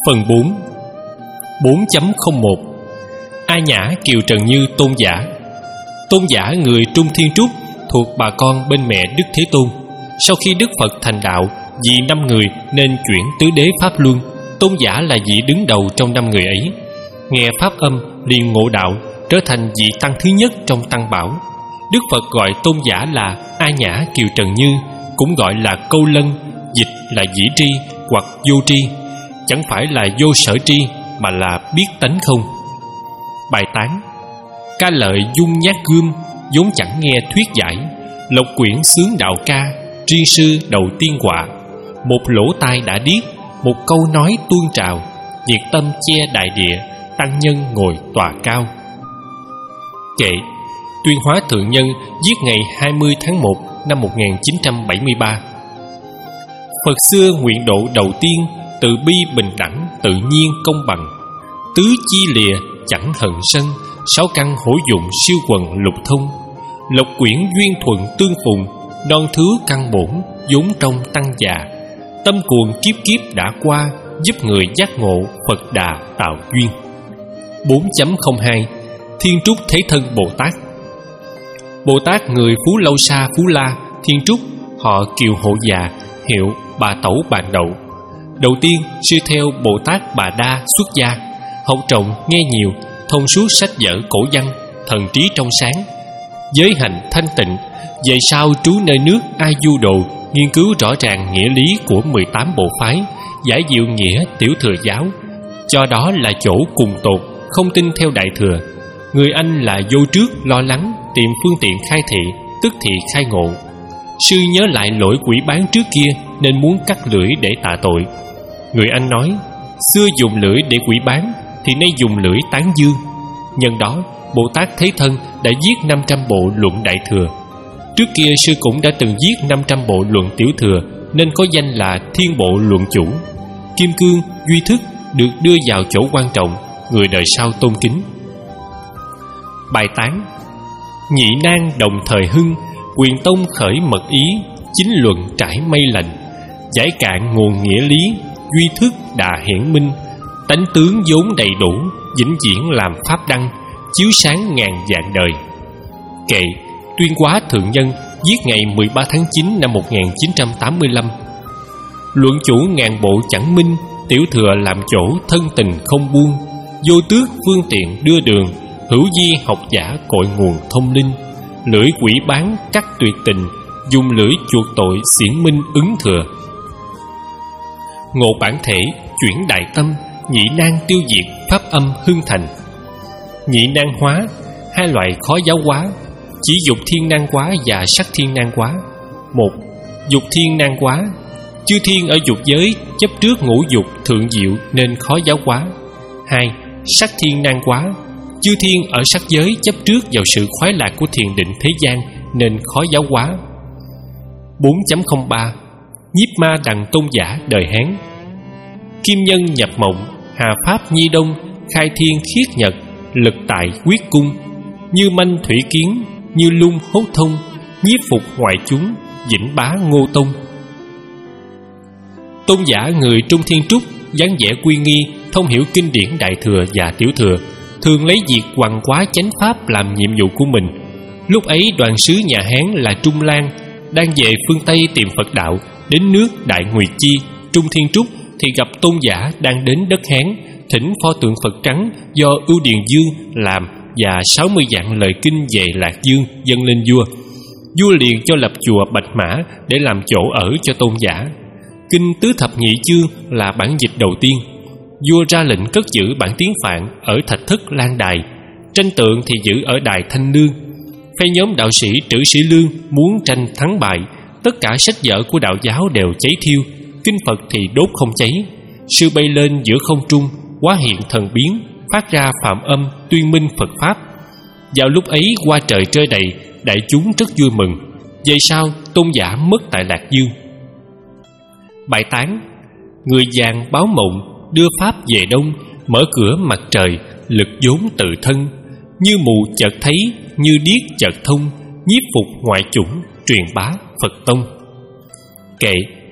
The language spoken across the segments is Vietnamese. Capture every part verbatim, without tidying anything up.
Phần bốn. bốn chấm không một. A Nhã Kiều Trần Như tôn giả. Tôn giả người Trung Thiên Trúc thuộc bà con bên mẹ Đức Thế Tôn. Sau khi Đức Phật thành đạo vì năm người nên chuyển tứ đế Pháp Luân. Tôn giả là vị đứng đầu trong năm người ấy. Nghe pháp âm liền ngộ đạo, trở thành vị tăng thứ nhất trong tăng bảo. Đức Phật gọi tôn giả là A Nhã Kiều Trần Như, cũng gọi là Câu Lân, dịch là dĩ tri hoặc vô tri, chẳng phải là vô sở tri mà là biết tánh không. Bài tán. Ca lợi dung nhát gươm, vốn chẳng nghe thuyết giải. Lộc quyển xướng đạo ca, triên sư đầu tiên họa. Một lỗ tai đã điếc, một câu nói tuôn trào. Nhiệt tâm che đại địa, tăng nhân ngồi tòa cao. Kệ. Tuyên Hóa Thượng Nhân viết ngày hai mươi tháng một năm một nghìn chín trăm bảy mươi ba. Phật xưa nguyện độ đầu tiên, từ bi bình đẳng, tự nhiên công bằng. Tứ chi lìa chẳng hận sân, sáu căn hữu dụng siêu quần lục thông. Lộc quyển duyên thuận tương phùng, non thứ căn bổn vốn trong tăng già. Tâm cuồng kiếp kiếp đã qua, giúp người giác ngộ Phật đà tạo duyên. bốn chấm không hai. Thiên Trúc Thế Thân Bồ Tát. Bồ Tát người Phú Lâu Sa Phú La, Thiên Trúc, họ Kiều Hộ Già, hiệu Bà Tẩu Bàn Đậu. Đầu tiên sư theo Bồ Tát Bà Đa xuất gia, học trọng nghe nhiều, thông suốt sách vở cổ văn, thần trí trong sáng, giới hạnh thanh tịnh. Về sau trú nơi nước A Du Đồ, nghiên cứu rõ ràng nghĩa lý của mười tám bộ phái, giải diệu nghĩa tiểu thừa giáo. cho đó là chỗ cùng tột, không tin theo đại thừa. Người anh là vô trước lo lắng, tìm phương tiện khai thị, tức thì khai ngộ. Sư nhớ lại lỗi quỷ bán trước kia nên muốn cắt lưỡi để tạ tội. Người anh nói, xưa dùng lưỡi để quỷ bán thì nay dùng lưỡi tán dương. Nhân đó Bồ Tát Thế Thân đã viết năm trăm bộ luận đại thừa. Trước kia sư cũng đã từng viết năm trăm bộ luận tiểu thừa, nên có danh là Thiên Bộ Luận Chủ. Kim cương, duy thức được đưa vào chỗ quan trọng, người đời sau tôn kính. Bài tán: Nhị nan đồng thời hưng, Quyền tông khởi mật ý, chính luận trải mây lành. Giải cạn nguồn nghĩa lý, duy thức đà hiển minh. Tánh tướng vốn đầy đủ, vĩnh viễn làm pháp đăng, chiếu sáng ngàn vạn đời. Kệ Tuyên Hóa Thượng Nhân viết ngày mười ba tháng chín năm một nghìn chín trăm tám mươi lăm. Luận chủ ngàn bộ chẳng minh, tiểu thừa làm chỗ thân tình không buông. Vô tước phương tiện đưa đường, hữu di học giả cội nguồn thông linh. Lưỡi quỷ bán cắt tuyệt tình, dùng lưỡi chuộc tội xiển minh ứng thừa. Ngộ bản thể chuyển đại tâm, nhị nan tiêu diệt pháp âm hưng thành. Nhị nan hóa, hai loại khó giáo hóa, chỉ dục thiên nan hóa và sắc thiên nan hóa. Một, dục thiên nan hóa, chư thiên ở dục giới chấp trước ngũ dục thượng diệu nên khó giáo hóa. Hai, sắc thiên nan hóa, chư thiên ở sắc giới chấp trước vào sự khoái lạc của thiền định thế gian nên khó giáo hóa. Bốn chấm không ba. Nhiếp ma đằng tôn giả đời Hán. Kim nhân nhập mộng, hà pháp nhi đông, khai thiên khiết nhật, lực tại quyết cung. Như manh thủy kiến, như lung hốt thông, nhiếp phục ngoại chúng, vĩnh bá Ngô Tông. Tôn giả người Trung Thiên Trúc, dáng vẻ quy nghi, thông hiểu kinh điển đại thừa và tiểu thừa, thường lấy việc hoằng quá chánh pháp làm nhiệm vụ của mình. Lúc ấy đoàn sứ nhà Hán là Trung Lan đang về phương Tây tìm Phật đạo, đến nước Đại Nguyệt Chi, Trung Thiên Trúc thì gặp tôn giả đang đến đất Hán, thỉnh pho tượng Phật trắng do Ưu Điền Dương làm và sáu mươi vạn lời kinh về Lạc Dương dâng lên vua. Vua liền cho lập chùa Bạch Mã để làm chỗ ở cho tôn giả. Kinh Tứ Thập Nhị Chương là bản dịch đầu tiên. Vua ra lệnh cất giữ bản tiếng Phạn ở Thạch Thất Lan Đài, tranh tượng thì giữ ở Đài Thanh Lương. Phe nhóm đạo sĩ Trữ Sĩ Lương muốn tranh thắng bại, tất cả sách vở của đạo giáo đều cháy thiêu, kinh Phật thì đốt không cháy. Sư bay lên giữa không trung, hóa hiện thần biến, phát ra phạm âm tuyên minh Phật pháp. Vào lúc ấy qua trời trơi đầy, đại chúng rất vui mừng. Về sau tôn giả mất tại Lạc Dương. Bài tán: Người vàng báo mộng, đưa pháp về đông, mở cửa mặt trời, lực vốn tự thân. Như mù chợt thấy, như điếc chợt thông, nhiếp phục ngoại chủng, truyền bá Phật tông. Kệ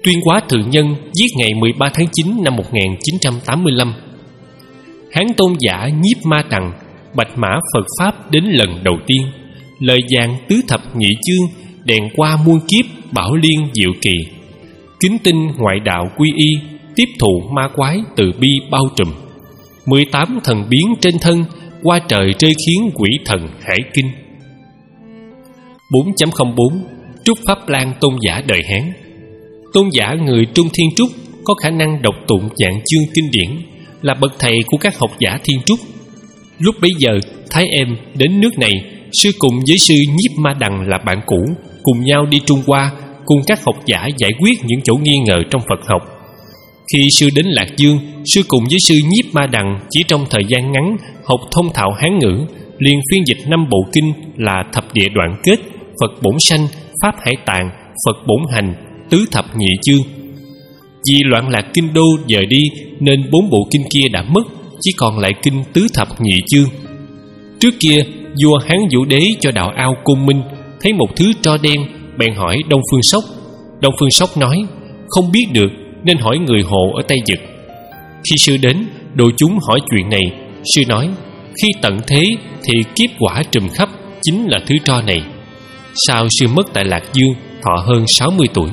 Tuyên Hóa Thượng Nhân giết ngày mười ba tháng chín năm một nghìn chín trăm tám mươi lăm. Hán Tôn Giả nhiếp Ma Đằng, bạch mã Phật Pháp đến lần đầu tiên. Lời giảng tứ thập nhị chương, đèn qua muôn kiếp, bảo liên diệu kỳ. Kính tinh ngoại đạo quy y, tiếp thụ ma quái từ bi bao trùm. Mười tám thần biến trên thân, qua trời rơi khiến quỷ thần hải kinh. Bốn chấm không bốn. Trúc Pháp Lan Tôn Giả đời Hán. Tôn Giả người Trung Thiên Trúc có khả năng đọc tụng dạng chương kinh điển, là bậc thầy của các học giả Thiên Trúc. Lúc bấy giờ Thái Em đến nước này, sư cùng với sư Nhiếp Ma Đằng là bạn cũ, cùng nhau đi Trung Hoa, cùng các học giả giải quyết những chỗ nghi ngờ trong Phật học. Khi sư đến Lạc Dương, sư cùng với sư Nhiếp Ma Đằng chỉ trong thời gian ngắn học thông thạo Hán ngữ, liền phiên dịch năm bộ kinh là Thập Địa Đoạn Kết, Phật Bổn Sanh, Pháp Hải Tạng, Phật Bổn Hành, Tứ Thập Nhị Chương. Vì loạn lạc kinh đô dời đi nên bốn bộ kinh kia đã mất, chỉ còn lại kinh Tứ Thập Nhị Chương. Trước kia vua Hán Vũ Đế cho đạo ao Côn Minh thấy một thứ tro đen, bèn hỏi Đông Phương Sóc. Đông Phương Sóc nói không biết được, nên hỏi người Hồ ở Tây Dực. Khi sư đến, đội chúng hỏi chuyện này. Sư nói khi tận thế thì kiếp quả trùm khắp, chính là thứ tro này. Sau sư mất tại Lạc Dương, thọ hơn sáu mươi tuổi.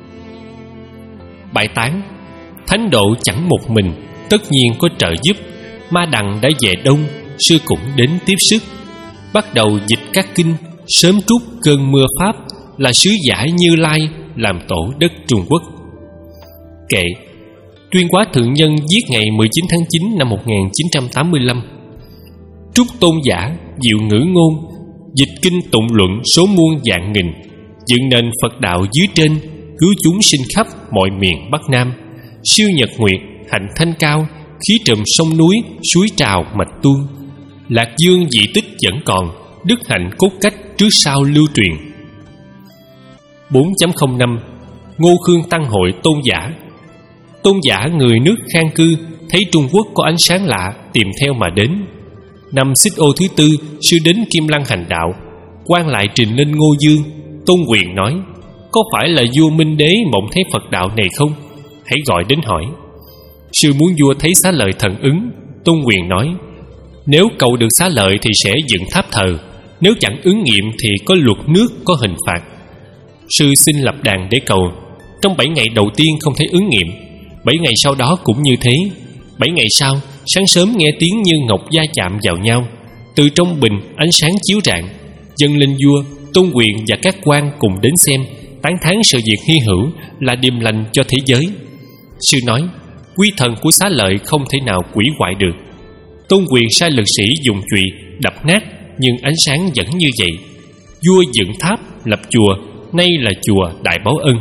Bài tán: thánh độ chẳng một mình, tất nhiên có trợ giúp. Ma Đằng đã về Đông, sư cũng đến tiếp sức. Bắt đầu dịch các kinh, sớm trút cơn mưa Pháp, là sứ giả Như Lai, làm tổ đất Trung Quốc. Kệ: Tuyên Hóa Thượng Nhân giết ngày mười chín tháng chín năm một nghìn chín trăm tám mươi lăm. Trúc Tôn Giả diệu ngữ ngôn, dịch kinh tụng luận số muôn vạn nghìn, dựng nền Phật đạo dưới trên, cứu chúng sinh khắp mọi miền Bắc Nam. Siêu nhật nguyệt, hạnh thanh cao, khí trùm sông núi, suối trào mạch tuôn. Lạc Dương dị tích vẫn còn, đức hạnh cốt cách trước sau lưu truyền. Bốn chấm không năm. Ngô Khương Tăng Hội Tôn Giả. Tôn Giả người nước Khang Cư thấy Trung Quốc có ánh sáng lạ, tìm theo mà đến. Năm Xích Ô thứ tư, sư đến Kim Lăng hành đạo, quan lại trình lên Ngô Dương. Tôn Quyền nói: có phải là vua Minh Đế mộng thấy Phật đạo này không? Hãy gọi đến hỏi. Sư muốn vua thấy xá lợi thần ứng. Tôn Quyền nói: nếu cầu được xá lợi thì sẽ dựng tháp thờ, nếu chẳng ứng nghiệm thì có luật nước, có hình phạt. Sư xin lập đàn để cầu. Trong bảy ngày đầu tiên không thấy ứng nghiệm, bảy ngày sau đó cũng như thế. Bảy ngày sau, sáng sớm nghe tiếng như ngọc va chạm vào nhau, từ trong bình ánh sáng chiếu rạng. Dâng lên vua, Tôn Quyền và các quan cùng đến xem, tán thán sự việc hy hữu, là điềm lành cho thế giới. Sư nói: quy thần của xá lợi không thể nào quỷ hoại được. Tôn Quyền sai lực sĩ dùng chùy đập nát, nhưng ánh sáng vẫn như vậy. Vua dựng tháp, lập chùa, nay là chùa Đại Báo Ân.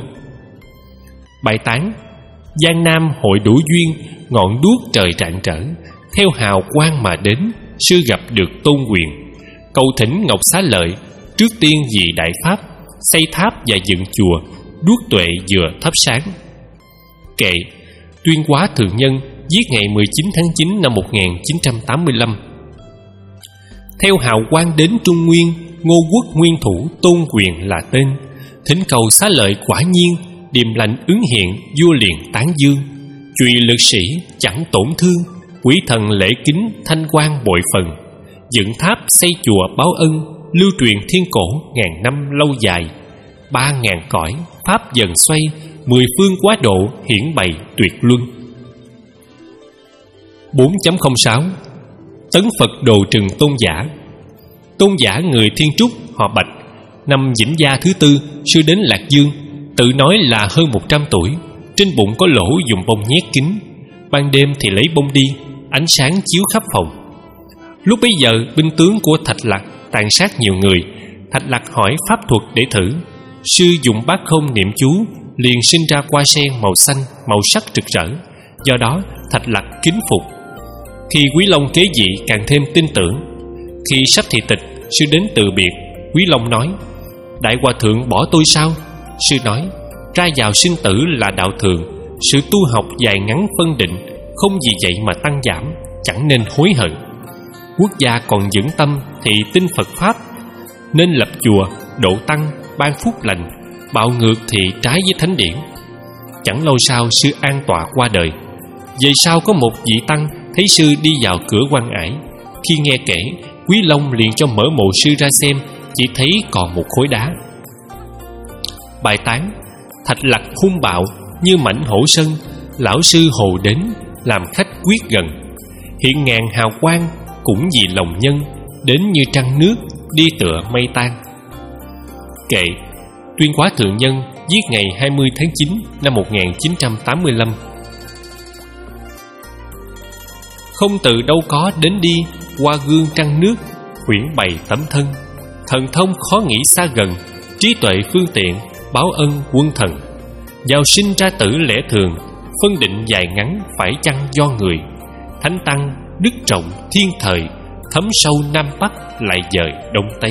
Bài tán: Giang Nam hội đủ duyên, ngọn đuốc trời rạng rỡ, theo hào quang mà đến, sư gặp được Tôn Quyền. Cầu thỉnh ngọc xá lợi, trước tiên vì đại pháp, xây tháp và dựng chùa, đuốc tuệ vừa thắp sáng. Kệ: Tuyên Hóa Thượng Nhân giết ngày mười chín tháng chín năm một nghìn chín trăm tám mươi lăm. Theo hào quang đến Trung Nguyên, Ngô Quốc nguyên thủ Tôn Quyền là tên. Thỉnh cầu xá lợi quả nhiên, điềm lành ứng hiện, vua liền tán dương. Chùy lực sĩ chẳng tổn thương, quỷ thần lễ kính thanh quan bội phần. Dựng tháp xây chùa báo ân, lưu truyền thiên cổ ngàn năm lâu dài. Ba ngàn cõi pháp dần xoay, mười phương quá độ hiển bày tuyệt luân. Bốn chấm không sáu. Tấn Phật Đồ Trừng Tôn Giả. Tôn Giả người Thiên Trúc, họ Bạch. Năm Vĩnh Gia thứ tư, sư đến Lạc Dương, tự nói là hơn một trăm tuổi. Trên bụng có lỗ dùng bông nhét kín, ban đêm thì lấy bông đi, ánh sáng chiếu khắp phòng. Lúc bấy giờ binh tướng của Thạch Lặc tàn sát nhiều người. Thạch Lặc hỏi pháp thuật để thử. Sư dùng bát không niệm chú, liền sinh ra hoa sen màu xanh, màu sắc rực rỡ. Do đó Thạch Lặc kính phục. Khi Quý Long kế vị càng thêm tin tưởng. Khi sắp thị tịch, sư đến từ biệt. Quý Long nói: Đại Hòa Thượng bỏ tôi sao? Sư nói: ra vào sinh tử là đạo thường, sự tu học dài ngắn phân định, không vì vậy mà tăng giảm, chẳng nên hối hận. Quốc gia còn vững tâm thì tin Phật Pháp, nên lập chùa, độ tăng, ban phúc lành. Bạo ngược thì trái với thánh điển. chẳng lâu sau sư an tọa qua đời. Về sau có một vị tăng thấy sư đi vào cửa quan ải. Khi nghe kể, Quý Long liền cho mở mộ sư ra xem, chỉ thấy còn một khối đá. Bài tán: Thạch Lặc hung bạo như mảnh hổ sân, lão sư hồ đến làm khách quyết gần. Hiện ngàn hào quang cũng vì lòng nhân, đến như trăng nước đi tựa mây tan. Kệ Tuyên Hóa Thượng Nhân viết ngày hai mươi tháng chín năm một nghìn chín trăm tám mươi lăm. Không từ đâu có đến đi, qua gương trăng nước huyễn bày tấm thân. Thần thông khó nghĩ xa gần, trí tuệ phương tiện báo ân quân thần. Giàu sinh ra tử lẽ thường, phân định dài ngắn phải chăng do người. Thánh tăng đức trọng thiên thời, thấm sâu Nam Bắc lại dời Đông Tây.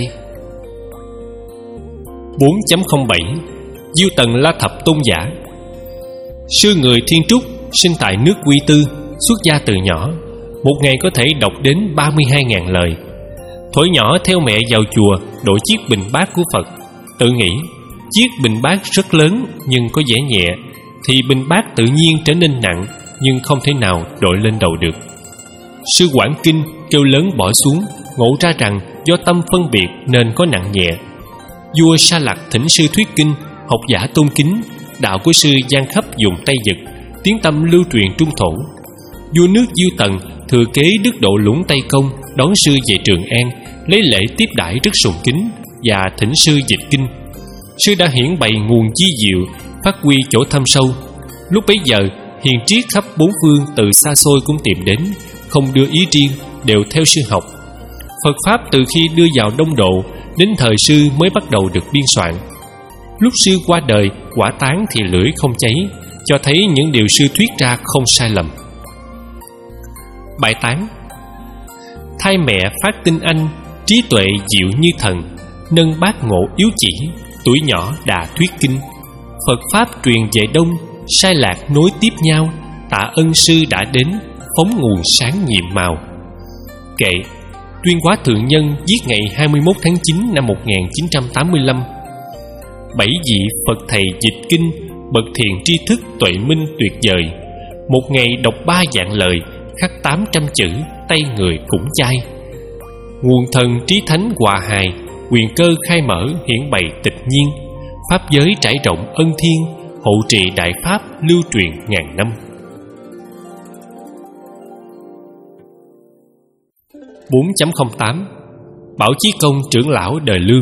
bốn chấm không bảy. Diêu Tần La Thập Tôn Giả. Sư người Thiên Trúc, sinh tại nước Quy Tư, xuất gia từ nhỏ. Một ngày có thể đọc đến ba mươi hai nghìn lời. Thuở nhỏ theo mẹ vào chùa đổi chiếc bình bát của Phật. Tự nghĩ chiếc bình bát rất lớn nhưng có vẻ nhẹ, thì bình bát tự nhiên trở nên nặng, nhưng không thể nào đội lên đầu được. Sư Quảng Kinh kêu lớn bỏ xuống, ngộ ra rằng do tâm phân biệt nên có nặng nhẹ. Vua Sa Lặc thỉnh sư thuyết kinh, học giả tôn kính. Đạo của sư gian khắp vùng Tây Vực, tiếng tâm lưu truyền trung thổ. Vua nước Diêu Tần thừa kế đức độ Lũng Tây Công, đón sư về Trường An, lấy lễ tiếp đãi rất sùng kính và thỉnh sư dịch kinh. Sư đã hiển bày nguồn chi diệu, phát huy chỗ thâm sâu. Lúc bấy giờ, hiền triết khắp bốn phương từ xa xôi cũng tìm đến, không đưa ý riêng, đều theo sư học. Phật pháp từ khi đưa vào Đông Độ đến thời sư mới bắt đầu được biên soạn. Lúc sư qua đời, quả tán thì lưỡi không cháy, cho thấy những điều sư thuyết ra không sai lầm. Bài tán: Thai mẹ phát tinh anh, trí tuệ diệu như thần, nâng bát ngộ yếu chỉ, tuổi nhỏ đã thuyết kinh. Phật pháp truyền về Đông, sai lạc nối tiếp nhau, tạ ân sư đã đến, phóng nguồn sáng nhiệm màu. Kệ Tuyên Hóa Thượng Nhân viết ngày hai mươi mốt tháng chín năm một nghìn chín trăm tám mươi lăm. Bảy vị Phật thầy dịch kinh, bậc thiền tri thức tuệ minh tuyệt vời. Một ngày đọc ba vạn lời, khắc tám trăm chữ, tay người cũng chai. Nguồn thần trí thánh hòa hài, quyền cơ khai mở hiển bày tịch nhiên. Pháp giới trải rộng ân thiên, hộ trì đại pháp lưu truyền ngàn năm. bốn chấm không tám. Bảo Chí Công trưởng lão đời Lương.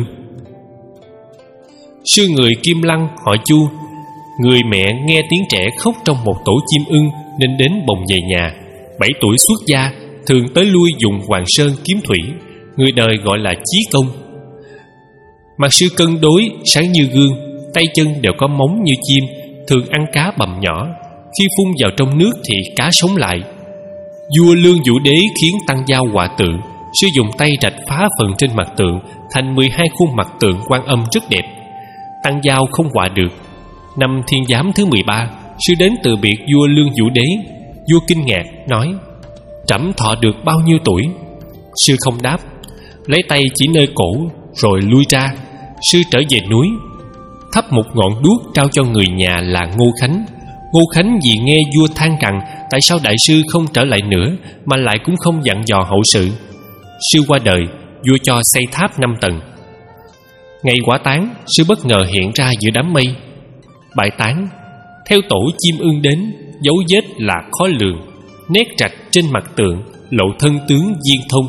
Sư người Kim Lăng họ Chu. Người mẹ nghe tiếng trẻ khóc trong một tổ chim ưng nên đến bồng về nhà. Bảy tuổi xuất gia, thường tới lui dùng Hoàng Sơn kiếm thủy. Người đời gọi là Chí Công. Mặt sư cân đối, sáng như gương, tay chân đều có móng như chim, thường ăn cá bầm nhỏ. Khi phun vào trong nước thì cá sống lại. Vua Lương Vũ Đế khiến tăng dao họa tượng. Sư dùng tay rạch phá phần trên mặt tượng thành mười hai khuôn mặt tượng Quan Âm rất đẹp. Tăng dao không họa được. Năm Thiên Giám thứ mười ba, sư đến từ biệt vua Lương Vũ Đế. Vua kinh ngạc nói: Trẫm thọ được bao nhiêu tuổi? Sư không đáp, lấy tay chỉ nơi cổ rồi lui ra. Sư trở về núi, thắp một ngọn đuốc trao cho người nhà là Ngô Khánh. Ngô Khánh vì nghe vua than rằng tại sao đại sư không trở lại nữa, mà lại cũng không dặn dò hậu sự. Sư qua đời, vua cho xây tháp năm tầng. Ngày quả táng, sư bất ngờ hiện ra giữa đám mây. Bài tán: Theo tổ chim ưng đến, dấu vết là khó lường, nét rạch trên mặt tượng lộ thân tướng viên thông.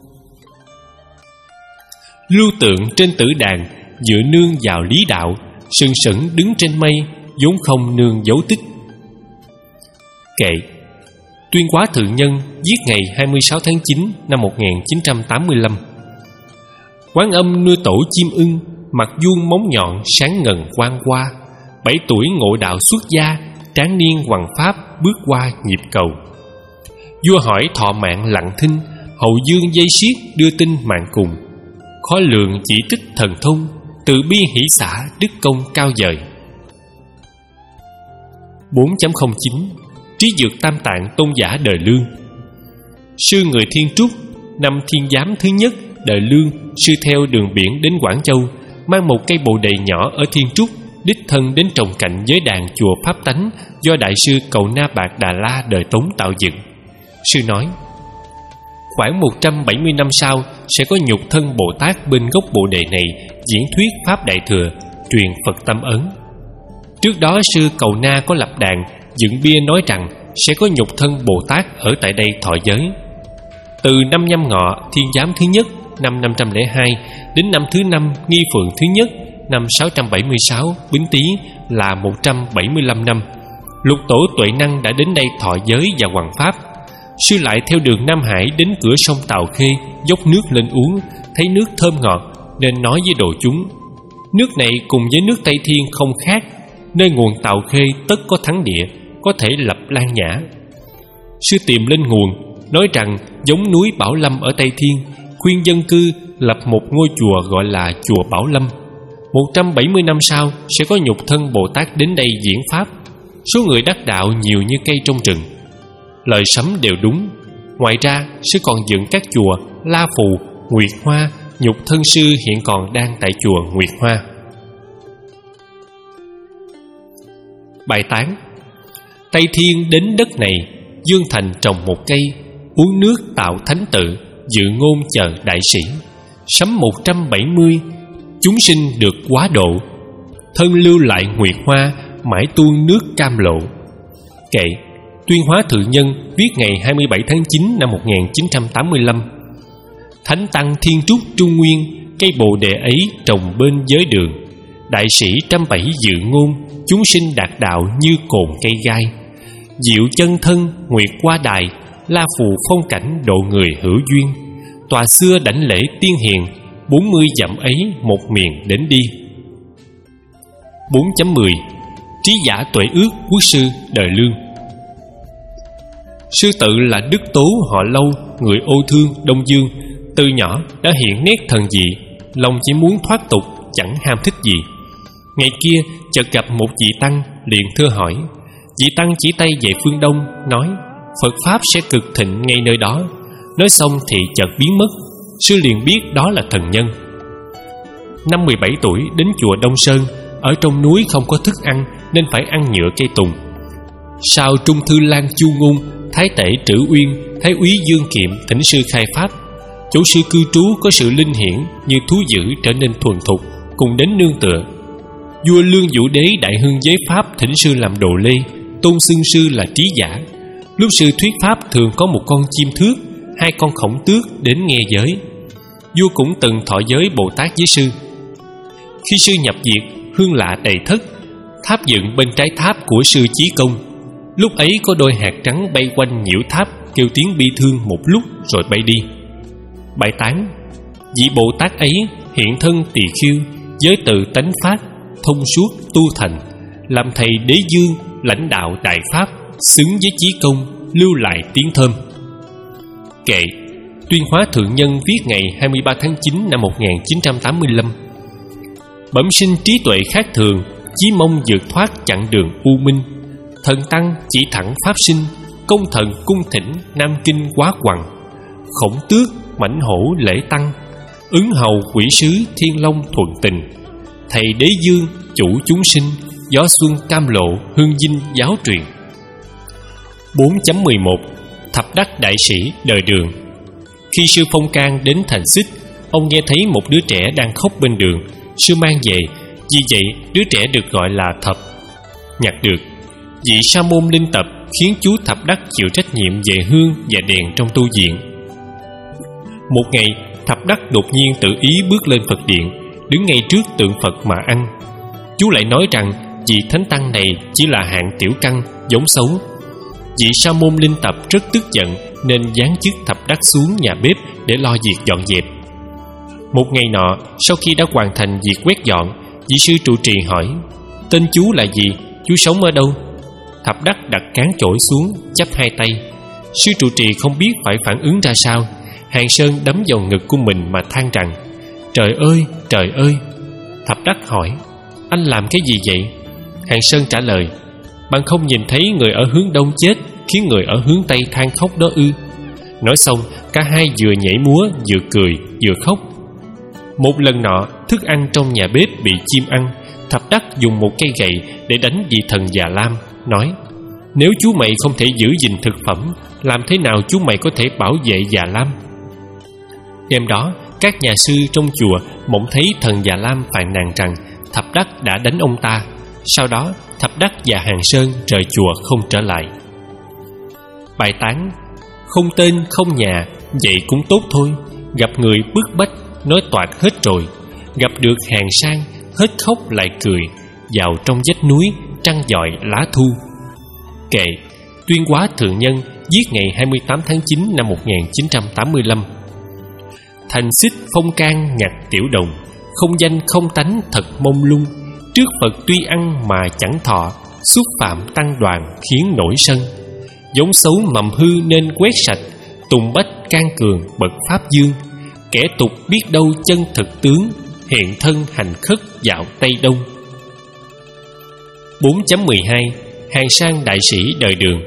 Lưu tượng trên tử đàn, dựa nương vào lý đạo, sừng sững đứng trên mây, vốn không nương dấu tích. Kệ Tuyên Hóa Thượng Nhân viết ngày hai mươi sáu tháng chín năm một nghìn chín trăm tám mươi lăm. Quán Âm nuôi tổ chim ưng, mặt vuông móng nhọn sáng ngần quang qua. Bảy tuổi ngộ đạo xuất gia, tráng niên hoằng pháp bước qua nhịp cầu. Vua hỏi thọ mạng lặng thinh, hậu dương dây xiết đưa tin mạng cùng. Khó lường chỉ tích thần thông, từ bi hỷ xả đức công cao vời. bốn chấm không chín. Trí Dược Tam Tạng Tôn Giả đời Lương. Sư người Thiên Trúc, năm Thiên Giám thứ nhất đời Lương, sư theo đường biển đến Quảng Châu, mang một cây bồ đề nhỏ ở Thiên Trúc, đích thân đến trồng cạnh với đàn chùa Pháp Tánh do Đại sư Cậu Na Bạc Đà La đời Tống tạo dựng. Sư nói: khoảng một trăm bảy mươi năm sau sẽ có nhục thân Bồ Tát bên gốc Bồ Đề này diễn thuyết Pháp Đại Thừa, truyền Phật Tâm Ấn. Trước đó sư Cậu Na có lập đàn dựng bia nói rằng sẽ có nhục thân Bồ Tát ở tại đây thọ giới. Từ năm Nhâm Ngọ Thiên Giám thứ nhất năm năm trăm lẻ hai đến năm thứ năm Nghi Phượng thứ nhất năm sáu trăm bảy mươi sáu Bính Tý là một trăm bảy mươi lăm năm. Lục tổ Tuệ Năng đã đến đây thọ giới và hoằng pháp. Sư lại theo đường Nam Hải đến cửa sông Tàu Khê, dốc nước lên uống, thấy nước thơm ngọt nên nói với đồ chúng: nước này cùng với nước Tây Thiên không khác, nơi nguồn Tàu Khê tất có thắng địa, có thể lập Lan Nhã. Sư tìm lên nguồn, nói rằng giống núi Bảo Lâm ở Tây Thiên, khuyên dân cư lập một ngôi chùa gọi là chùa Bảo Lâm. Một trăm bảy mươi năm sau sẽ có nhục thân Bồ Tát đến đây diễn pháp. Số người đắc đạo nhiều như cây trong rừng. Lời sấm đều đúng. Ngoài ra sư còn dựng các chùa La Phù, Nguyệt Hoa. Nhục thân sư hiện còn đang tại chùa Nguyệt Hoa. Bài tán: Tây Thiên đến đất này, Dương Thành trồng một cây, uống nước tạo thánh tự, dự ngôn chờ đại sĩ. Sấm một trăm bảy mươi, chúng sinh được quá độ, thân lưu lại Nguyệt Hoa, mãi tuôn nước cam lộ. Kệ Tuyên Hóa Thượng Nhân viết ngày hai mươi bảy tháng chín năm một nghìn chín trăm tám mươi lăm. Thánh Tăng Thiên Trúc Trung Nguyên, cây bồ đề ấy trồng bên giới đường. Đại sĩ trăm bảy dự ngôn, chúng sinh đạt đạo như cồn cây gai. Diệu chân thân Nguyệt Hoa Đài, La Phù phong cảnh độ người hữu duyên. Tòa xưa đảnh lễ tiên hiền, bốn mươi dặm ấy một miền đến đi. bốn chấm mười Trí giả tuệ ước quốc sư đời Lương. Sư tự là Đức Tố họ Lâu, người Ô Thương, Đông Dương. Từ nhỏ đã hiện nét thần dị, lòng chỉ muốn thoát tục, chẳng ham thích gì. Ngày kia chợt gặp một vị tăng, liền thưa hỏi. Vị tăng chỉ tay về phương đông, nói: Phật Pháp sẽ cực thịnh ngay nơi đó. Nói xong thì chợt biến mất. Sư liền biết đó là thần nhân. Năm mười bảy tuổi đến chùa Đông Sơn. Ở trong núi không có thức ăn nên phải ăn nhựa cây tùng. Sau Trung Thư Lan Chu Ngôn, Thái Tể Trữ Uyên, Thái úy Dương Kiệm thỉnh sư khai pháp. Chỗ sư cư trú có sự linh hiển, như thú dữ trở nên thuần thục, cùng đến nương tựa. Vua Lương Vũ Đế đại hưng giới pháp thỉnh sư làm đồ lê, tôn xưng sư là trí giả. Lúc sư thuyết pháp thường có một con chim thước, hai con khổng tước đến nghe giới. Vua cũng từng thọ giới Bồ Tát với sư. Khi sư nhập diệt, hương lạ đầy thất. Tháp dựng bên trái tháp của sư Chí Công. Lúc ấy có đôi hạt trắng bay quanh nhiễu tháp, kêu tiếng bi thương một lúc rồi bay đi. Bài tán: Vị Bồ Tát ấy hiện thân tỳ khưu, giới từ tánh phát, thông suốt tu thành, làm thầy đế dương, lãnh đạo đại pháp, xứng với Chí Công, lưu lại tiếng thơm. Kệ Tuyên Hóa Thượng Nhân viết ngày hai mươi ba tháng chín năm một nghìn chín trăm tám mươi lăm. Bẩm sinh trí tuệ khác thường, chí mong vượt thoát chặng đường u minh. Thần tăng chỉ thẳng pháp sinh, công thần cung thỉnh Nam Kinh quá quằng. Khổng tước mãnh hổ lễ tăng, ứng hầu quỷ sứ thiên long thuận tình. Thầy đế dương chủ chúng sinh, gió xuân cam lộ hương dinh giáo truyền. bốn chấm mười một Thập đắc đại sĩ đời Đường. Khi sư Phong Can đến thành Xích, ông nghe thấy một đứa trẻ đang khóc bên đường. Sư mang về, vì vậy đứa trẻ được gọi là Thập. Nhặt được, vị sa môn linh tập khiến chú Thập đắc chịu trách nhiệm về hương và đèn trong tu viện. Một ngày, Thập đắc đột nhiên tự ý bước lên Phật điện, đứng ngay trước tượng Phật mà ăn. Chú lại nói rằng vị thánh tăng này chỉ là hạng tiểu căn, giống xấu. Vị sa môn linh tập rất tức giận nên giáng chức Thập đắc xuống nhà bếp để lo việc dọn dẹp. Một ngày nọ, sau khi đã hoàn thành việc quét dọn, vị sư trụ trì hỏi: Tên chú là gì? Chú sống ở đâu? Thập đắc đặt cán chổi xuống, chắp hai tay. Sư trụ trì không biết phải phản ứng ra sao. Hàng Sơn đấm vào ngực của mình mà than rằng: Trời ơi, trời ơi! Thập đắc hỏi: Anh làm cái gì vậy? Hàng Sơn trả lời: Bạn không nhìn thấy người ở hướng đông chết, khiến người ở hướng tây than khóc đó ư? Nói xong, cả hai vừa nhảy múa, vừa cười, vừa khóc. Một lần nọ, thức ăn trong nhà bếp bị chim ăn, Thập Đắc dùng một cây gậy để đánh vị thần già lam, nói: nếu chú mày không thể giữ gìn thực phẩm, làm thế nào chú mày có thể bảo vệ già lam? Đêm đó, các nhà sư trong chùa mộng thấy thần già lam phàn nàn rằng Thập Đắc đã đánh ông ta. Sau đó Thập Đắc và Hàng Sơn rời chùa không trở lại. Bài tán: không tên không nhà, vậy cũng tốt thôi. Gặp người bức bách, nói toạc hết rồi. Gặp được Hàng Sang, hết khóc lại cười. Vào trong vách núi, trăng dọi lá thu. Kệ: Tuyên Hóa Thượng Nhân, viết ngày hai mươi tám tháng chín năm một nghìn chín trăm tám mươi lăm. Thành xích phong can ngặt tiểu đồng, không danh không tánh thật mông lung. Trước Phật tuy ăn mà chẳng thọ, xúc phạm tăng đoàn khiến nổi sân. Giống xấu mầm hư nên quét sạch, tùng bách can cường bậc pháp dương. Kẻ tục biết đâu chân thực tướng, hiện thân hành khất dạo Tây Đông. bốn chấm mười hai. Hàng Sang đại sĩ đời Đường.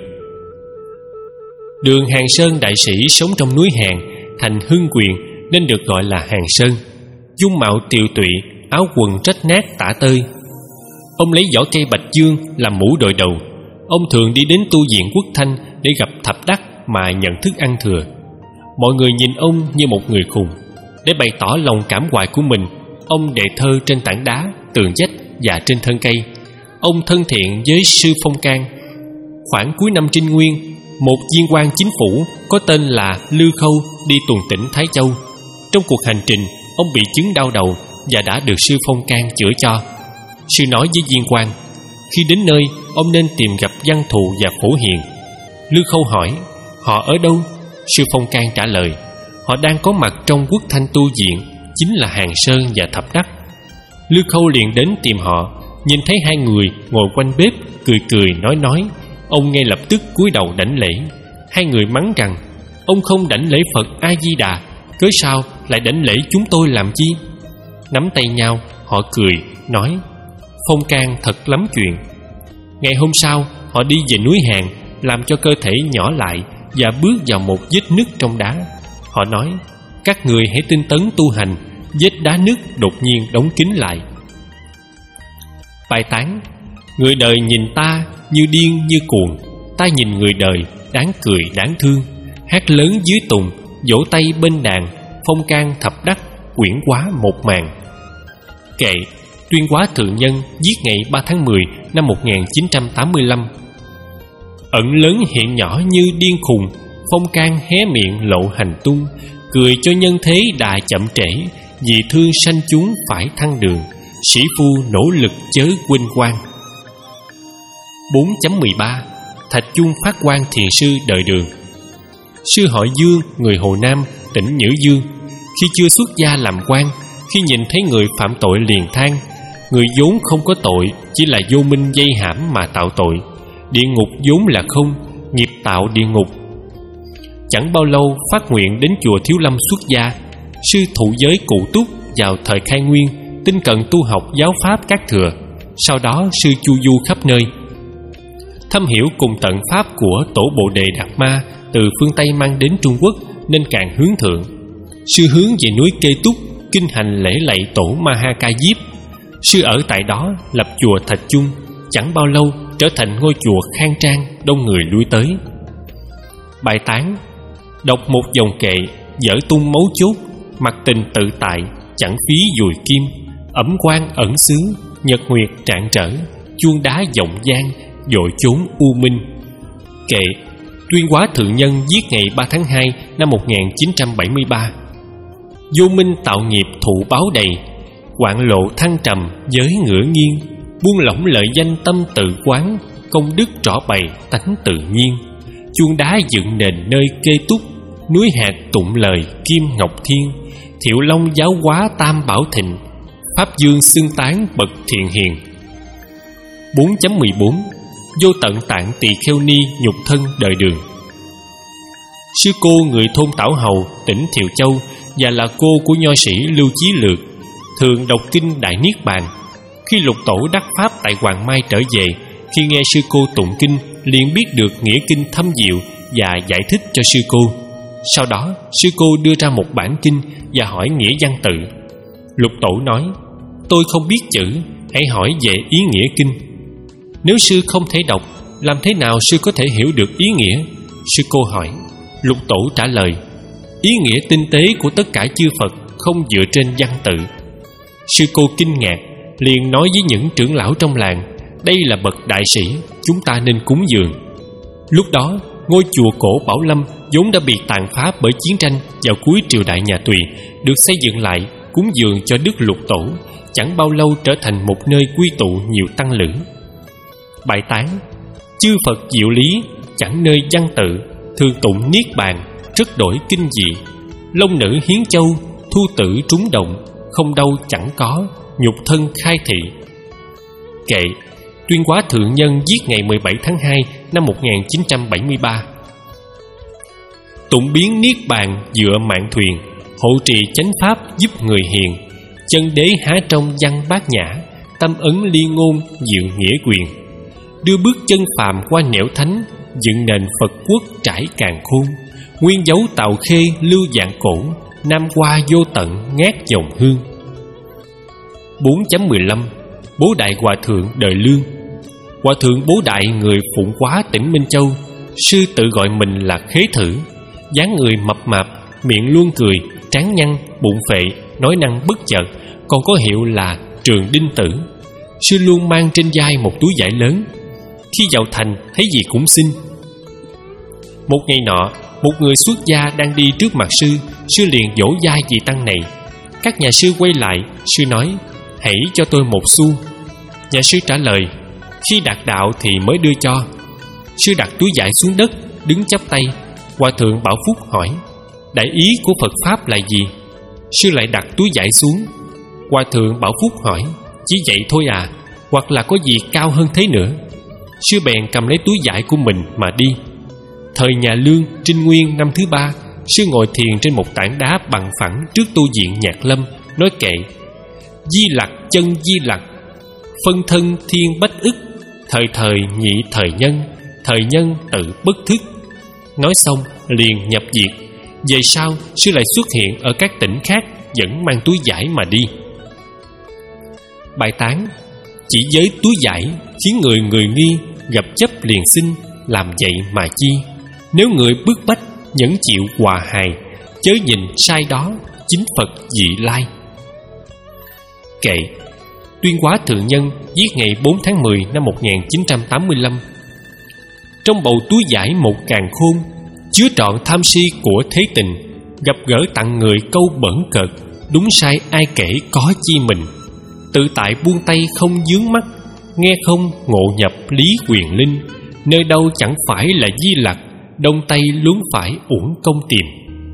Đường Hàng Sơn đại sĩ sống trong núi Hàng, thành Hưng Quyền nên được gọi là Hàng Sơn. Dung mạo tiều tụy, áo quần rách nát tả tơi. Ông lấy vỏ cây bạch dương làm mũ đội đầu. Ông thường đi đến tu viện Quốc Thanh để gặp Thập Đắc mà nhận thức ăn thừa. Mọi người nhìn ông như một người khùng. Để bày tỏ lòng cảm hoài của mình, ông đệ thơ trên tảng đá, tường vách và trên thân cây. Ông thân thiện với sư Phong Can. Khoảng cuối năm Trinh Nguyên, một viên quan chính phủ có tên là Lư Khâu đi tuần tỉnh Thái Châu. Trong cuộc hành trình, ông bị chứng đau đầu và đã được sư Phong Can chữa cho. Sư nói với viên quan: khi đến nơi, ông nên tìm gặp văn thù và phổ hiền. Lư Khâu hỏi: họ ở đâu? Sư Phong Can trả lời: họ đang có mặt trong Quốc Thanh tu viện, chính là Hàng Sơn và Thập Đắc. Lư Khâu liền đến tìm họ. Nhìn thấy hai người ngồi quanh bếp, cười cười nói nói, ông ngay lập tức cúi đầu đảnh lễ. Hai người mắng rằng: ông không đảnh lễ Phật A Di Đà, cớ sao lại đảnh lễ chúng tôi làm chi? Nắm tay nhau, họ cười nói: Phong Can thật lắm chuyện. Ngày hôm sau, họ đi về núi Hàng, làm cho cơ thể nhỏ lại và bước vào một vết nứt trong đá. Họ nói: các người hãy tinh tấn tu hành. Vết đá nứt đột nhiên đóng kín lại. Bài tán: người đời nhìn ta như điên như cuồng, ta nhìn người đời đáng cười đáng thương. Hát lớn dưới tùng, vỗ tay bên đàn, Phong Can Thập Đắc quyển hóa một màn. Kệ: Tuyên Hóa Thượng Nhân, viết ngày ba tháng mười năm một nghìn chín trăm tám mươi lăm. Ẩn lớn hiện nhỏ như điên khùng, Phong Can hé miệng lộ hành tung. Cười cho nhân thế đà chậm trễ, vì thương sanh chúng phải thăng đường. Sĩ phu nỗ lực chớ quên quan. bốn chấm mười ba. Thạch Chung Phát Quan Thiền Sư đời Đường. Sư họ Dương, người Hồ Nam, tỉnh Nhữ Dương. Khi chưa xuất gia làm quan, khi nhìn thấy người phạm tội liền than: người vốn không có tội, chỉ là vô minh dây hãm mà tạo tội. Địa ngục vốn là không, nghiệp tạo địa ngục. Chẳng bao lâu phát nguyện đến chùa Thiếu Lâm xuất gia. Sư thụ giới cụ túc vào thời khai nguyên, tinh cần tu học giáo pháp các thừa. Sau đó sư chu du khắp nơi, thâm hiểu cùng tận pháp của tổ Bồ Đề Đạt Ma từ phương Tây mang đến Trung Quốc, nên càng hướng thượng. Sư hướng về núi Kê Túc, kinh hành lễ lạy tổ Ma Ha Ca Diếp. Sư ở tại đó lập chùa Thạch Chung. Chẳng bao lâu trở thành ngôi chùa khang trang, đông người lui tới. Bài tán: đọc một dòng kệ, dở tung mấu chốt. Mặt tình tự tại, chẳng phí dùi kim. Ẩm quan ẩn xứ, nhật nguyệt trạng trở. Chuông đá vọng gian, dội chốn u minh. Kệ: Tuyên Hóa Thượng Nhân, viết ngày ba tháng hai năm một nghìn chín trăm bảy mươi ba. Vô minh tạo nghiệp thụ báo đầy, hoạn lộ thăng trầm giới ngửa nghiêng. Buông lỏng lợi danh tâm tự quán, công đức rõ bày tánh tự nhiên. Chuông đá dựng nền nơi Kê Túc, núi hạt tụng lời kim ngọc thiên. Thiệu Long giáo hóa tam bảo thịnh, Pháp Dương xưng tán bậc thiện hiền. bốn chấm mười bốn. Vô tận tạng tỳ kheo ni nhục thân đời Đường. Sư cô người thôn Tảo Hầu, tỉnh Thiệu Châu, và là cô của nho sĩ Lưu Chí Lược, thường đọc kinh Đại Niết Bàn. Khi Lục Tổ đắc pháp tại Hoàng Mai trở về, khi nghe sư cô tụng kinh, liền biết được nghĩa kinh thâm diệu và giải thích cho sư cô. Sau đó sư cô đưa ra một bản kinh và hỏi nghĩa văn tự. Lục Tổ nói: tôi không biết chữ, hãy hỏi về ý nghĩa kinh. Nếu sư không thể đọc, làm thế nào sư có thể hiểu được ý nghĩa? Sư cô hỏi. Lục tổ trả lời, ý nghĩa tinh tế của tất cả chư Phật không dựa trên văn tự. Sư cô kinh ngạc, liền nói với những trưởng lão trong làng, đây là bậc đại sĩ, chúng ta nên cúng dường. Lúc đó, ngôi chùa cổ Bảo Lâm vốn đã bị tàn phá bởi chiến tranh vào cuối triều đại nhà Tùy, được xây dựng lại cúng dường cho Đức Lục Tổ, chẳng bao lâu trở thành một nơi quy tụ nhiều tăng lữ. Bài tán: chư Phật diệu lý, chẳng nơi văn tự, thường tụng niết bàn, rất đổi kinh dị. Long nữ hiến châu, thu tử trúng động, không đâu chẳng có, nhục thân khai thị. Kệ, Tuyên Hóa Thượng Nhân viết ngày mười bảy tháng hai năm một nghìn chín trăm bảy mươi ba. Tụng biến niết bàn dựa mạng thuyền, hộ trì chánh pháp giúp người hiền. Chân đế há trong văn bát nhã, tâm ấn liên ngôn diệu nghĩa quyền. Đưa bước chân phàm qua nẻo thánh, dựng nền Phật quốc trải càn khôn. Nguyên dấu Tào Khê lưu dạng cổ, nam qua vô tận ngát dòng hương. Bốn chấm mười lăm. Bố Đại Hòa Thượng đời Lương. Hòa Thượng Bố Đại người Phụng Hóa tỉnh Minh Châu. Sư tự gọi mình là Khế Thử. dáng người mập mạp, miệng luôn cười, trán nhăn, bụng phệ, nói năng bất chợt, còn có hiệu là Trường Đinh Tử. Sư luôn mang trên vai một túi vải lớn. Khi vào thành thấy gì cũng xin. Một ngày nọ, một người xuất gia đang đi trước mặt sư. Sư liền vỗ vai vị tăng này. Các nhà sư quay lại, sư nói: "Hãy cho tôi một xu." Nhà sư trả lời: "Khi đạt đạo thì mới đưa cho." Sư đặt túi vải xuống đất, đứng chắp tay. Hòa thượng Bảo Phúc hỏi: "Đại ý của Phật Pháp là gì?" Sư lại đặt túi vải xuống. Hòa thượng Bảo Phúc hỏi: "Chỉ vậy thôi à, hoặc là có gì cao hơn thế nữa?" Sư bèn cầm lấy túi vải của mình mà đi. Thời nhà Lương, Trinh Nguyên năm thứ ba, sư ngồi thiền trên một tảng đá bằng phẳng trước tu viện Nhạc Lâm, nói kệ: "Di lặc chân di lặc, phân thân thiên bách ức, thời thời nhị thời nhân, thời nhân tự bất thức." Nói xong liền nhập diệt. Về sau sư lại xuất hiện ở các tỉnh khác, vẫn mang túi vải mà đi. Bài tán: chỉ với túi vải khiến người người nghi, gặp chấp liền sinh, làm vậy mà chi? Nếu người bức bách nhẫn chịu hòa hài, chớ nhìn sai đó, chính Phật dị lai. Kệ. Tuyên Hóa Thượng Nhân viết ngày bốn tháng mười năm một nghìn chín trăm tám mươi lăm. Trong bầu túi vải một càn khôn, chứa trọn tham si của thế tình. Gặp gỡ tặng người câu bẩn cợt, đúng sai ai kể có chi mình. Tự tại buông tay không vướng mắt, nghe không ngộ nhập lý quyền linh. Nơi đâu chẳng phải là di lặc, đông tây luống phải uổng công tìm.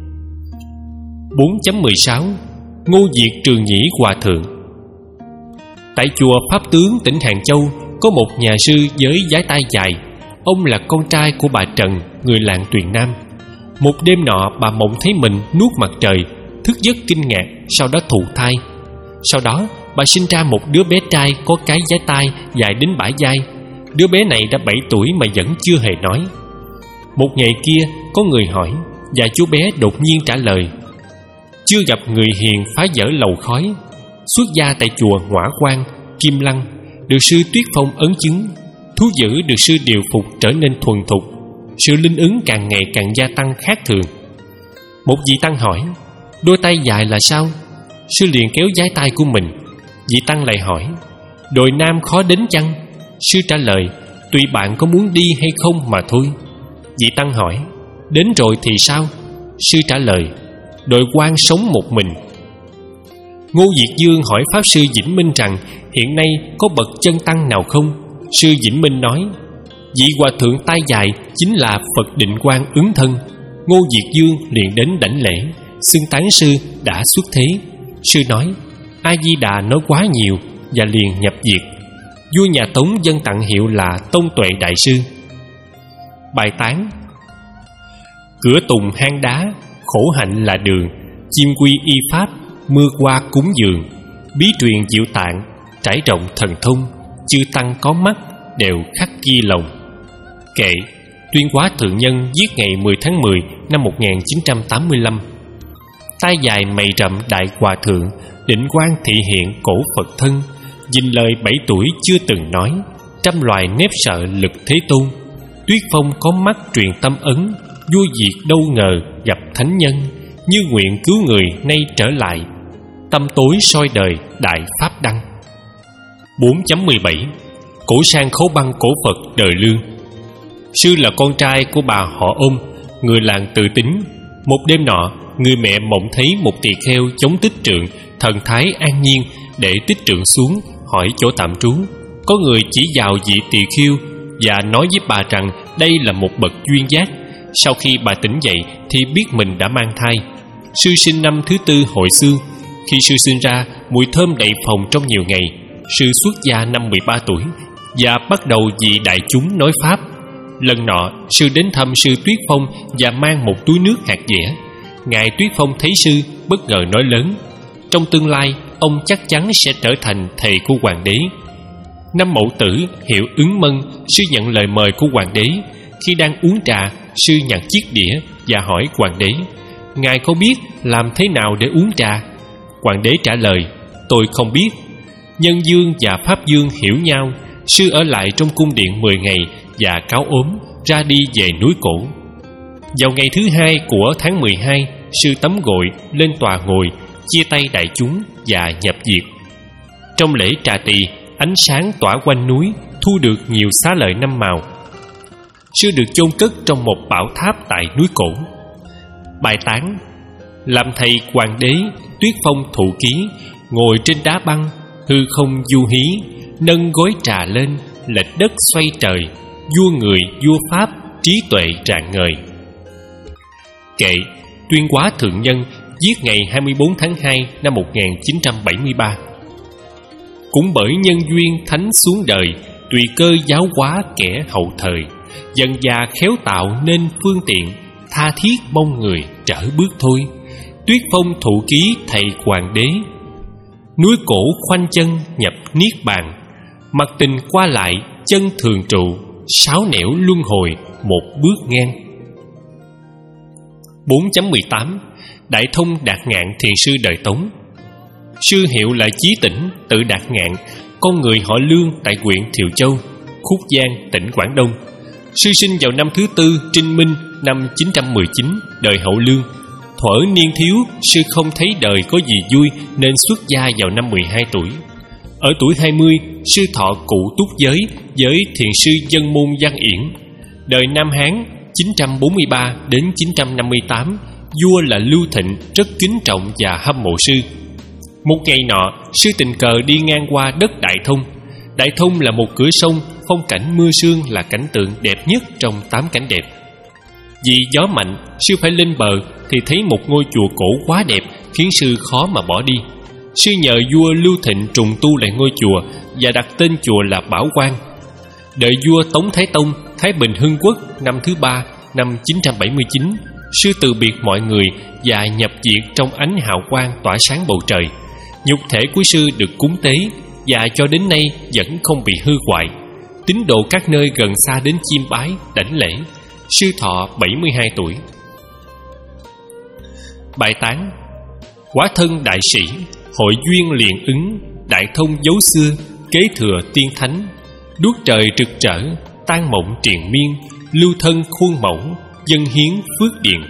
Bốn chấm mười sáu. Ngô Diệt Trường Nhĩ Hòa Thượng. Tại chùa Pháp Tướng tỉnh Hàng Châu có một nhà sư với vái tai dài. Ông là con trai của bà Trần, người làng Tuyền Nam. Một đêm nọ bà mộng thấy mình nuốt mặt trời, thức giấc kinh ngạc, sau đó thụ thai. Sau đó bà sinh ra một đứa bé trai có cái vái tai dài đến bả vai. Đứa bé này đã bảy tuổi mà vẫn chưa hề nói. Một ngày kia có người hỏi, và chú bé đột nhiên trả lời: chưa gặp người hiền phá vỡ lầu khói. Xuất gia tại chùa Ngõa Quan, Kim Lăng, được sư Tuyết Phong ấn chứng. Thú dữ được sư điều phục trở nên thuần thục. Sự linh ứng càng ngày càng gia tăng khác thường. Một vị tăng hỏi: đôi tay dài là sao? Sư liền kéo vái tay của mình. Vị tăng lại hỏi: đồi nam khó đến chăng? Sư trả lời: tùy bạn có muốn đi hay không mà thôi. Vị tăng hỏi: đến rồi thì sao? Sư trả lời: đồi quan sống một mình. Ngô Diệt Dương hỏi Pháp Sư Vĩnh Minh rằng hiện nay có bậc chân tăng nào không? Sư Vĩnh Minh nói: vị hòa thượng tai dài chính là Phật Định Quang ứng thân. Ngô Diệt Dương liền đến đảnh lễ, xưng tán sư đã xuất thế. Sư nói: A Di Đà nói quá nhiều, và liền nhập diệt. Vua nhà Tống dân tặng hiệu là Tông Tuệ Đại Sư. Bài tán: cửa tùng hang đá, khổ hạnh là đường. Chim quy y pháp, mưa qua cúng dường. Bí truyền diệu tạng, trải rộng thần thông. Chư tăng có mắt, đều khắc ghi lòng. Kệ. Tuyên Hóa Thượng Nhân viết ngày mười tháng mười năm một nghìn chín trăm tám mươi lăm. Tai dài mày rậm Đại Hòa Thượng, định quang thị hiện cổ Phật thân. Dình lời bảy tuổi chưa từng nói, trăm loài nếp sợ lực Thế Tôn. Tuyết Phong có mắt truyền tâm ấn, vua Diệt đâu ngờ gặp thánh nhân, như nguyện cứu người nay trở lại, tâm tối soi đời đại pháp đăng. bốn chấm mười bảy. Cổ sang khấu băng cổ Phật đời Lương. Sư là con trai của bà họ Ôn, người làng Tự Tính. Một đêm nọ, người mẹ mộng thấy một tỳ kheo chống Tích Trượng, thần thái an nhiên, để Tích Trượng xuống hỏi chỗ tạm trú. Có người chỉ vào vị tỳ kheo và nói với bà rằng đây là một bậc duyên giác. Sau khi bà tỉnh dậy thì biết mình đã mang thai. Sư sinh năm thứ tư hội xương. Khi sư sinh ra, mùi thơm đầy phòng trong nhiều ngày. Sư xuất gia năm mười ba tuổi và bắt đầu vì đại chúng nói pháp. Lần nọ, sư đến thăm sư Tuyết Phong và mang một túi nước hạt dẻ. Ngài Tuyết Phong thấy sư, bất ngờ nói lớn: trong tương lai, ông chắc chắn sẽ trở thành thầy của hoàng đế. Năm Mậu Tử, hiệu Ứng Mân, sư nhận lời mời của hoàng đế. Khi đang uống trà, sư nhặt chiếc đĩa và hỏi hoàng đế: ngài có biết làm thế nào để uống trà? Hoàng đế trả lời: tôi không biết. Nhân Dương và Pháp Dương hiểu nhau. Sư ở lại trong cung điện mười ngày và cáo ốm, ra đi về núi Cổ. Vào ngày thứ hai của tháng mười hai, sư tắm gội lên tòa ngồi, chia tay đại chúng và nhập diệt. Trong lễ trà tỳ, ánh sáng tỏa quanh núi, thu được nhiều xá lợi năm màu. Sư được chôn cất trong một bảo tháp tại núi Cổ. Bài tán: làm thầy hoàng đế, Tuyết Phong thụ ký, ngồi trên đá băng, hư không du hí, nâng gối trà lên, lệch đất xoay trời, vua người vua pháp, trí tuệ rạng ngời. Kệ Tuyên Hóa Thượng Nhân, viết ngày hai mươi bốn tháng hai năm một nghìn chín trăm bảy mươi ba. Cũng bởi nhân duyên thánh xuống đời, tùy cơ giáo hóa kẻ hậu thời, dần già khéo tạo nên phương tiện, tha thiết mong người trở bước thôi. Tuyết Phong thụ ký thầy hoàng đế, núi Cổ khoanh chân nhập niết bàn, mặt tình qua lại chân thường trụ, sáu nẻo luân hồi một bước ngang. bốn chấm mười tám. Đại Thông Đạt Ngạn thiền sư đời Tống. Sư hiệu là Chí Tỉnh, tự Đạt Ngạn, con người họ Lương tại huyện Thiệu Châu, Khúc Giang, tỉnh Quảng Đông. Sư sinh vào năm thứ tư Trinh Minh năm chín trăm mười chín, đời Hậu Lương. Thuở niên thiếu, sư không thấy đời có gì vui nên xuất gia vào năm mười hai tuổi. Ở tuổi hai mươi, sư thọ cụ túc giới với thiền sư Dân Môn Văn Yển. Đời Nam Hán chín trăm bốn mươi ba đến chín trăm năm mươi tám, vua là Lưu Thịnh rất kính trọng và hâm mộ sư. Một ngày nọ, sư tình cờ đi ngang qua đất Đại Thông. Đại Thông là một cửa sông, phong cảnh mưa sương là cảnh tượng đẹp nhất trong tám cảnh đẹp. Vì gió mạnh, sư phải lên bờ thì thấy một ngôi chùa cổ quá đẹp, khiến sư khó mà bỏ đi. Sư nhờ vua Lưu Thịnh trùng tu lại ngôi chùa và đặt tên chùa là Bảo Quang. Đời vua Tống Thái Tông, Thái Bình Hưng Quốc năm thứ ba, năm chín trăm bảy mươi chín, sư từ biệt mọi người và nhập viện trong ánh hào quang tỏa sáng bầu trời. Nhục thể của sư được cúng tế và cho đến nay vẫn không bị hư hoại. Tín đồ các nơi gần xa đến chiêm bái, đảnh lễ. Sư thọ bảy mươi hai tuổi. Bài tán: Hóa thân đại sĩ, hội duyên liền ứng, Đại Thông dấu xưa, kế thừa tiên thánh. Đuốc trời rực rỡ, tan mộng triền miên, lưu thân khuôn mẫu, dân hiến phước điền.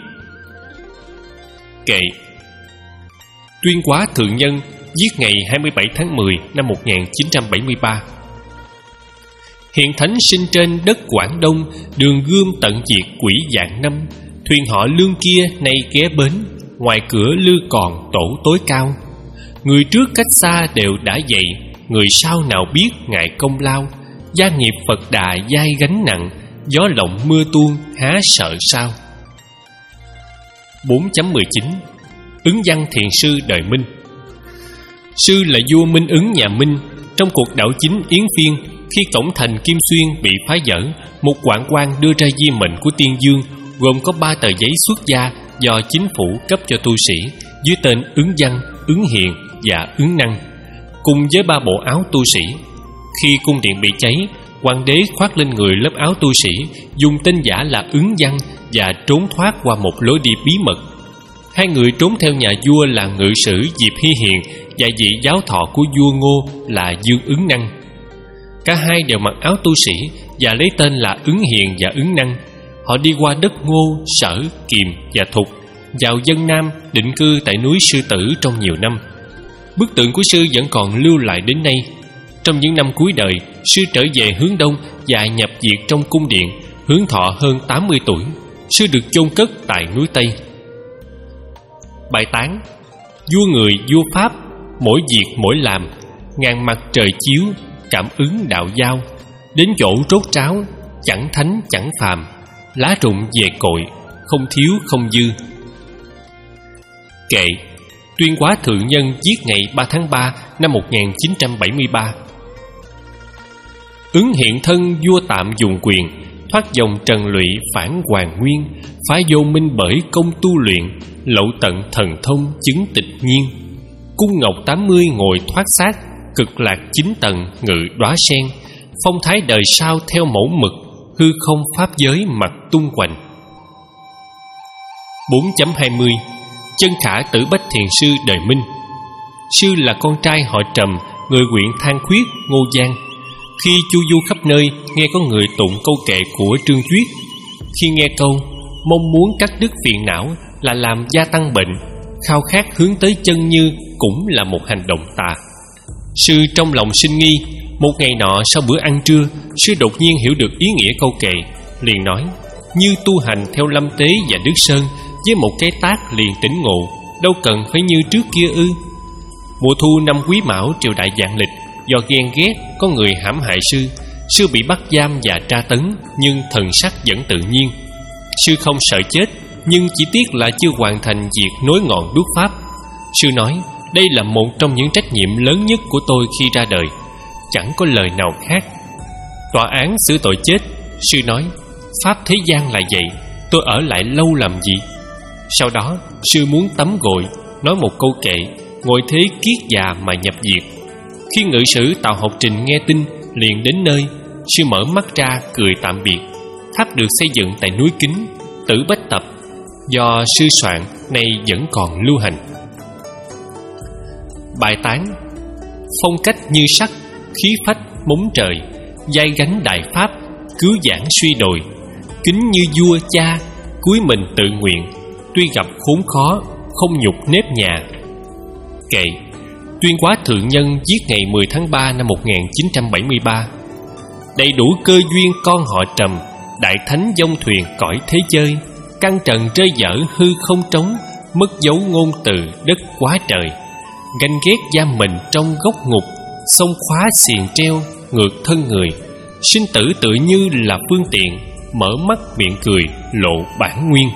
Kệ Tuyên Hóa Thượng Nhân, viết ngày hai mươi bảy tháng mười năm một nghìn chín trăm bảy mươi ba. Hiện thánh sinh trên đất Quảng Đông, đường gươm tận diệt quỷ vạn năm. Thuyền họ Lương kia nay ghé bến, ngoài cửa lư còn tổ tối cao. Người trước cách xa đều đã dậy, người sau nào biết ngại công lao. Gia nghiệp Phật Đà dai gánh nặng, gió lộng mưa tuôn há sợ sao. bốn chấm mười chín. Ứng Văn thiền sư đời Minh. Sư là vua Minh Ứng nhà Minh. Trong cuộc đảo chính Yến Phiên, khi cổng thành Kim Xuyên bị phá vỡ, một hoạn quan đưa ra di mệnh của Tiên Dương, gồm có ba tờ giấy xuất gia do chính phủ cấp cho tu sĩ, dưới tên Ứng Văn, Ứng Hiền và Ứng Năng, cùng với ba bộ áo tu sĩ. Khi cung điện bị cháy, hoàng đế khoác lên người lớp áo tu sĩ, dùng tên giả là Ứng Văn và trốn thoát qua một lối đi bí mật. Hai người trốn theo nhà vua là ngự sử Diệp Hy Hiền và vị giáo thọ của vua Ngô là Dương Ứng Năng. Cả hai đều mặc áo tu sĩ và lấy tên là Ứng Hiền và Ứng Năng. Họ đi qua đất Ngô, Sở, Kiềm và Thục, vào Vân Nam, định cư tại núi Sư Tử trong nhiều năm. Bức tượng của sư vẫn còn lưu lại đến nay. Trong những năm cuối đời, sư trở về hướng Đông và nhập viện trong cung điện, hưởng thọ hơn tám mươi tuổi. Sư được chôn cất tại núi Tây. Bài tán: vua người vua Pháp, mỗi việc mỗi làm, ngàn mặt trời chiếu, cảm ứng đạo giao. Đến chỗ rốt ráo, chẳng thánh chẳng phàm, lá rụng về cội, không thiếu không dư. Kệ: Tuyên Hóa Thượng Nhân viết ngày ba tháng ba năm một nghìn chín trăm bảy mươi ba. Ứng hiện thân vua tạm dùng quyền, thoát dòng trần lụy phản hoàng nguyên, phá vô minh bởi công tu luyện, lậu tận thần thông chứng tịch nhiên. Cung ngọc tám mươi ngồi thoát xác, cực lạc chín tầng ngự đóa sen, phong thái đời sau theo mẫu mực, hư không pháp giới mặt tung hoành. bốn chấm hai mươi. Chân Khả Tử Bách Thiền Sư đời Minh. Sư là con trai họ Trầm, người huyện Than Khuyết, Ngô Giang. Khi chu du khắp nơi, nghe có người tụng câu kệ của Trương Duyết. Khi nghe câu mong muốn cắt đứt phiền não là làm gia tăng bệnh, khao khát hướng tới chân như cũng là một hành động tà. Sư trong lòng sinh nghi. Một ngày nọ sau bữa ăn trưa, sư đột nhiên hiểu được ý nghĩa câu kệ, liền nói: như tu hành theo Lâm Tế và Đức Sơn, với một cái tát liền tỉnh ngộ, đâu cần phải như trước kia ư? Mùa thu năm Quý Mão triều đại vạn lịch, do ghen ghét có người hãm hại sư, sư bị bắt giam và tra tấn, nhưng thần sắc vẫn tự nhiên. Sư không sợ chết, nhưng chỉ tiếc là chưa hoàn thành việc nối ngọn đuốc pháp. Sư nói: đây là một trong những trách nhiệm lớn nhất của tôi khi ra đời, chẳng có lời nào khác. Tòa án xử tội chết. Sư nói: pháp thế gian là vậy, tôi ở lại lâu làm gì? Sau đó sư muốn tắm gội, nói một câu kệ, ngồi thế kiết già mà nhập diệt. Khi ngự sử Tào Học Trình nghe tin, liền đến nơi. Sư mở mắt ra cười tạm biệt. Tháp được xây dựng tại núi Kính, Tử Bách Tập, do sư soạn, nay vẫn còn lưu hành. Bài tán: phong cách như sắt, khí phách mống trời, vai gánh đại pháp, cứu giảng suy đồi. Kính như vua cha, cúi mình tự nguyện, tuy gặp khốn khó, không nhục nếp nhà. Kệ: Tuyên Hóa Thượng Nhân viết ngày mười tháng ba năm một nghìn chín trăm bảy mươi ba. Đầy đủ cơ duyên con họ Trầm, đại thánh dông thuyền cõi thế chơi. Căn trần rơi dở hư không trống, mất dấu ngôn từ đất quá trời. Ganh ghét giam mình trong góc ngục, sông khóa xiềng treo, ngược thân người. Sinh tử tự như là phương tiện, mở mắt miệng cười lộ bản nguyên.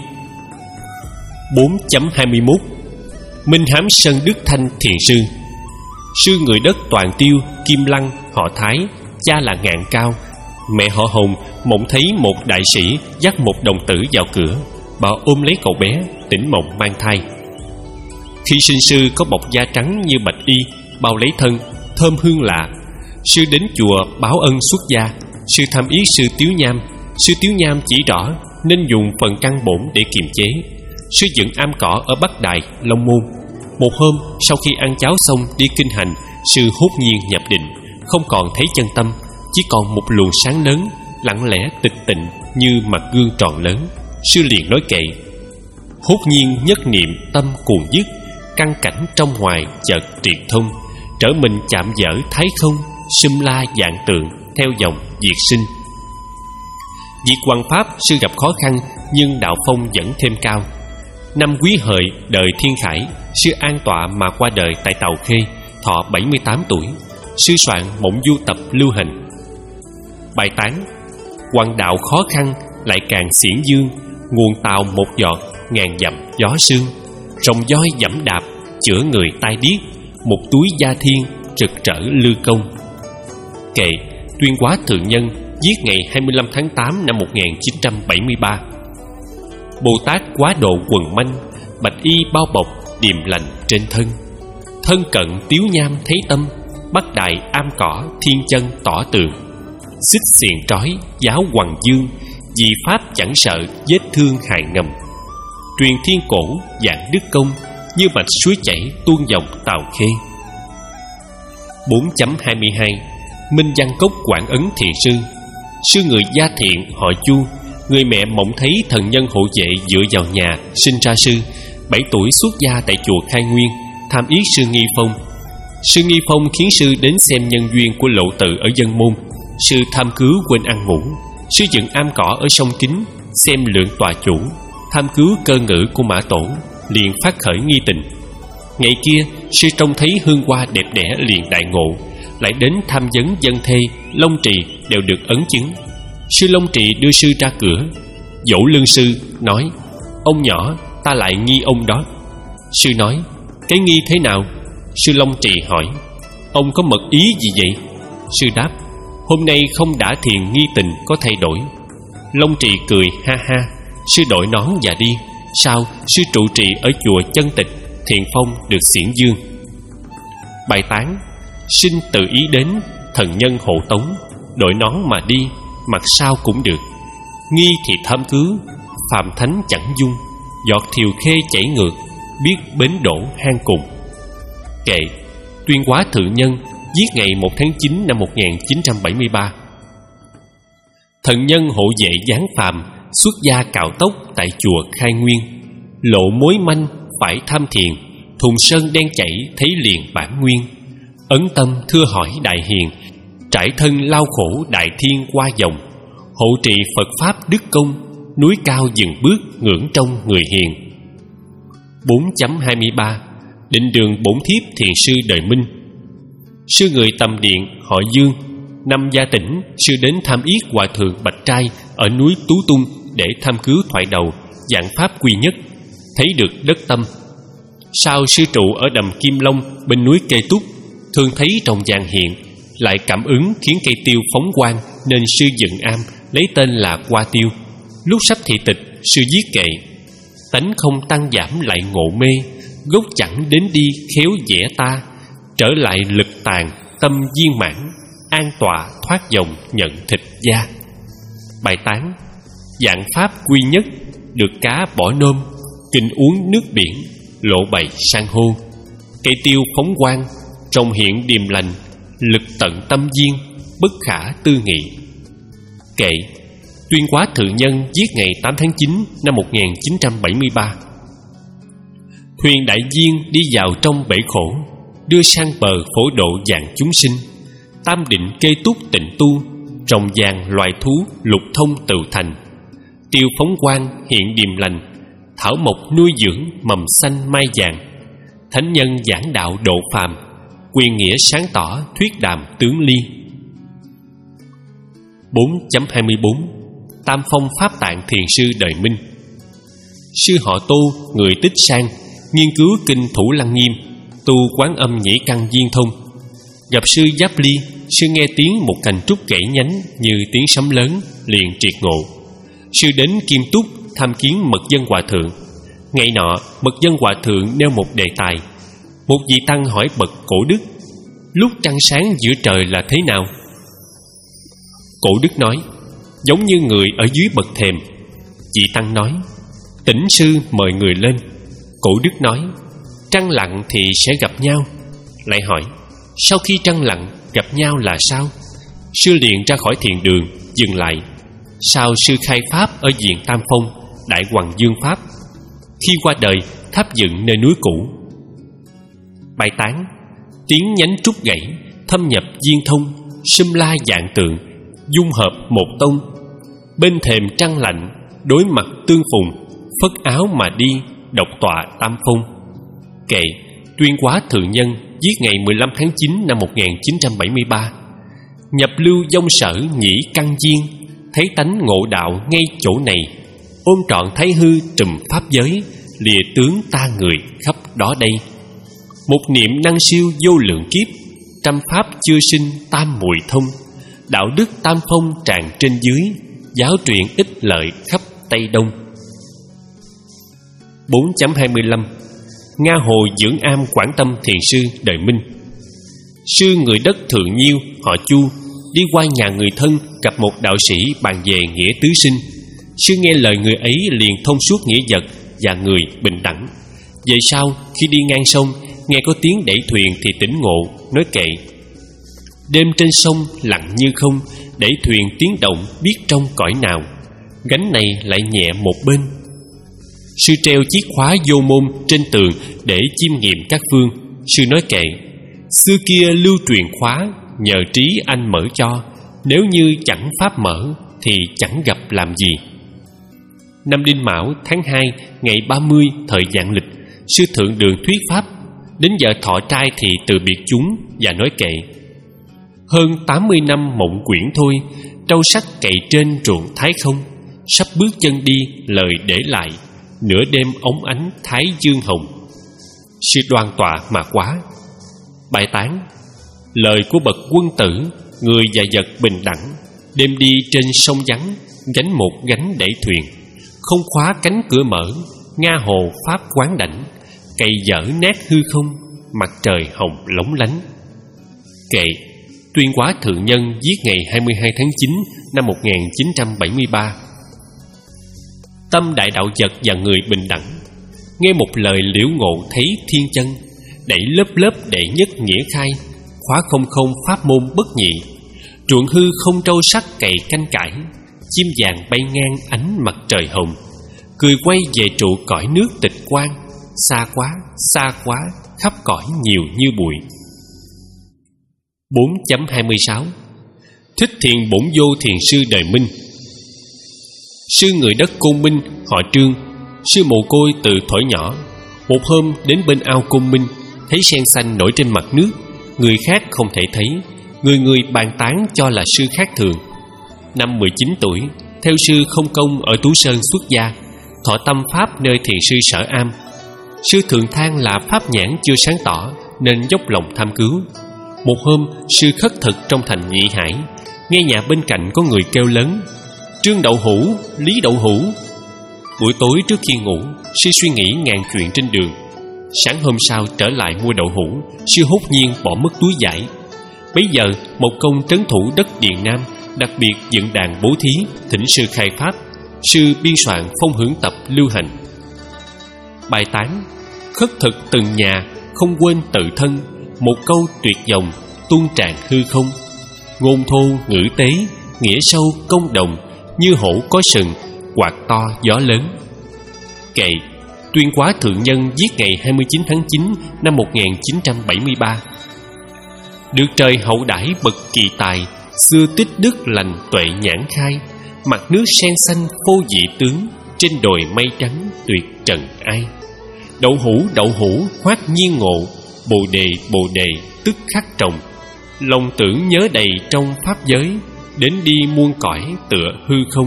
bốn chấm hai mươi mốt. Minh Hám Sơn Đức Thanh Thiền Sư. Sư người đất Toàn Tiêu, Kim Lăng, họ Thái, cha là Ngạn Cao. Mẹ họ Hồng mộng thấy một đại sĩ dắt một đồng tử vào cửa. Bà ôm lấy cậu bé, tỉnh mộng mang thai. Khi sinh sư có bọc da trắng như bạch y, bao lấy thân, thơm hương lạ. Sư đến chùa báo ân xuất gia. Sư tham ý sư Tiếu Nham. Sư Tiếu Nham chỉ rõ nên dùng phần căn bổn để kiềm chế. Sư dựng am cỏ ở Bắc Đài, Long Môn. Một hôm sau khi ăn cháo xong đi kinh hành, sư hốt nhiên nhập định, không còn thấy chân tâm, chỉ còn một luồng sáng lớn, lặng lẽ tịch tịnh như mặt gương tròn lớn. Sư liền nói kệ: hốt nhiên nhất niệm tâm cuồng dứt, căn cảnh trong ngoài chợt triệt thông, trở mình chạm dở thái không, sum la dạng tượng theo dòng diệt sinh. Việc hoằng pháp sư gặp khó khăn, nhưng đạo phong vẫn thêm cao. Năm Quý Hợi đời Thiên Khải, sư an tọa mà qua đời tại Tàu Khê, thọ bảy mươi tám tuổi. Sư soạn Mộng Du Tập lưu hành. Bài tán: hoằng đạo khó khăn lại càng xiển dương, nguồn tàu một giọt, ngàn dặm gió sương. Rồng voi dẫm đạp, chữa người tai điếc, một túi gia thiên, rực rỡ lư công. Kệ: Tuyên Hóa Thượng Nhân viết ngày hai mươi lăm tháng tám năm một nghìn chín trăm bảy mươi ba. Bồ Tát quá độ quần manh, bạch y bao bọc, điềm lành trên thân. Thân cận Tiếu Nham thấy tâm, Bắc Đại am cỏ thiên chân tỏ tường. Xích xiềng trói giáo hoằng dương, vì pháp chẳng sợ vết thương hại ngầm. truyền thiên cổ dạng đức công, như mạch suối chảy tuôn dòng Tào Khê. Bốn chấm hai mươi hai. Minh Văn Cốc Quảng Ấn Thiền Sư. Sư người gia thiện họ Chu, người mẹ mộng thấy thần nhân hộ vệ dựa vào nhà, sinh ra sư. Bảy tuổi xuất gia tại chùa Khai Nguyên, tham yết sư Nghi Phong. Sư Nghi Phong khiến sư đến xem nhân duyên của lộ tự ở Dân Môn. Sư tham cứu quên ăn ngủ. Sư dựng am cỏ ở sông Kính, xem lượng tòa chủ, tham cứu cơ ngữ của Mã Tổ, liền phát khởi nghi tình. Ngày kia, sư trông thấy hương hoa đẹp đẽ liền đại ngộ, lại đến tham vấn dân thê, Long Trì đều được ấn chứng. Sư Long Trì đưa sư ra cửa, dỗ lương sư nói: ông nhỏ, ta lại nghi ông đó. Sư nói: cái nghi thế nào? Sư Long Trì hỏi: ông có mật ý gì vậy? Sư đáp: hôm nay không đã thiền nghi tình có thay đổi. Long Trì cười ha ha. Sư đội nón và đi. Sau, sư trụ trì ở chùa Chân Tịch, thiền phong được xiển dương. Bài tán: sinh tự ý đến, thần nhân hộ tống, đội nón mà đi, mặt sao cũng được. Nghi thì tham cứu, phàm thánh chẳng dung, giọt thiều khê chảy ngược, biết bến đổ hang cùng. Kệ Tuyên Hóa Thượng Nhân, viết ngày một tháng chín năm một nghìn chín trăm bảy mươi ba. Thần nhân hộ vệ giáng phàm, xuất gia cạo tóc tại chùa Khai Nguyên. Lộ mối manh phải tham thiền, thùng sơn đen chảy thấy liền bản nguyên. Ấn tâm thưa hỏi đại hiền, trải thân lao khổ đại thiên qua dòng. Hộ trì Phật Pháp đức công, núi cao dừng bước ngưỡng trong người hiền. Bốn chấm hai mươi ba. Định đường bổn thiếp thiền sư đời Minh. Sư người Tầm Điện họ Dương, năm Gia Tỉnh, sư đến tham yết hòa thượng Bạch Trai ở núi Tú Tung để tham cứu thoại đầu, giảng pháp quy nhất, thấy được đất tâm. Sau sư trụ ở đầm Kim Long bên núi Kê Túc, thường thấy trong vàng hiện, lại cảm ứng khiến cây tiêu phóng quang, nên sư dựng am lấy tên là Hoa Tiêu. Lúc sắp thị tịch, sư viết kệ: tánh không tăng giảm lại ngộ mê, gốc chẳng đến đi khéo vẽ ta, trở lại lực tàn tâm viên mãn, an tọa thoát dòng nhận thịt da. Bài tán: dạng pháp quy nhất, được cá bỏ nôm, kinh uống nước biển, lộ bày san hô. Cây tiêu phóng quang, trông hiện điềm lành, lực tận tâm viên, bất khả tư nghị. Kệ Tuyên Hóa Thượng Nhân, viết ngày tám tháng chín năm một nghìn chín trăm bảy mươi ba. Thuyền đại viên đi vào trong bể khổ, đưa sang bờ phổ độ vạn chúng sinh. Tam định kê túc tịnh tu, trồng vàng loài thú lục thông tự thành. Tiêu phóng quang hiện điềm lành, thảo mộc nuôi dưỡng mầm xanh mai vàng. Thánh nhân giảng đạo độ phàm, quyền nghĩa sáng tỏ thuyết đàm tướng ly. Bốn chấm hai mươi bốn. Tam phong Pháp Tạng thiền sư đời Minh. Sư họ Tô, người Tích Sang, nghiên cứu kinh Thủ Lăng Nghiêm, tu Quán Âm Nhĩ Căn Viên Thông. Gặp sư Giáp Ly, sư nghe tiếng một cành trúc gãy nhánh như tiếng sấm lớn, liền triệt ngộ. Sư đến Kim Túc tham kiến Mật Dân Hòa Thượng. Ngày nọ, Mật Dân Hòa Thượng nêu một đề tài. Một vị tăng hỏi bậc Cổ Đức: lúc trăng sáng giữa trời là thế nào? Cổ Đức nói: giống như người ở dưới bậc thềm. Vị tăng nói: Tĩnh sư mời người lên. Cổ Đức nói: trăng lặn thì sẽ gặp nhau. Lại hỏi: sau khi trăng lặn gặp nhau là sao? Sư liền ra khỏi thiền đường, dừng lại. Sau sư khai pháp ở viện Tam Phong, Đại Hoằng Dương Pháp. Khi qua đời, tháp dựng nơi núi cũ. Bài tán: tiếng nhánh trúc gãy, thâm nhập viên thông, sum la dạng tượng, dung hợp một tông. Bên thềm trăng lạnh, đối mặt tương phùng, phất áo mà đi, độc tọa Tam Phong. Kệ Tuyên Hóa Thượng Nhân, viết ngày mười lăm tháng chín năm một nghìn chín trăm bảy mươi ba. Nhập lưu dông sở nhĩ căn viên, thấy tánh ngộ đạo ngay chỗ này. Ôm trọn thái hư trùm pháp giới, lìa tướng ta người khắp đó đây. Một niệm năng siêu vô lượng kiếp, trăm pháp chưa sinh tam muội thông. Đạo đức tam phong tràn trên dưới, giáo truyền ích lợi khắp Tây Đông. Bốn chấm hai mươi lăm. Nga Hồ dưỡng am Quảng Tâm thiền sư đời Minh. Sư người đất Thượng Nhiêu họ Chu, đi qua nhà người thân gặp một đạo sĩ bàn về nghĩa tứ sinh. Sư nghe lời người ấy liền thông suốt nghĩa vật và người bình đẳng. Về sau khi đi ngang sông, nghe có tiếng đẩy thuyền thì tỉnh ngộ, nói kệ: đêm trên sông lặng như không, đẩy thuyền tiếng động biết trong cõi nào, gánh này lại nhẹ một bên. Sư treo chiếc khóa vô môn trên tường để chiêm nghiệm các phương. Sư nói kệ: xưa kia lưu truyền khóa, nhờ trí anh mở cho, nếu như chẳng pháp mở thì chẳng gặp làm gì. Năm Đinh Mão tháng hai ngày ba mươi thời vạn lịch, sư thượng đường thuyết pháp. Đến giờ thọ trai thì từ biệt chúng và nói kệ: hơn tám mươi năm mộng quyển thôi, trâu sắt cậy trên ruộng thái không, sắp bước chân đi lời để lại, nửa đêm óng ánh thái dương hồng. Sư đoan tọa mà quá. Bài tán: lời của bậc quân tử, người và vật bình đẳng, đêm đi trên sông vắng, gánh một gánh đẩy thuyền, không khóa cánh cửa mở, nga hồ pháp quán đảnh, cày dở nát hư không, mặt trời hồng lóng lánh. Kệ: Tuyên Hóa Thượng Nhân viết ngày hai mươi hai tháng chín năm một nghìn chín trăm bảy mươi ba. Tâm đại đạo vật và người bình đẳng, nghe một lời liễu ngộ thấy thiên chân, đẩy lớp lớp đệ nhất nghĩa khai, khóa không không pháp môn bất nhị, ruộng hư không trâu sắt cày canh cải, chim vàng bay ngang ánh mặt trời hồng, cười quay về trụ cõi nước tịch quan, xa quá, xa quá, khắp cõi nhiều như bụi. Bốn chấm hai mươi sáu. Thích Thiền Bổn Vô Thiền Sư đời Minh. Sư người đất Côn Minh họ Trương. Sư mồ côi từ thuở nhỏ. Một hôm đến bên ao Côn Minh, thấy sen xanh nổi trên mặt nước, người khác không thể thấy, người người bàn tán cho là sư khác thường. Năm mười chín tuổi, theo sư Không Công ở Tú Sơn xuất gia, thọ tâm pháp nơi thiền sư Sở Am. Sư thường than là pháp nhãn chưa sáng tỏ, nên dốc lòng tham cứu. Một hôm, sư khất thực trong thành Nhị Hải, nghe nhà bên cạnh có người kêu lớn: Trương Đậu Hũ, Lý Đậu Hũ. Buổi tối trước khi ngủ, sư suy nghĩ ngàn chuyện trên đường. Sáng hôm sau trở lại mua đậu hũ, sư hốt nhiên bỏ mất túi vải. Bấy giờ một công trấn thủ đất Điền Nam đặc biệt dựng đàn bố thí, thỉnh sư khai pháp. Sư biên soạn phong hưởng tập lưu hành. Bài tán: khất thực từng nhà, không quên tự thân, một câu tuyệt vọng tuôn tràn hư không. Ngôn thô ngữ tế, nghĩa sâu công đồng, như hổ có sừng, quạt to gió lớn. Kệ: Tuyên Hóa Thượng Nhân viết ngày hai mươi chín tháng chín năm một nghìn chín trăm bảy mươi ba. Được trời hậu đãi bậc kỳ tài, xưa tích đức lành tuệ nhãn khai, mặt nước sen xanh phô dị tướng, trên đồi mây trắng tuyệt trần ai. Đậu hũ đậu hũ hoát nhiên ngộ, bồ đề bồ đề tức khắc trồng, lòng tưởng nhớ đầy trong pháp giới, đến đi muôn cõi tựa hư không.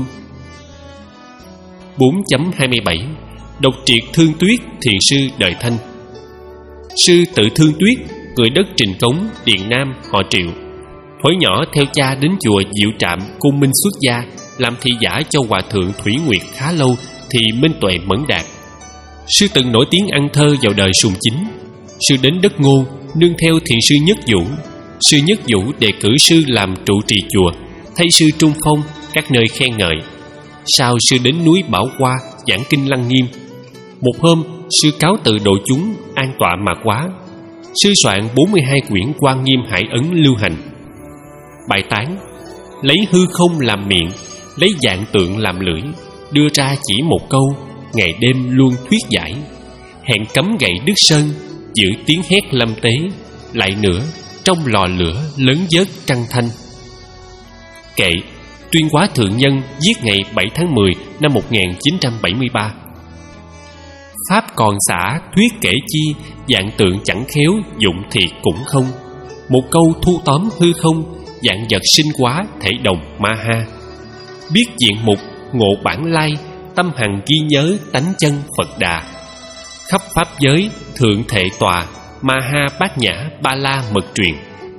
Bốn chấm hai mươi bảy. Độc triệt Thương Tuyết thiền sư đời Thanh. Sư tự Thương Tuyết, người đất Trình Cống, Điền Nam, họ Triệu. Thuở nhỏ theo cha đến chùa Diệu Trạm, Côn Minh xuất gia, làm thị giả cho hòa thượng Thủy Nguyệt khá lâu thì minh tuệ mẫn đạt. Sư từng nổi tiếng ăn thơ vào đời Sùng Chính. Sư đến đất Ngô, nương theo thiền sư Nhất Vũ. Sư Nhất Vũ đề cử sư làm trụ trì chùa, thay sư Trung Phong các nơi khen ngợi. Sau sư đến núi Bảo Hoa giảng kinh Lăng Nghiêm. Một hôm, sư cáo từ độ chúng, an tọa mà quá. Sư soạn bốn mươi hai quyển Quan Nghiêm Hải Ấn lưu hành. Bài tán: lấy hư không làm miệng, lấy dạng tượng làm lưỡi, đưa ra chỉ một câu, ngày đêm luôn thuyết giải. Hẹn cấm gậy Đức Sơn, giữ tiếng hét lâm tế, lại nữa trong lò lửa lớn vớt trăng thanh. Kệ: Tuyên Hóa Thượng Nhân viết ngày bảy tháng mười năm một nghìn chín trăm bảy mươi ba. Pháp còn xả thuyết kể chi, dạng tượng chẳng khéo dụng thì cũng không. Một câu thu tóm hư không, dạng vật sinh hóa thể đồng ma ha. Biết diện mục ngộ bản lai, tâm hằng ghi nhớ tánh chân Phật Đà. Khắp pháp giới thượng thệ tòa, ma ha bát nhã ba la mật truyền.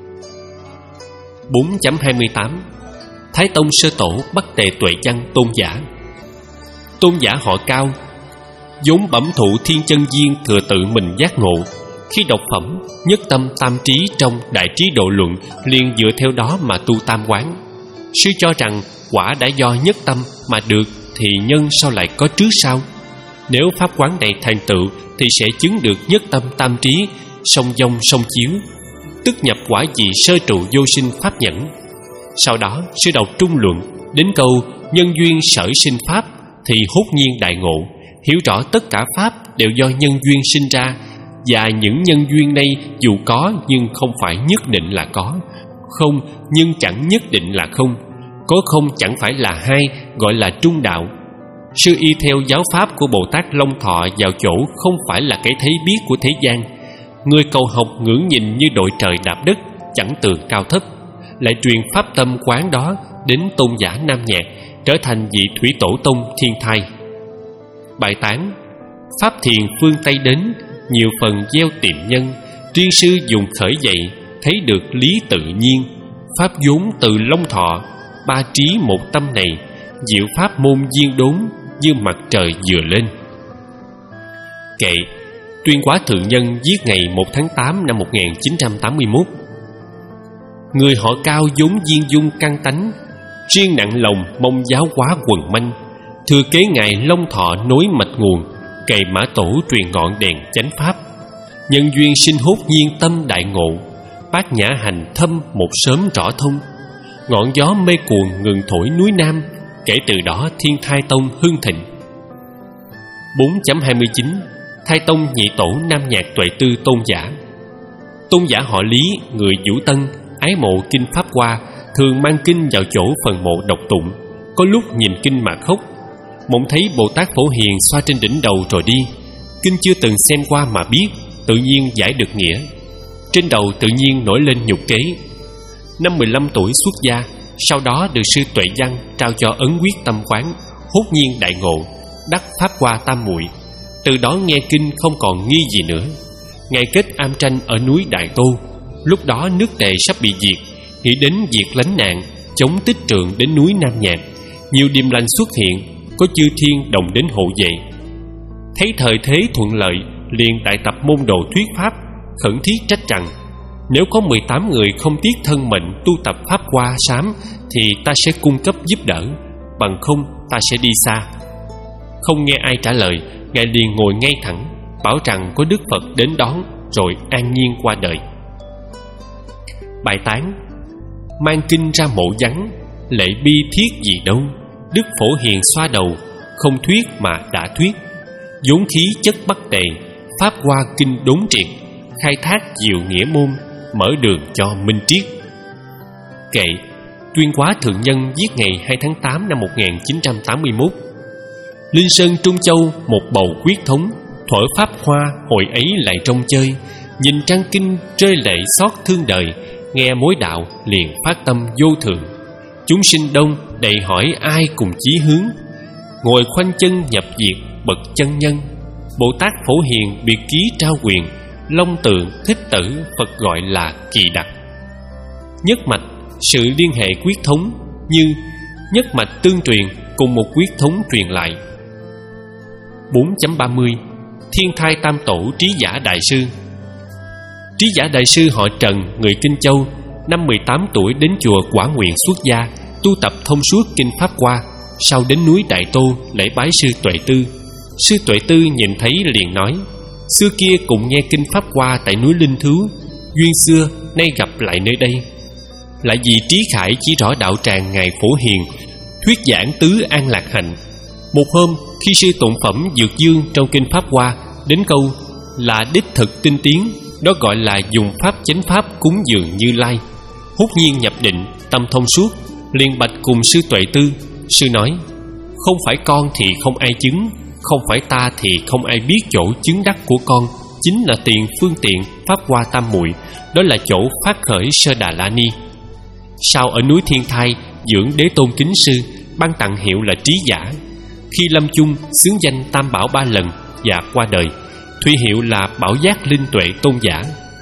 Bốn chấm hai mươi tám. Thái Tông Sơ Tổ Bắc Tề Tuệ Văn Tôn Giả. Tôn giả họ Cao, vốn bẩm thụ thiên chân duyên thừa tự mình giác ngộ. Khi đọc phẩm nhất tâm tam trí trong Đại Trí Độ Luận, liền dựa theo đó mà tu tam quán. Sư cho rằng quả đã do nhất tâm mà được, thì nhân sao lại có trước sau? Nếu pháp quán này thành tựu thì sẽ chứng được nhất tâm tam trí, song dông song chiếu, tức nhập quả vị sơ trụ vô sinh pháp nhẫn. Sau đó sư đọc trung luận đến câu nhân duyên sở sinh pháp thì hốt nhiên đại ngộ, hiểu rõ tất cả pháp đều do nhân duyên sinh ra, và những nhân duyên này dù có nhưng không phải nhất định là có, không nhưng chẳng nhất định là không, có không chẳng phải là hai, gọi là trung đạo. Sư y theo giáo pháp của Bồ Tát Long Thọ vào chỗ không phải là cái thấy biết của thế gian. Người cầu học ngưỡng nhìn như đội trời đạp đất, chẳng tường cao thấp, lại truyền pháp tâm quán đó đến tôn giả Nam Nhạc, trở thành vị thủy tổ tông thiên thai. Bài tán: pháp thiền phương Tây đến, nhiều phần gieo tiệm nhân, riêng sư dùng khởi dậy, thấy được lý tự nhiên. Pháp vốn từ Long Thọ, ba trí một tâm này, diệu pháp môn duyên đốn, như mặt trời vừa lên. Kệ Tuyên Quá Thượng Nhân viết ngày một tháng tám năm một nghìn chín trăm tám mươi mốt. Người họ Cao vốn duyên dung căn tánh, riêng nặng lòng mong giáo hóa quần manh. Thừa kế ngài Long Thọ nối mạch nguồn, cày mã tổ truyền ngọn đèn chánh pháp. Nhân duyên sinh hốt nhiên tâm đại ngộ, bát nhã hành thâm một sớm rõ thông. Ngọn gió mê cuồng ngừng thổi núi Nam, kể từ đó Thiên Thai Tông hưng thịnh. bốn chấm hai mươi chín. Thai Tông nhị tổ Nam Nhạc Tuệ Tư tôn giả. Tôn giả họ Lý, người Vũ Tân, ái mộ kinh Pháp Hoa, thường mang kinh vào chỗ phần mộ đọc tụng, có lúc nhìn kinh mà khóc. Mộng thấy Bồ Tát Phổ Hiền xoa trên đỉnh đầu rồi đi. Kinh chưa từng xem qua mà biết, tự nhiên giải được nghĩa. Trên đầu tự nhiên nổi lên nhục kế. Năm mười lăm tuổi xuất gia, sau đó được sư Tuệ Văn trao cho ấn quyết tâm quán, hốt nhiên đại ngộ, đắc Pháp Hoa tam muội. Từ đó nghe kinh không còn nghi gì nữa. Ngày kết am tranh ở núi Đại Tô, lúc đó nước Tề sắp bị diệt, nghĩ đến việc lánh nạn, chống Tích Trượng đến núi Nam Nhạc. Nhiều điềm lành xuất hiện, có chư thiên đồng đến hộ vệ. Thấy thời thế thuận lợi, liền đại tập môn đồ thuyết pháp, khẩn thiết trách rằng: nếu có mười tám người không tiếc thân mệnh tu tập Pháp Hoa sám thì ta sẽ cung cấp giúp đỡ, bằng không ta sẽ đi xa. Không nghe ai trả lời, ngài liền ngồi ngay thẳng, bảo rằng có Đức Phật đến đón, rồi an nhiên qua đời. Bài tán: mang kinh ra mộ vắng, lệ bi thiết gì đâu. Đức Phổ Hiền xoa đầu, không thuyết mà đã thuyết. vốn khí chất Bắc Tề, Pháp Hoa kinh đốn triệt, khai thác diệu nghĩa môn, mở đường cho minh triết. Kệ Tuyên Quá Thượng Nhân viết ngày hai tháng tám năm một nghìn chín trăm tám mươi mốt. Linh Sơn Trung Châu một bầu quyết thống, thuở Pháp Hoa hồi ấy lại trong chơi. Nhìn trang kinh rơi lệ xót thương đời, nghe mối đạo liền phát tâm vô thường. Chúng sinh đông đầy hỏi ai cùng chí hướng, ngồi khoanh chân nhập diệt bậc chân nhân. Bồ Tát Phổ Hiền biệt ký trao quyền, Long Tượng Thích Tử Phật gọi là kỳ đặc. Nhất mạch sự liên hệ quyết thống, như nhất mạch tương truyền cùng một quyết thống truyền lại. Bốn chấm ba mươi. Thiên Thai Tam Tổ Trí Giả Đại Sư. Trí Giả Đại Sư họ Trần, người Kinh Châu, năm mười tám tuổi đến chùa Quả Nguyện xuất gia, tu tập thông suốt kinh Pháp Hoa. Sau đến núi Đại Tô lễ bái sư Tuệ Tư. Sư Tuệ Tư nhìn thấy liền nói: xưa kia cùng nghe kinh Pháp Hoa tại núi Linh Thứu, duyên xưa nay gặp lại nơi đây. Lại vì Trí Khải chỉ rõ đạo tràng ngài Phổ Hiền, thuyết giảng tứ an lạc hạnh. Một hôm khi sư tụng phẩm Dược Dương trong kinh Pháp Hoa đến câu là đích thực tinh tiến, đó gọi là dùng pháp chánh pháp cúng dường Như Lai, hốt nhiên nhập định, tâm thông suốt, liền bạch cùng sư Tuệ Tư. Sư nói: không phải con thì không ai chứng, không phải ta thì không ai biết chỗ chứng đắc của con chính là tiền phương tiện Pháp Hoa tam muội, đó là chỗ phát khởi Sơ Đà La Ni. Sau ở núi Thiên Thai dưỡng Đế Tôn Kính Sư, ban tặng hiệu là Trí Giả. Khi lâm chung xướng danh Tam Bảo ba lần và qua đời, thủy hiệu là Bảo Giác Linh Tuệ Tôn Giả.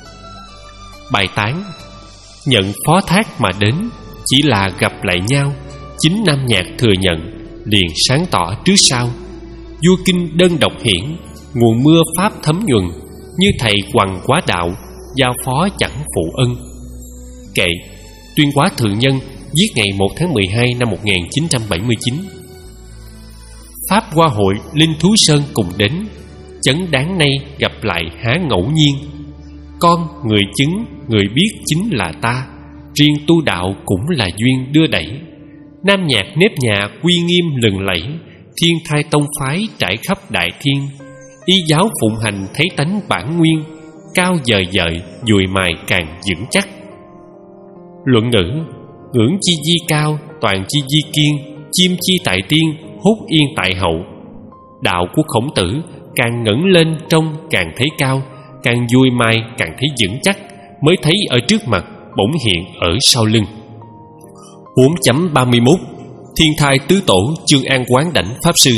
Bài tán: nhận phó thác mà đến, chỉ là gặp lại nhau. Chính Nam Nhạc thừa nhận, liền sáng tỏ trước sau. Vua kinh đơn độc hiển, nguồn mưa pháp thấm nhuần. Như thầy hoằng quá đạo, giao phó chẳng phụ ân. Kệ Tuyên Quá Thượng Nhân viết ngày một tháng mười hai năm một nghìn chín trăm bảy mươi chín. Pháp Hoa Hội Linh Thú Sơn cùng đến. Chấn đáng nay gặp lại há ngẫu nhiên. Con người chứng, người biết chính là ta. Riêng tu đạo cũng là duyên đưa đẩy. Nam nhạc nếp nhà quy nghiêm lừng lẫy. Thiên thai tông phái trải khắp đại thiên. Y giáo phụng hành thấy tánh bản nguyên. Cao dời dời, dùi mài càng vững chắc. Luận ngữ: ngưỡng chi di cao, toàn chi di kiên. Chim chi tại tiên, hốt yên tại hậu. Đạo của Khổng Tử càng ngẩng lên trông càng thấy cao, càng dùi mài càng thấy vững chắc. Mới thấy ở trước mặt, bỗng hiện ở sau lưng. bốn chấm ba mươi mốt Thiên thai tứ tổ Chương An Quán Đảnh Pháp Sư.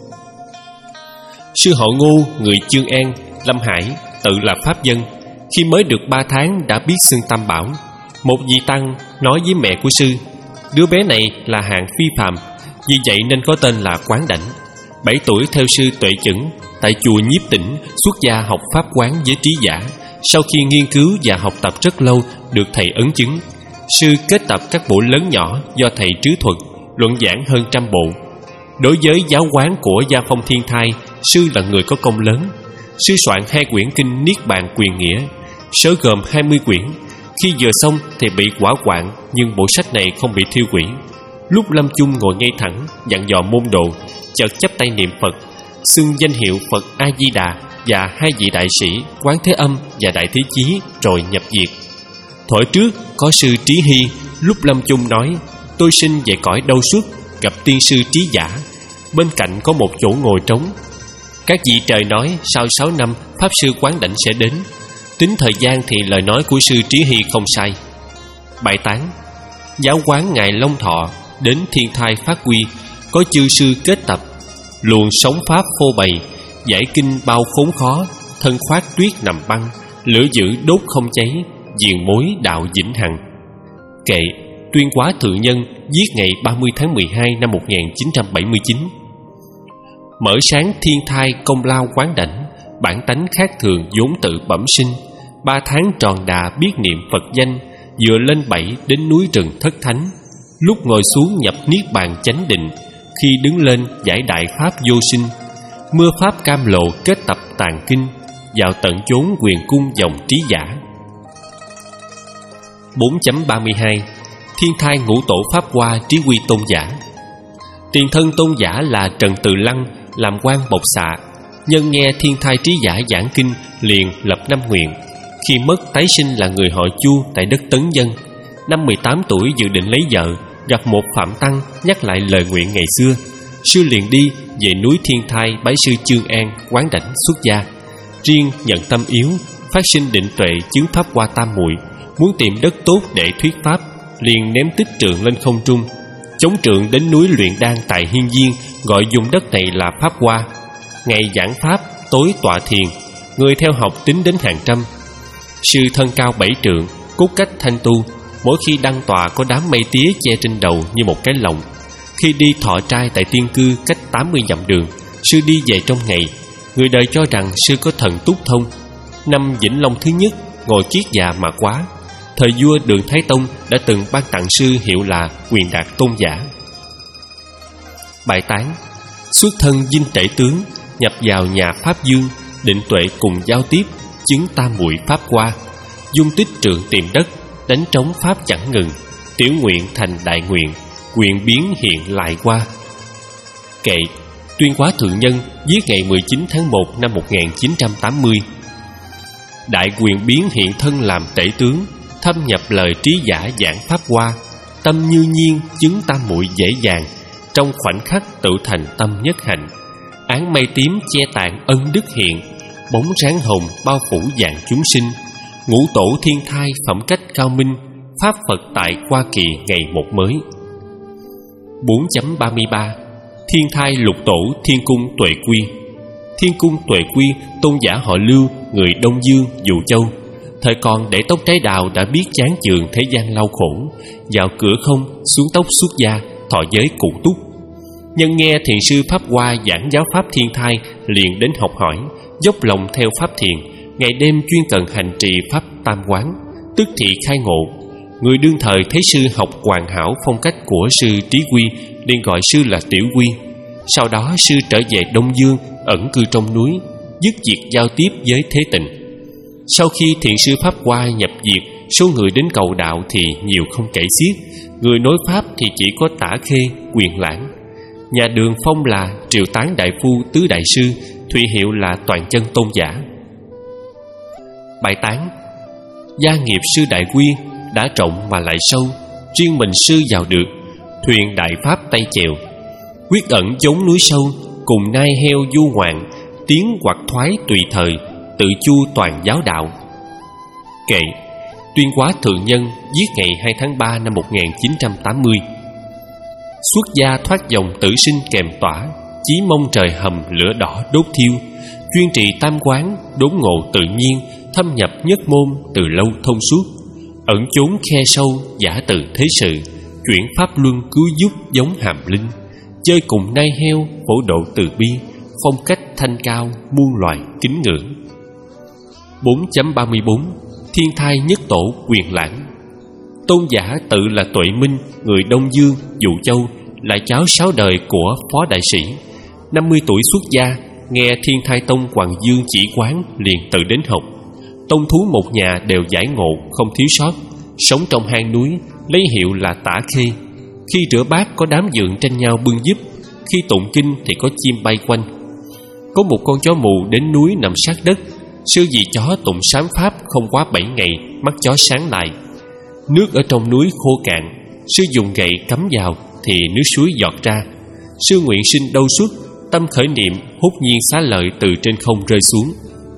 Sư họ Ngô, người Chương An, Lâm Hải, tự là pháp dân. Khi mới được ba tháng đã biết xưng Tam Bảo. Một vị tăng nói với mẹ của sư: đứa bé này là hạng phi phàm, vì vậy nên có tên là Quán Đảnh. Bảy tuổi theo sư Tuệ Chẩn tại chùa Nhiếp Tĩnh xuất gia học pháp quán với Trí Giả. Sau khi nghiên cứu và học tập rất lâu, được thầy ấn chứng. Sư kết tập các bộ lớn nhỏ do thầy trứ thuật, luận giảng hơn trăm bộ. Đối với giáo quán của Gia Phong Thiên Thai, sư là người có công lớn. Sư soạn hai quyển kinh Niết Bàn Quyền Nghĩa, sớ gồm hai mươi quyển. Khi vừa xong thì bị hỏa hoạn, nhưng bộ sách này không bị thiêu hủy. Lúc lâm chung ngồi ngay thẳng, dặn dò môn đồ, chợt chắp tay niệm Phật, xưng danh hiệu Phật A Di Đà và hai vị đại sĩ Quán Thế Âm và Đại Thế Chí, rồi nhập diệt. Thuở trước có sư Trí Hy, lúc lâm chung nói: tôi sinh về cõi đâu xuất, gặp tiên sư Trí Giả. Bên cạnh có một chỗ ngồi trống. Các vị trời nói sau sáu năm Pháp sư Quán Đảnh sẽ đến. Tính thời gian thì lời nói của sư Trí Hy không sai. Bài tán: giáo quán ngài Long Thọ đến Thiên Thai phát quy, có chư sư kết tập, luồng sống pháp phô bày, giải kinh bao khốn khó, thân khoác tuyết nằm băng, lửa dữ đốt không cháy, diền mối đạo vĩnh hằng. Kệ: Tuyên Hóa Thượng Nhân, viết ngày ba mươi tháng mười hai năm một nghìn chín trăm bảy mươi chín. Mở sáng thiên thai công lao Quán Đảnh, bản tánh khác thường vốn tự bẩm sinh. Ba tháng tròn đà biết niệm Phật danh, vừa lên bảy đến núi rừng thất thánh. Lúc ngồi xuống nhập niết bàn chánh định, khi đứng lên giải đại pháp vô sinh. Mưa pháp cam lộ kết tập tàn kinh, vào tận chốn quyền cung dòng Trí Giả. bốn chấm ba mươi hai Thiên thai ngũ tổ Pháp Hoa Trí Quy Tôn Giả. Tiền thân Tôn Giả là Trần Từ Lăng, làm quan bộc xạ. Nhân nghe Thiên thai Trí Giả giảng kinh, liền lập năm nguyện. Khi mất tái sinh là người họ Chu tại đất Tấn Dân. Năm mười tám tuổi dự định lấy vợ, gặp một phạm tăng nhắc lại lời nguyện ngày xưa. Sư liền đi về núi Thiên Thai bái sư Chương An, Quán Đảnh xuất gia. Riêng nhận tâm yếu, phát sinh định tuệ chứng Pháp Hoa tam muội, muốn tìm đất tốt để thuyết pháp, liền ném tích trượng lên không trung. Chống trượng đến núi luyện đan tại Hiên Viên, gọi vùng đất này là Pháp Hoa. Ngày giảng pháp, tối tọa thiền, người theo học tính đến hàng trăm. Sư thân cao bảy trượng, cốt cách thanh tu. Mỗi khi đăng tọa có đám mây tía che trên đầu như một cái lồng. Khi đi thọ trai tại Tiên Cư cách tám mươi dặm đường, sư đi về trong ngày. Người đời cho rằng sư có thần túc thông. Năm Vĩnh Long thứ nhất, ngồi kiết già mà quá. Thời vua Đường Thái Tông đã từng ban tặng sư hiệu là Quyền Đạt Tôn Giả. Bài tán: xuất thân dinh trảy tướng, nhập vào nhà Pháp Dương, định tuệ cùng giao tiếp, chứng tam muội Pháp Hoa. Dung tích trượng tìm đất, đánh trống Pháp chẳng ngừng, tiểu nguyện thành đại nguyện, quyền biến hiện lại qua. Kệ: Tuyên Hóa Thượng Nhân, viết ngày mười chín tháng một năm một nghìn chín trăm tám mươi. Đại quyền biến hiện thân làm tể tướng, thâm nhập lời Trí Giả giảng Pháp Hoa. Tâm như nhiên chứng tam muội dễ dàng, trong khoảnh khắc tự thành tâm nhất hạnh. Áng mây tím che tàn ân đức hiện, bóng ráng hồng bao phủ vạn chúng sinh. Ngũ tổ thiên thai phẩm cách cao minh, pháp Phật tại Hoa Kỳ ngày một mới. bốn chấm ba mươi ba Thiên thai lục tổ Thiên Cung Tuệ Quy. Thiên Cung Tuệ Quy, tôn giả họ Lưu, người Đông Dương, Dụ Châu. Thời còn để tóc trái đào đã biết chán chường thế gian lau khổ, vào cửa không xuống tóc xuất gia, thọ giới cụ túc. Nhân nghe thiền sư Pháp Hoa giảng giáo pháp thiên thai, liền đến học hỏi, dốc lòng theo pháp thiền, ngày đêm chuyên cần hành trì pháp tam quán, tức thị khai ngộ. Người đương thời thấy sư học hoàn hảo phong cách của sư Trí Quy, liền gọi sư là Tiểu Quy. Sau đó sư trở về Đông Dương, ẩn cư trong núi, dứt việc giao tiếp với thế tình. Sau khi thiền sư Pháp Hoa nhập diệt, số người đến cầu đạo thì nhiều không kể xiết. Người nói Pháp thì chỉ có Tả Khê, Quyền Lãng. Nhà Đường phong là Triều Tán Đại Phu Tứ Đại Sư, Thụy Hiệu là Toàn Chân Tôn Giả. Bài tán: gia nghiệp sư Đại Quy đã rộng mà lại sâu, riêng mình sư vào được, thuyền Đại Pháp tay chèo. Quyết ẩn chốn núi sâu, cùng nai heo du ngoạn, tiến hoặc thoái tùy thời, tự chu toàn giáo đạo. Kệ: Tuyên Hóa Thượng Nhân, viết ngày hai tháng ba năm một nghìn chín trăm tám mươi. Xuất gia thoát dòng tử sinh kèm tỏa, chí mong trời hầm lửa đỏ đốt thiêu. Chuyên trì tam quán, đốn ngộ tự nhiên, thâm nhập nhất môn từ lâu thông suốt. Ẩn chốn khe sâu, giả từ thế sự, chuyển pháp luân cứu giúp giống hàm linh. Chơi cùng nai heo, phổ độ từ bi, phong cách thanh cao, muôn loài kính ngưỡng. bốn chấm ba mươi bốn. Thiên thai nhất tổ Quyền Lãng. Tôn giả tự là Tuệ Minh, người Đông Dương, Dụ Châu, là cháu sáu đời của Phó Đại Sĩ. Năm mươi tuổi xuất gia, nghe Thiên Thai Tông Hoàng Dương chỉ quán, liền tự đến học. Tông thú một nhà đều giải ngộ, không thiếu sót. Sống trong hang núi, lấy hiệu là Tả Khê. Khi rửa bát có đám dượng tranh nhau bưng giúp, khi tụng kinh thì có chim bay quanh. Có một con chó mù đến núi nằm sát đất. Sư vì chó tụng sám pháp không quá bảy ngày, mắt chó sáng lại. Nước ở trong núi khô cạn, sư dùng gậy cắm vào thì nước suối giọt ra. Sư nguyện sinh đâu suốt, tâm khởi niệm, hốt nhiên xá lợi từ trên không rơi xuống.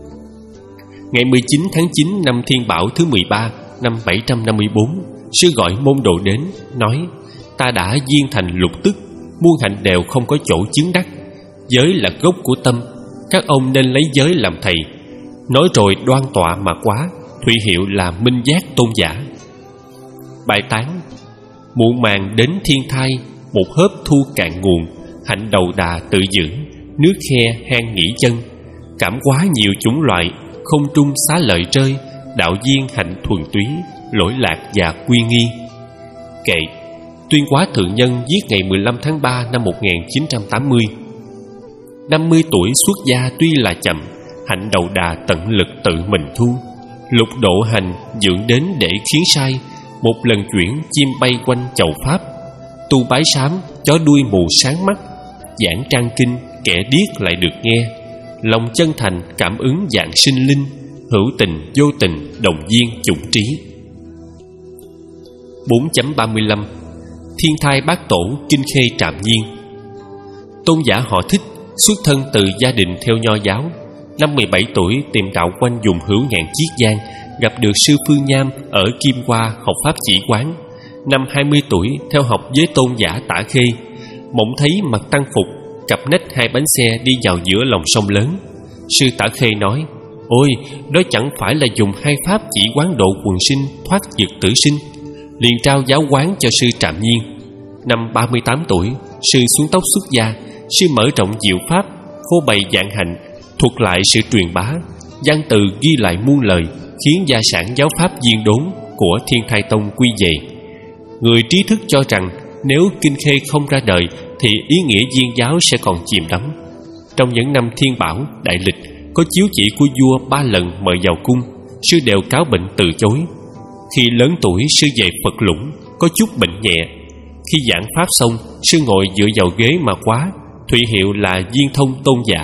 Ngày mười chín tháng chín năm Thiên Bảo thứ mười ba, năm bảy trăm năm mươi bốn, sư gọi môn đồ đến, nói: ta đã viên thành lục tức, muôn hạnh đều không có chỗ chứng đắc. Giới là gốc của tâm, các ông nên lấy giới làm thầy. Nói rồi đoan tọa mà quá, Thụy Hiệu là Minh Giác Tôn Giả. Bài tán: muộn màng đến thiên thai, một hớp thu cạn nguồn, hạnh đầu đà tự dưỡng, nước khe hang nghỉ chân. Cảm quá nhiều chủng loại, không trung xá lợi rơi, đạo duyên hạnh thuần túy, lỗi lạc và quy nghi. Kệ: Tuyên Hóa Thượng Nhân, viết ngày mười lăm tháng ba năm một nghìn chín trăm tám mươi. Năm mươi tuổi xuất gia tuy là chậm, hạnh đầu đà tận lực tự mình thu. Lục độ hành dưỡng đến để khiến sai, một lần chuyển chim bay quanh chầu pháp. Tu bái sám, chó đuôi mù sáng mắt, giảng trang kinh, kẻ điếc lại được nghe. Lòng chân thành cảm ứng dạng sinh linh, hữu tình vô tình đồng viên chủng trí. bốn chấm ba mươi lăm. Thiên thai bát tổ Kinh Khê Trạm Nhiên. Tôn giả họ Thích, xuất thân từ gia đình theo Nho giáo. Năm mười bảy tuổi tìm đạo quanh vùng Hữu Ngạn Chiết Giang, gặp được sư Phương Nham ở Kim Hoa học pháp chỉ quán. Năm hai mươi tuổi theo học với tôn giả Tả Khê. Mộng thấy mặc tăng phục, cặp nách hai bánh xe đi vào giữa lòng sông lớn. Sư Tả Khê nói: ôi, đó chẳng phải là dùng hai pháp chỉ quán độ quần sinh, thoát dực tử sinh. Liền trao giáo quán cho sư Trạm Nhiên. Năm ba mươi tám tuổi, sư xuống tóc xuất gia. Sư mở rộng diệu pháp, phô bày dạng hạnh, thuật lại sự truyền bá, văn từ ghi lại muôn lời, khiến gia sản giáo pháp viên đốn của Thiên Thai Tông quy về. Người trí thức cho rằng nếu Kinh Khê không ra đời thì ý nghĩa viên giáo sẽ còn chìm đắm. Trong những năm Thiên Bảo, Đại Lịch, có chiếu chỉ của vua ba lần mời vào cung, sư đều cáo bệnh từ chối. Khi lớn tuổi, sư về Phật Lũng, có chút bệnh nhẹ. Khi giảng pháp xong, sư ngồi dựa vào ghế mà quá, Thụy Hiệu là Viên Thông Tôn Giả.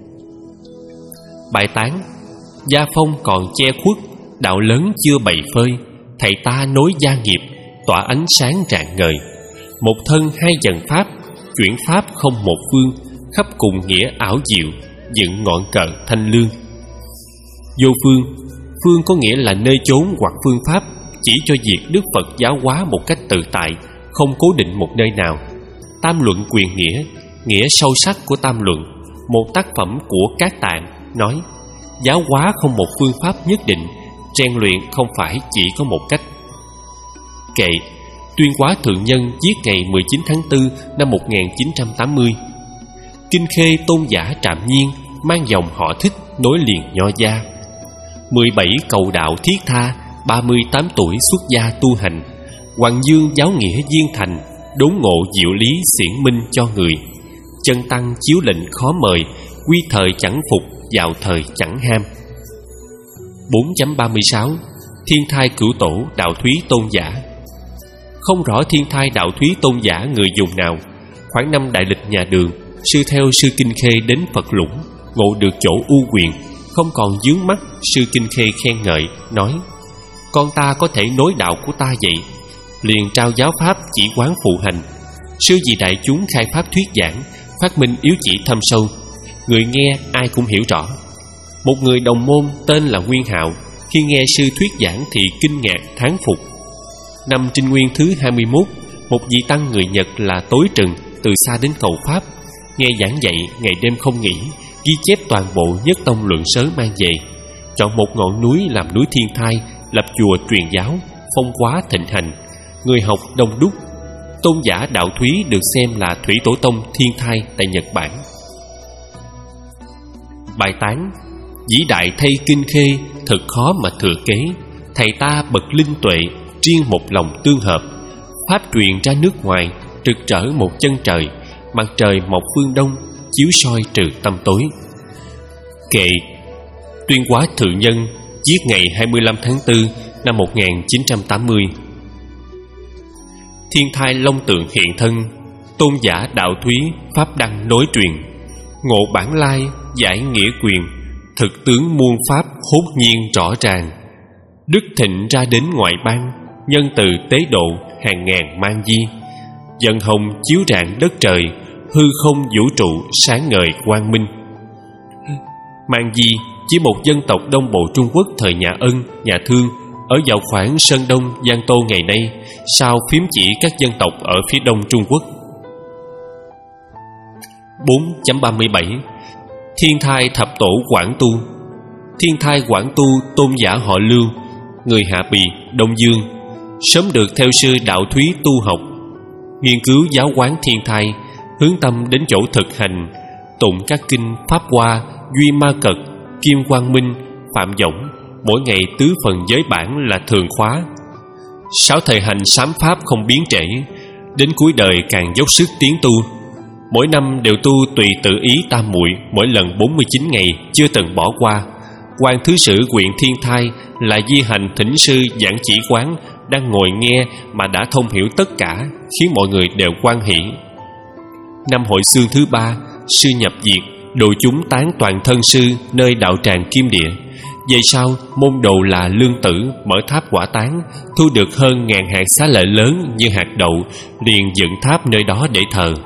Bài tán: gia phong còn che khuất, đạo lớn chưa bày phơi. Thầy ta nối gia nghiệp, tỏa ánh sáng rạng ngời. Một thân hai dần pháp, chuyển pháp không một phương, khắp cùng nghĩa ảo diệu, dựng ngọn cờ thanh lương. Vô phương, phương có nghĩa là nơi chốn hoặc phương pháp, chỉ cho việc Đức Phật giáo hóa một cách tự tại, không cố định một nơi nào. Tam luận quyền nghĩa, nghĩa sâu sắc của tam luận, một tác phẩm của Các Tạng, nói giáo hóa không một phương pháp nhất định, rèn luyện không phải chỉ có một cách. Kệ: Tuyên Hóa Thượng Nhân, viết ngày mười chín tháng tư năm một nghìn chín trăm tám mươi. Kinh Khê Tôn Giả Trạm Nhiên, mang dòng họ Thích, nối liền Nho gia. Mười bảy cầu đạo thiết tha, ba mươi tám tuổi xuất gia tu hành. Hoàng Dương giáo nghĩa viên thành, đốn ngộ diệu lý xiển minh cho người. chân tăng chiếu lệnh khó mời, quy thời chẳng phục, vào thời chẳng ham. Bốn chấm ba mươi sáu. Thiên thai cửu tổ đạo thúy tôn giả. Không rõ thiên thai đạo thúy tôn giả người dùng nào. Khoảng năm đại lịch nhà Đường, sư theo sư Kinh Khê đến Phật Lũng, ngộ được chỗ u quyền, không còn vướng mắc. Sư Kinh Khê khen ngợi, nói: con ta có thể nối đạo của ta vậy. Liền trao giáo pháp chỉ quán phụ hành. Sư vì đại chúng khai pháp thuyết giảng, phát minh yếu chỉ thâm sâu, người nghe ai cũng hiểu rõ. Một người đồng môn tên là Nguyên Hạo, khi nghe sư thuyết giảng thì kinh ngạc thán phục. Năm Trinh Nguyên thứ hai mươi mốt, một vị tăng người Nhật là Tối Trừng từ xa đến cầu pháp, nghe giảng dạy ngày đêm không nghỉ, ghi chép toàn bộ nhất tông luận sớ mang về, chọn một ngọn núi làm núi Thiên Thai, lập chùa truyền giáo, phong hóa thịnh hành, người học đông đúc. Tôn giả đạo thúy được xem là thủy tổ tông Thiên Thai tại Nhật Bản. Bài tán: vĩ đại thay Kinh Khê, thật khó mà thừa kế. Thầy ta bậc linh tuệ, riêng một lòng tương hợp. Pháp truyền ra nước ngoài, rực rỡ một chân trời. Mặt trời mọc phương đông, chiếu soi trừ tâm tối. Kệ: Tuyên Hóa Thượng Nhân, viết ngày hai mươi lăm tháng tư năm một nghìn chín trăm tám mươi. Thiên thai long tượng hiện thân, tôn giả đạo thúy pháp đăng nối truyền. Ngộ bản lai, giải nghĩa quyền, thực tướng muôn pháp hốt nhiên rõ ràng. Đức thịnh ra đến ngoại bang, nhân từ tế độ hàng ngàn mang di. Dần hồng chiếu rạng đất trời, hư không vũ trụ sáng ngời quang minh. Mang di chỉ một dân tộc Đông Bộ Trung Quốc thời nhà Ân, nhà Thương, ở vào khoảng Sơn Đông, Giang Tô ngày nay, sau phím chỉ các dân tộc ở phía đông Trung Quốc. Bốn chấm ba mươi bảy. Thiên thai thập tổ Quảng Tu. Thiên thai Quảng Tu tôn giả họ Lưu, người Hạ Bì, Đông Dương, sớm được theo sư đạo thúy tu học, nghiên cứu giáo quán thiên thai, hướng tâm đến chỗ thực hành, tụng các kinh Pháp Hoa, Duy Ma Cật, Kim Quang Minh, Phạm Võng, mỗi ngày tứ phần giới bản là thường khóa. Sáu thời hành sám pháp không biến trễ, đến cuối đời càng dốc sức tiến tu. Mỗi năm đều tu tùy tự ý tam muội, mỗi lần bốn mươi chín ngày, chưa từng bỏ qua. Quan thứ sử huyện Thiên Thai là di hành thỉnh sư giảng chỉ quán, đang ngồi nghe mà đã thông hiểu tất cả, khiến mọi người đều hoan hỷ. Năm hội xương thứ ba, sư nhập diệt, đồ chúng tán toàn thân sư nơi đạo tràng Kim Địa. Về sau, môn đồ là Lương Tử mở tháp quả tán, thu được hơn ngàn hạt xá lợi lớn như hạt đậu, liền dựng tháp nơi đó để thờ.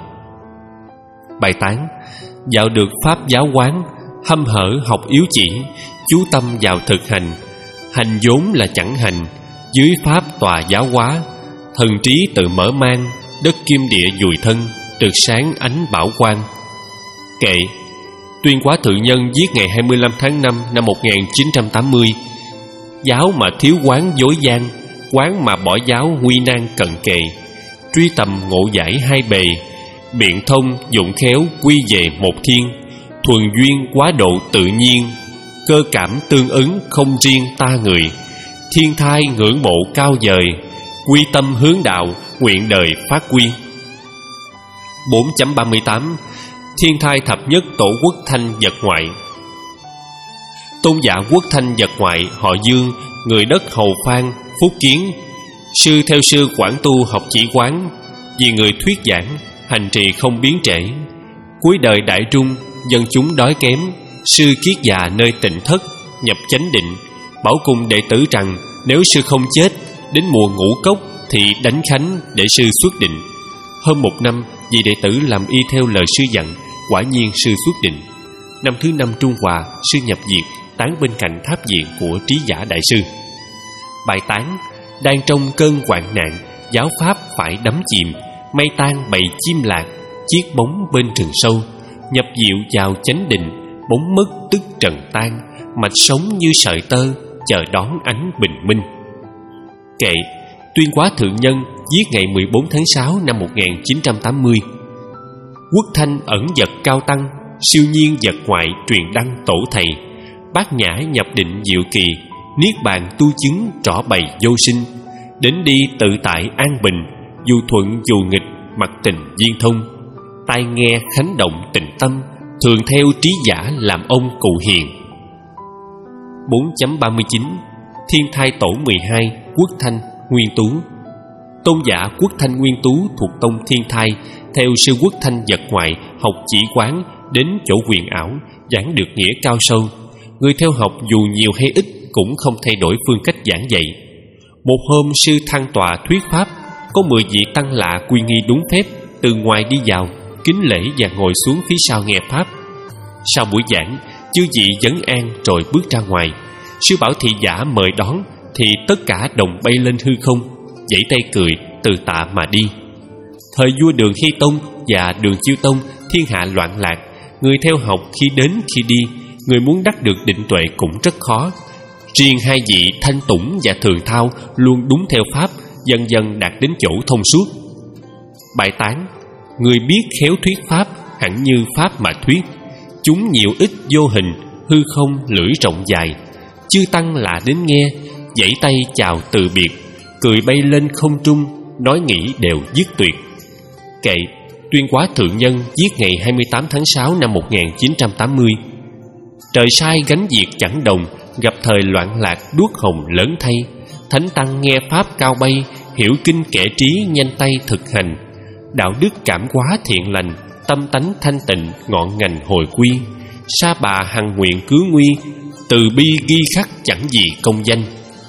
Bài tán: vào được pháp giáo quán, hăm hở học yếu chỉ, chú tâm vào thực hành. Hành vốn là chẳng hành, dưới pháp tòa giáo hóa. Thần trí tự mở mang, đất Kim Địa dùi thân, rực sáng ánh bảo quang. Kệ: Tuyên Hóa Thượng Nhân viết ngày hai mươi lăm tháng năm năm một nghìn chín trăm tám mươi. Giáo mà thiếu quán dối gian, quán mà bỏ giáo nguy nan cận kề. Truy tầm ngộ giải hai bề, biện thông dụng khéo quy về một thiên. Thuần duyên quá độ tự nhiên, cơ cảm tương ứng không riêng ta người. Thiên thai ngưỡng mộ cao dời, quy tâm hướng đạo, nguyện đời phát quy. Bốn chấm ba mươi tám. Thiên thai thập nhất tổ Quốc Thanh vật ngoại. Tôn giả Quốc Thanh vật ngoại họ Dương, người đất Hầu Phan, Phúc Kiến. Sư theo sư Quảng Tu học chỉ quán, vì người thuyết giảng, hành trì không biến trễ. Cuối đời đại trung, dân chúng đói kém, sư kiết già nơi tịnh thất, nhập chánh định, bảo cùng đệ tử rằng nếu sư không chết, đến mùa ngũ cốc thì đánh khánh để sư xuất định. Hơn một năm, vì đệ tử làm y theo lời sư dặn, quả nhiên sư xuất định. Năm thứ năm Trung Hòa, sư nhập diệt, tán bên cạnh tháp viện của Trí Giả Đại Sư. Bài tán: đang trong cơn hoạn nạn, giáo pháp phải đắm chìm, mây tan bầy chim lạc, chiếc bóng bên rừng sâu. Nhập diệu vào chánh định, bóng mất tức trần tan, mạch sống như sợi tơ, chờ đón ánh bình minh. Kệ: Tuyên Hóa Thượng Nhân viết ngày mười bốn tháng sáu năm một nghìn chín trăm tám mươi. Quốc Thanh ẩn vật cao tăng, siêu nhiên vật ngoại truyền đăng tổ thầy. Bát nhã nhập định diệu kỳ, niết bàn tu chứng rõ bày vô sinh. Đến đi tự tại an bình, dù thuận dù nghịch, mặc tình viên thông. tai nghe khánh động tịnh tâm, thường theo trí giả làm ông cụ hiền. Bốn chấm ba mươi chín. Thiên thai tổ mười hai, Quốc Thanh, Nguyên Tú. Tôn giả Quốc Thanh Nguyên Tú thuộc tông Thiên Thai, theo sư Quốc Thanh vật ngoại học chỉ quán, đến chỗ huyền ảo giảng được nghĩa cao sâu. Người theo học dù nhiều hay ít cũng không thay đổi phương cách giảng dạy. Một hôm sư thăng tọa thuyết pháp, có mười vị tăng lạ quy nghi đúng phép từ ngoài đi vào, kính lễ và ngồi xuống phía sau nghe pháp. Sau buổi giảng, chư vị vấn an rồi bước ra ngoài. Sư bảo thị giả mời đón thì tất cả đồng bay lên hư không, vẫy tay cười từ tạ mà đi. Thời vua Đường Hy Tông và Đường Chiêu Tông thiên hạ loạn lạc, người theo học khi đến khi đi, người muốn đắc được định tuệ cũng rất khó. Riêng hai vị Thanh Tủng và Thường Thao luôn đúng theo pháp, dần dần đạt đến chỗ thông suốt. Bài tán: người biết khéo thuyết pháp, hẳn như pháp mà thuyết. Chúng nhiều ít vô hình, hư không lưỡi rộng dài. Chư tăng lạ đến nghe, vẫy tay chào từ biệt, cười bay lên không trung, nói nghĩ đều dứt tuyệt. Kệ Tuyên Quá Thượng Nhân viết ngày hai mươi tám tháng sáu năm một nghìn chín trăm tám mươi. Trời sai gánh việc chẳng đồng, gặp thời loạn lạc đuốc hồng lớn thay. Thánh tăng nghe pháp cao bay, hiểu kinh kẻ trí nhanh tay thực hành. Đạo đức cảm hóa thiện lành, tâm tánh thanh tịnh ngọn ngành hồi quy. Sa bà hằng nguyện cứu nguy, từ bi ghi khắc chẳng gì công danh.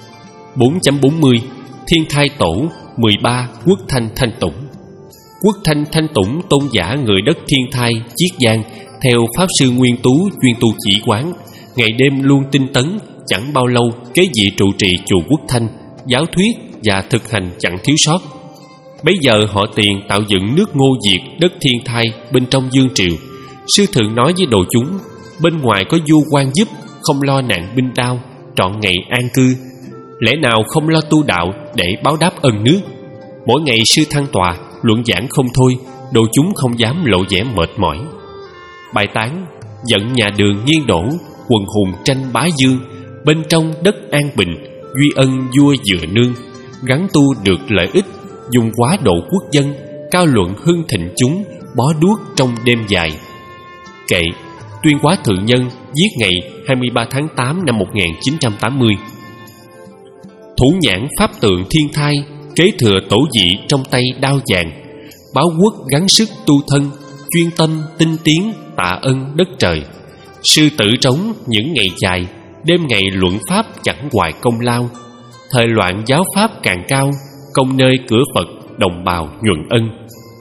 Bốn chấm bốn mươi. Thiên thai tổ mười ba, Quốc Thanh Thanh Tủng. Quốc Thanh Thanh Tủng tôn giả người đất Thiên Thai, Chiết Giang, theo pháp sư Nguyên Tú chuyên tu chỉ quán, ngày đêm luôn tinh tấn, chẳng bao lâu kế vị trụ trì chùa Quốc Thanh, giáo thuyết và thực hành chẳng thiếu sót. Bấy giờ họ Tiền tạo dựng nước Ngô Diệt, đất Thiên Thai bên trong Dương Triều. Sư thường nói với đồ chúng, bên ngoài có vua quan giúp, không lo nạn binh đao, trọn ngày an cư. Lẽ nào không lo tu đạo để báo đáp ân nước? Mỗi ngày sư thăng tọa luận giảng không thôi, đồ chúng không dám lộ vẻ mệt mỏi. Bài tán: giận nhà Đường nghiêng đổ, quần hùng tranh bá dương. Bên trong đất an bình, duy ân vua dựa nương. Gắn tu được lợi ích, dùng quá độ quốc dân. Cao luận hưng thịnh chúng, bó đuốc trong đêm dài. Kệ Tuyên Quá Thượng Nhân viết ngày hai mươi ba tháng tám năm một nghìn chín trăm tám mươi. Thủ nhãn pháp tượng Thiên Thai, kế thừa tổ dị trong tay đao vàng. Báo quốc gắng sức tu thân, chuyên tâm tinh tiến tạ ân đất trời. Sư tử trống những ngày dài, đêm ngày luận pháp chẳng hoài công lao. Thời loạn giáo pháp càng cao, công nơi cửa Phật đồng bào nhuận ân.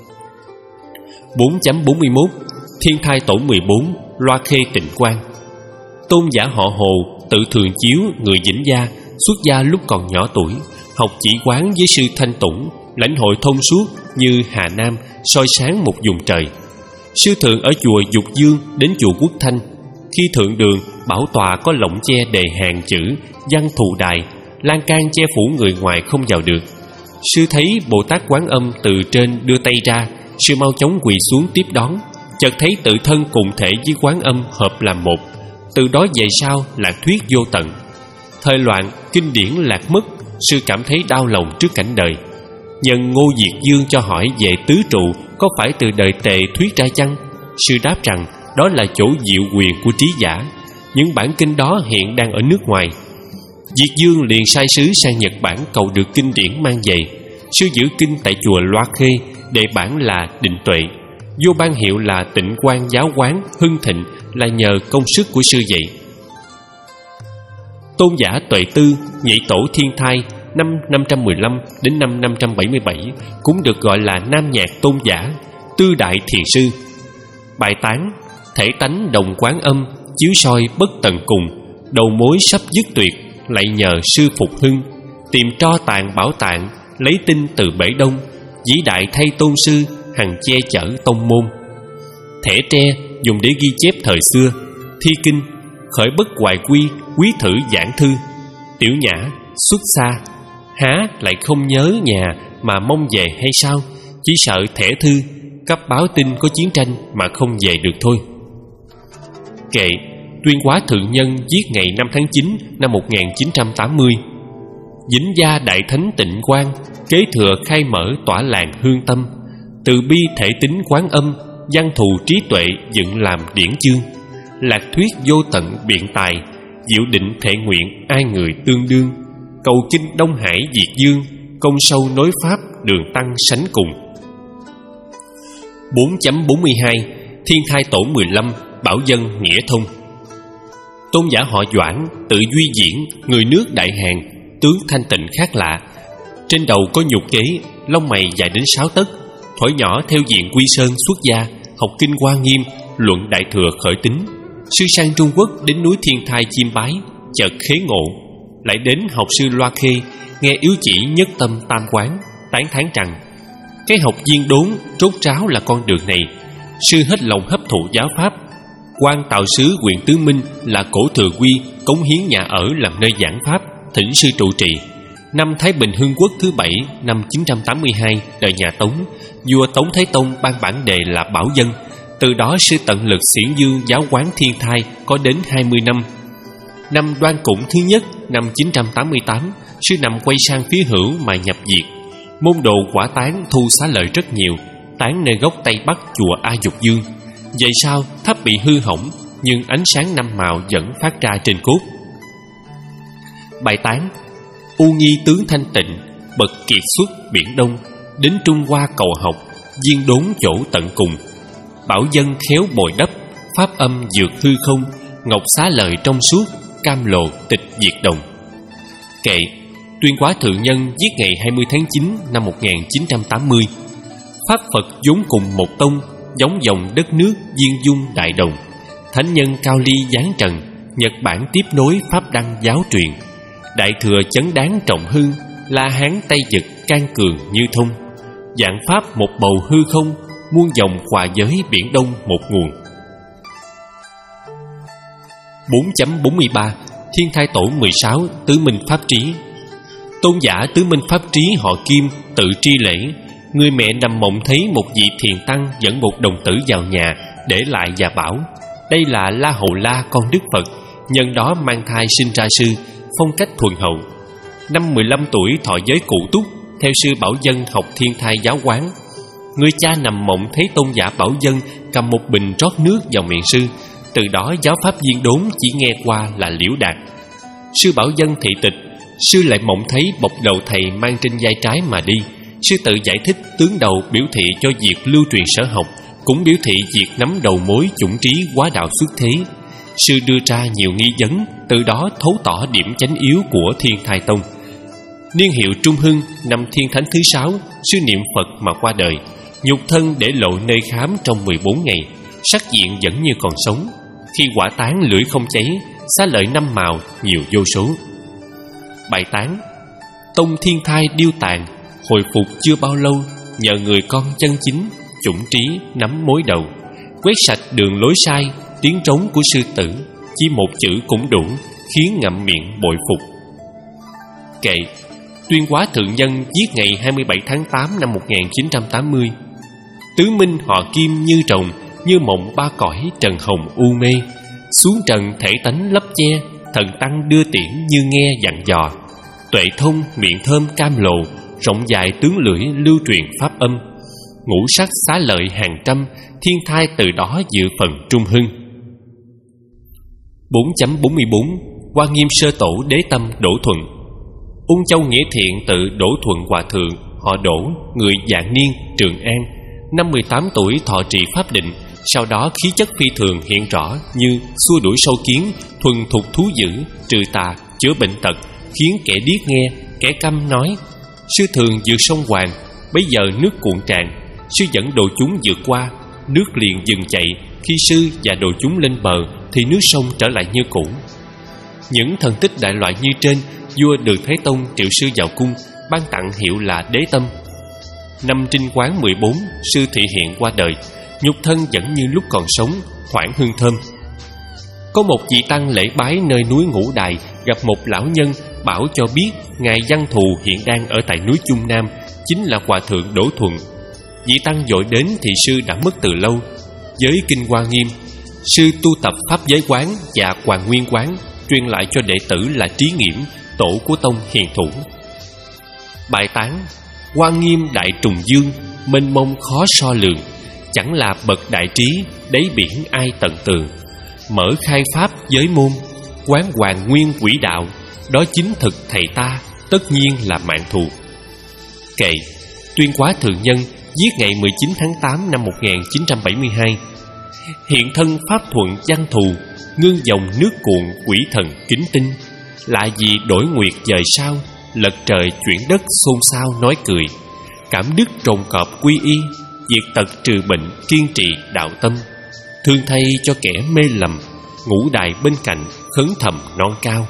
Bốn chấm bốn mươi mốt. Thiên thai tổ mười bốn, Loa Khê Tịnh Quang. Tôn giả họ Hồ, tự thường chiếu người Vĩnh Gia, xuất gia lúc còn nhỏ tuổi, học chỉ quán với sư Thanh Tủng, lãnh hội thông suốt như Hà Nam soi sáng một vùng trời. Sư thượng ở chùa Dục Dương đến chùa Quốc Thanh. Khi thượng đường, bảo tọa có lọng che đề hàng chữ văn thù đài, lan can che phủ người ngoài không vào được. Sư thấy Bồ Tát Quán Âm từ trên đưa tay ra, sư mau chóng quỳ xuống tiếp đón. Chợt thấy tự thân cùng thể với Quán Âm hợp làm một. Từ đó về sau lạc thuyết vô tận. Thời loạn kinh điển lạc mất, sư cảm thấy đau lòng trước cảnh đời. Nhân Ngô Diệt Dương cho hỏi về tứ trụ có phải từ đời Tề thuyết ra chăng? Sư đáp rằng đó là chỗ diệu quyền của trí giả. Những bản kinh đó hiện đang ở nước ngoài. Diệt Dương liền sai sứ sang Nhật Bản cầu được kinh điển mang về. Sư giữ kinh tại chùa Loa Khê, đề bản là Định Tuệ. Vô ban hiệu là Tịnh Quang Giáo Quán hưng thịnh là nhờ công sức của sư vậy. Tôn giả Tuệ Tư, nhị tổ Thiên Thai, năm năm trăm mười lăm đến năm năm trăm bảy mươi bảy, cũng được gọi là Nam Nhạc Tôn giả, Tư Đại Thiền Sư. Bài tán: thể tánh đồng Quán Âm, chiếu soi bất tận cùng, đầu mối sắp dứt tuyệt, lại nhờ sư phục hưng. Tìm tro tàn bảo tạng, lấy tinh từ bể đông, vĩ đại thay tôn sư, hằng che chở tông môn. Thẻ tre dùng để ghi chép thời xưa, thi kinh, khởi bất hoài quy, quý thử giảng thư. Tiểu nhã, xuất xa, há lại không nhớ nhà mà mong về hay sao? Chỉ sợ thẻ thư, cấp báo tin có chiến tranh mà không về được thôi. Kệ Tuyên Quá Thượng Nhân viết ngày năm tháng chín năm một nghìn chín trăm tám mươi. Vĩnh Gia Đại Thánh Tịnh Quang, kế thừa khai mở tỏa làng hương tâm. Từ bi thể tính Quán Âm, văn thù trí tuệ dựng làm điển chương, lạc thuyết vô tận biện tài, diệu định thể nguyện ai người tương đương, cầu kinh Đông Hải diệt dương, công sâu nối pháp đường tăng sánh cùng. bốn chấm bốn mươi hai Thiên thai tổ mười lăm bảo dân nghĩa thông. Tôn giả họ Doãn, tự Duy Diễn, người nước Đại Hàn, tướng thanh tịnh khác lạ. Trên đầu có nhục kế, lông mày dài đến sáu tấc, thuở nhỏ theo diện Quy Sơn xuất gia, học kinh Hoa Nghiêm, luận Đại Thừa khởi tính. Sư sang Trung Quốc đến núi Thiên Thai chiêm bái, chợt khế ngộ, lại đến học sư Loa Khê, nghe yếu chỉ nhất tâm tam quán, tán thán rằng cái học viên đốn trốt tráo là con đường này. Sư hết lòng hấp thụ giáo pháp. Quan Tào Sứ huyện Tứ Minh là Cổ Thừa Quy cống hiến nhà ở làm nơi giảng pháp, thỉnh sư trụ trì. Năm Thái Bình Hưng Quốc thứ bảy, năm chín trăm tám mươi hai, đời nhà Tống, vua Tống Thái Tông ban bản đề là bảo dân. Từ đó sư tận lực xiển dương giáo quán Thiên Thai có đến hai mươi năm. Năm Đoan Củng thứ nhất, năm chín trăm tám mươi tám, sư nằm quay sang phía hữu mà nhập diệt. Môn đồ quả tán thu xá lợi rất nhiều, tán nơi góc Tây Bắc chùa A Dục Dương. Vậy sao tháp bị hư hỏng, nhưng ánh sáng năm màu vẫn phát ra trên cốt. Bài tán: U Nghi tướng thanh tịnh, bậc kiệt xuất biển Đông, đến Trung Hoa cầu học, viên đốn chỗ tận cùng. Bảo dân khéo bồi đắp, pháp âm dược hư không, ngọc xá lợi trong suốt, cam lộ tịch diệt đồng. Kệ: Tuyên Quá Thượng Nhân viết ngày hai mươi tháng chín năm một nghìn chín trăm tám mươi. Pháp Phật vốn cùng một tông, giống dòng đất nước viên dung đại đồng. Thánh nhân cao ly giáng trần, Nhật Bản tiếp nối pháp đăng giáo truyền. Đại thừa chấn đáng trọng hưng, La Hán Tây Dực can cường như thông. Giảng pháp một bầu hư không, muôn dòng hòa giới biển Đông một nguồn. bốn chấm bốn mươi ba Thiên thai tổ mười sáu Tứ Minh Pháp Trí. Tôn giả Tứ Minh Pháp Trí họ Kim, tự tri lễ. Người mẹ nằm mộng thấy một vị thiền tăng dẫn một đồng tử vào nhà, để lại và bảo: đây là La Hầu La con Đức Phật, nhân đó mang thai sinh ra sư, phong cách thuần hậu. Năm mười lăm tuổi thọ giới cụ túc, theo sư Bảo Dân học Thiên Thai giáo quán. Người cha nằm mộng thấy tôn giả Bảo Dân cầm một bình rót nước vào miệng sư. Từ đó giáo pháp viên đốn chỉ nghe qua là liễu đạt. Sư Bảo Dân thị tịch, sư lại mộng thấy bọc đầu thầy mang trên vai trái mà đi. Sư tự giải thích tướng đầu biểu thị cho việc lưu truyền sở học, cũng biểu thị việc nắm đầu mối chủng trí quá đạo xuất thế. Sư đưa ra nhiều nghi vấn, từ đó thấu tỏ điểm chánh yếu của Thiên Thai Tông. Niên hiệu Trung Hưng, năm Thiên Thánh thứ sáu, sư niệm Phật mà qua đời. Nhục thân để lộ nơi khám trong mười bốn ngày, sắc diện vẫn như còn sống. Khi quả tán lưỡi không cháy, xá lợi năm màu nhiều vô số. Bài tán: Tông Thiên Thai điêu tàn, hồi phục chưa bao lâu, nhờ người con chân chính, chủng trí nắm mối đầu, quét sạch đường lối sai, tiếng trống của sư tử, chỉ một chữ cũng đủ, khiến ngậm miệng bội phục. Kệ: Tuyên Quá Thượng Nhân viết ngày hai mươi bảy tháng tám năm một nghìn chín trăm tám mươi. Tứ Minh họ Kim như rồng, như mộng ba cõi trần hồng u mê. Xuống trần thể tánh lấp che, thần tăng đưa tiễn như nghe dặn dò. Tuệ thông miệng thơm cam lộ, rộng dài tướng lưỡi lưu truyền pháp âm. Ngũ sắc xá lợi hàng trăm, Thiên Thai từ đó dự phần trung hưng. bốn chấm bốn mươi bốn Hoa Nghiêm Sơ Tổ Đế Tâm Đỗ Thuận. Ung Châu Nghĩa Thiện tự Đỗ Thuận Hòa Thượng, họ Đỗ, người Dạng Niên, Trường An. Năm mười tám tuổi thọ trì pháp định. Sau đó khí chất phi thường hiện rõ, như xua đuổi sâu kiến, thuần thục thú dữ, trừ tà, chữa bệnh tật, khiến kẻ điếc nghe, kẻ câm nói. Sư thường vượt sông Hoàng, bấy giờ nước cuộn tràn. Sư dẫn đồ chúng vượt qua, nước liền dừng chạy. Khi sư và đồ chúng lên bờ, thì nước sông trở lại như cũ. Những thần tích đại loại như trên, vua Đường Thái Tông triệu sư vào cung, ban tặng hiệu là Đế Tâm. Năm Trinh Quán mười bốn, sư thị hiện qua đời, nhục thân vẫn như lúc còn sống, hoảng hương thơm. Có một vị tăng lễ bái nơi núi Ngũ Đài, gặp một lão nhân, bảo cho biết ngài Văn Thù hiện đang ở tại núi Trung Nam, chính là Hòa Thượng Đỗ Thuận. Vị tăng vội đến thì sư đã mất từ lâu. Với kinh Hoa Nghiêm, sư tu tập pháp giới quán và Hoàng Nguyên quán, truyền lại cho đệ tử là Trí Nghiễm, tổ của tông hiền thủ. Bài tán: Hoa Nghiêm đại trùng dương, mênh mông khó so lường, chẳng là bậc đại trí, đáy biển ai tận tường. Mở khai pháp giới môn, quán hoàng nguyên quỷ đạo, đó chính thực thầy ta, tất nhiên là mạng thù. Kệ Tuyên Quá Thượng Nhân viết ngày mười chín tháng tám năm một nghìn chín trăm bảy mươi hai. Hiện thân pháp thuận văn thù, ngưng dòng nước cuộn quỷ thần kính tinh. Lạ gì đổi nguyệt dời sao, lật trời chuyển đất xôn xao nói cười. Cảm đức trồn cọp quy y, diệt tật trừ bệnh kiên trì đạo tâm. Thương thay cho kẻ mê lầm, ngũ đài bên cạnh khấn thầm non cao.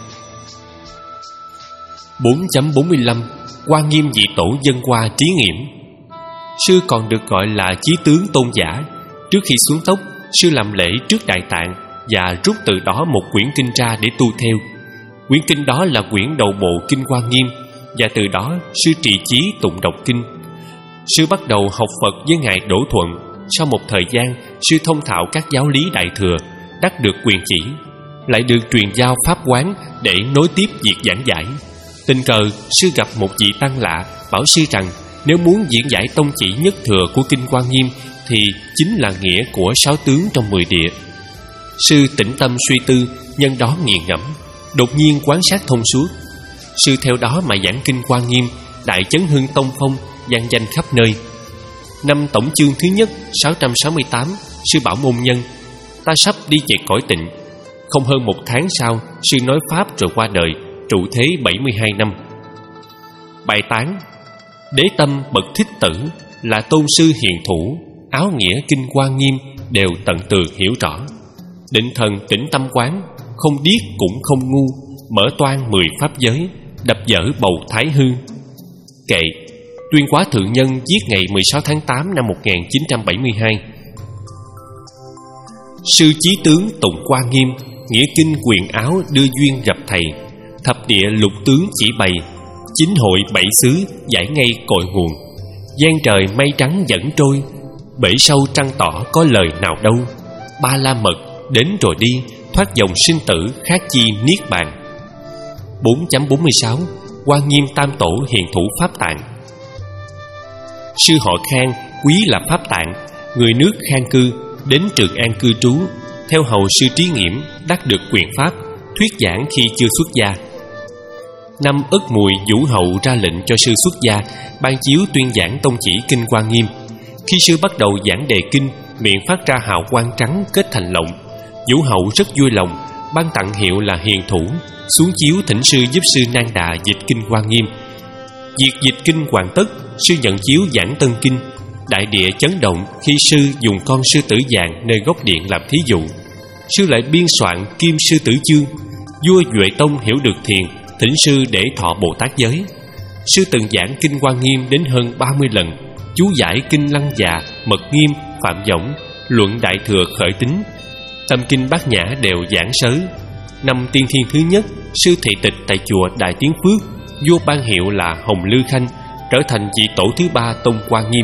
bốn chấm bốn mươi lăm. Hoa Nghiêm Dị Tổ dân hoa trí nghiệm. Sư còn được gọi là chí tướng tôn giả. Trước khi xuống tốc, sư làm lễ trước Đại Tạng và rút từ đó một quyển kinh ra để tu theo. Quyển kinh đó là quyển đầu bộ kinh Hoa Nghiêm, và từ đó sư trì chí tụng đọc kinh. Sư bắt đầu học Phật với ngài Đỗ Thuận. Sau một thời gian, sư thông thạo các giáo lý Đại Thừa, đắc được quyền chỉ, lại được truyền giao pháp quán để nối tiếp việc giảng giải. Tình cờ sư gặp một vị tăng lạ, bảo sư rằng nếu muốn diễn giải tông chỉ nhất thừa của kinh Hoa Nghiêm thì chính là nghĩa của sáu tướng trong mười địa. Sư tĩnh tâm suy tư, nhân đó nghiền ngẫm, đột nhiên quán sát thông suốt. Sư theo đó mà giảng kinh Hoa Nghiêm, đại chấn hưng tông phong, vang danh khắp nơi. Năm tổng chương thứ nhất sáu trăm sáu mươi tám, sư bảo môn nhân: ta sắp đi về cõi tịnh. Không hơn một tháng sau, sư nói pháp rồi qua đời, trụ thế bảy mươi hai năm. Bài tán: Đế tâm bậc Thích Tử là tôn sư hiền thủ, áo nghĩa kinh Hoa Nghiêm đều tận tường hiểu rõ. Định thần tĩnh tâm quán, không điếc cũng không ngu, mở toan mười pháp giới, đập dở bầu thái hư. Kệ Tuyên Quá Thượng Nhân viết ngày mười sáu tháng tám năm một nghìn chín trăm bảy mươi hai. Sư chí tướng tụng Hoa Nghiêm, nghĩa kinh quyền áo đưa duyên gặp thầy. Thập địa lục tướng chỉ bày, chính hội bảy xứ giải ngay cội nguồn. Giang trời mây trắng dẫn trôi, bể sâu trăng tỏ có lời nào đâu. Ba la mật đến rồi đi, thoát dòng sinh tử khác chi niết bàn. bốn chấm bốn mươi sáu. Hoa Nghiêm Tam Tổ hiền thủ Pháp Tạng. Sư họ Khang, quý là Pháp Tạng, người nước Khang cư, đến Trường An cư trú, theo hầu sư Trí Nghiễm, đắc được quyền pháp, thuyết giảng khi chưa xuất gia. Năm Ất Mùi, Vũ Hậu ra lệnh cho sư xuất gia, ban chiếu tuyên giảng tông chỉ kinh Hoa Nghiêm. Khi sư bắt đầu giảng đề kinh, miệng phát ra hào quang trắng kết thành lọng. Vũ Hậu rất vui lòng, ban tặng hiệu là hiền thủ, xuống chiếu thỉnh sư giúp sư Nan Đà dịch kinh Hoa Nghiêm. Việc dịch kinh hoàn tất, sư nhận chiếu giảng tân kinh. Đại địa chấn động khi sư dùng con sư tử vàng nơi góc điện làm thí dụ. Sư lại biên soạn Kim Sư Tử Chương. Vua Duệ Tông hiểu được thiền, thỉnh sư để thọ Bồ Tát giới. Sư từng giảng kinh Hoa Nghiêm đến hơn ba mươi lần, chú giải kinh Lăng Già, Mật Nghiêm, Phạm Võng, luận Đại Thừa Khởi Tính, tâm kinh Bát Nhã đều giảng sớ. Năm Tiên Thiên thứ nhất, sư thị tịch tại chùa Đại Tiến Phước, vua ban hiệu là Hồng Lư Khanh, trở thành vị tổ thứ ba tông Hoa Nghiêm.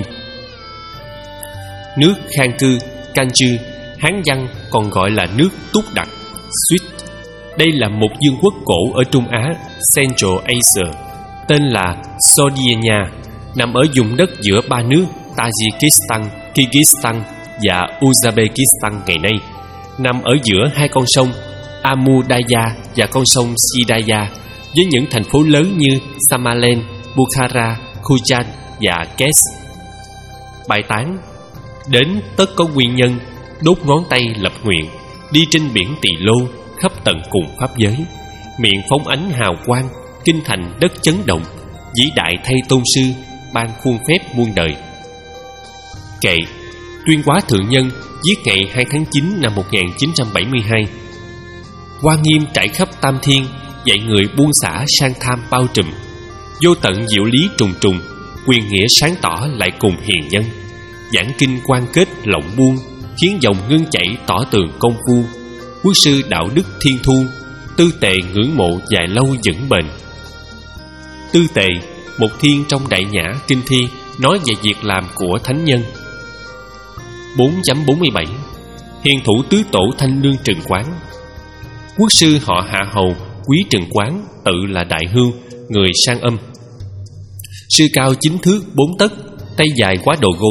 Nước Khang cư, Kanju, Hán văn còn gọi là nước Túc Đặc, Sweet. Đây là một vương quốc cổ ở Trung Á, Central Asia, tên là Sodienya, nằm ở vùng đất giữa ba nước Tajikistan, Kyrgyzstan và Uzbekistan ngày nay, nằm ở giữa hai con sông Amudaya và con sông Sidaya, với những thành phố lớn như Samarkand, Bukhara, Khuzan và Kes. Bài tán: Đến tất có nguyên nhân, đốt ngón tay lập nguyện, đi trên biển Tỳ Lô, khắp tận cùng pháp giới, miệng phóng ánh hào quang, kinh thành đất chấn động, vĩ đại thay tôn sư, ban khuôn phép muôn đời. Kệ Tuyên Quá Thượng Nhân viết ngày hai tháng chín năm một nghìn chín trăm bảy mươi hai. Hoa Nghiêm trải khắp tam thiên, dạy người buông xả sang tham bao trùm, vô tận diệu lý trùng trùng, quyền nghĩa sáng tỏ lại cùng hiền nhân. Giảng kinh quan kết lộng buông, khiến dòng ngưng chảy tỏ tường công phu. Quốc sư đạo đức thiên thu, tư tề ngưỡng mộ dài lâu vững bền. Tư tề, một thiên trong Đại Nhã Kinh Thi, nói về việc làm của thánh nhân. bốn chấm bốn mươi bảy. Hiền thủ tứ tổ Thanh Lương Trừng Quán. Quốc sư họ Hạ Hầu, quý Trừng Quán, tự là đại hưu, người sang âm. Sư cao chín thước bốn tấc, tay dài quá đầu gối,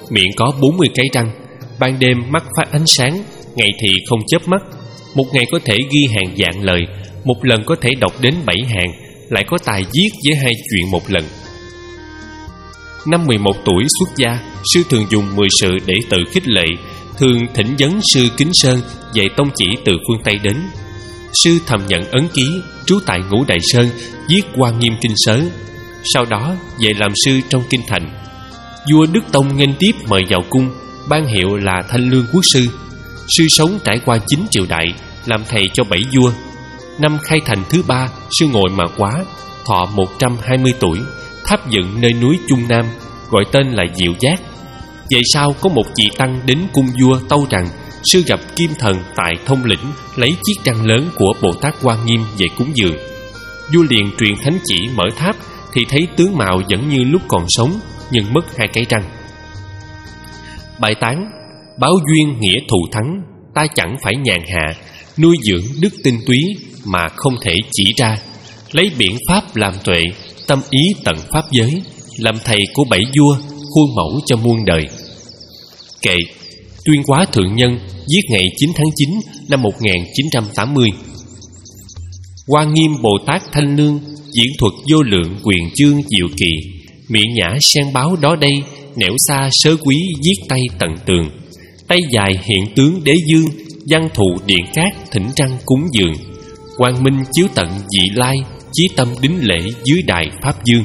miệng có bốn mươi cái răng, ban đêm mắt phát ánh sáng, ngày thì không chớp mắt. Một ngày có thể ghi hàng vạn lời, một lần có thể đọc đến bảy hàng, lại có tài viết với hai chuyện một lần. Năm mười một tuổi xuất gia, sư thường dùng mười sự để tự khích lệ, thường thỉnh vấn sư Kính Sơn dạy tông chỉ từ phương Tây đến. Sư thầm nhận ấn ký, trú tại Ngũ Đại Sơn, viết Hoa Nghiêm kinh sớ. Sau đó về làm sư trong kinh thành. Vua Đức Tông nghênh tiếp mời vào cung, ban hiệu là Thanh Lương quốc sư. Sư sống trải qua chín triều đại, làm thầy cho bảy vua. Năm khai thành thứ ba, sư ngồi mà quá, thọ một trăm hai mươi tuổi, tháp dựng nơi núi Trung Nam, gọi tên là Diệu Giác. Vậy sau có một vị tăng đến cung vua tâu rằng sư gặp Kim Thần tại Thông Lĩnh, lấy chiếc răng lớn của Bồ Tát Hoa Nghiêm về cúng dường. Vua liền truyền thánh chỉ mở tháp, thì thấy tướng mạo vẫn như lúc còn sống, nhưng mất hai cái răng. Bài tán: báo duyên nghĩa thù thắng, ta chẳng phải nhàn hạ, nuôi dưỡng đức tinh túy mà không thể chỉ ra. Lấy biện pháp làm tuệ, tâm ý tận pháp giới, làm thầy của bảy vua, khuôn mẫu cho muôn đời. Kệ Tuyên Hóa Thượng Nhân, viết ngày chín tháng chín năm một nghìn chín trăm tám mươi. Hoa Nghiêm Bồ Tát Thanh Lương, diễn thuật vô lượng quyền chương diệu kỳ, miệng nhã sen báo đó đây, nẻo xa sớ quý viết tay tận tường. Tay dài hiện tướng đế dương, văn thụ điện cát thỉnh trăng cúng dường. Quang minh chiếu tận vị lai, chí tâm đính lễ dưới đài pháp dương.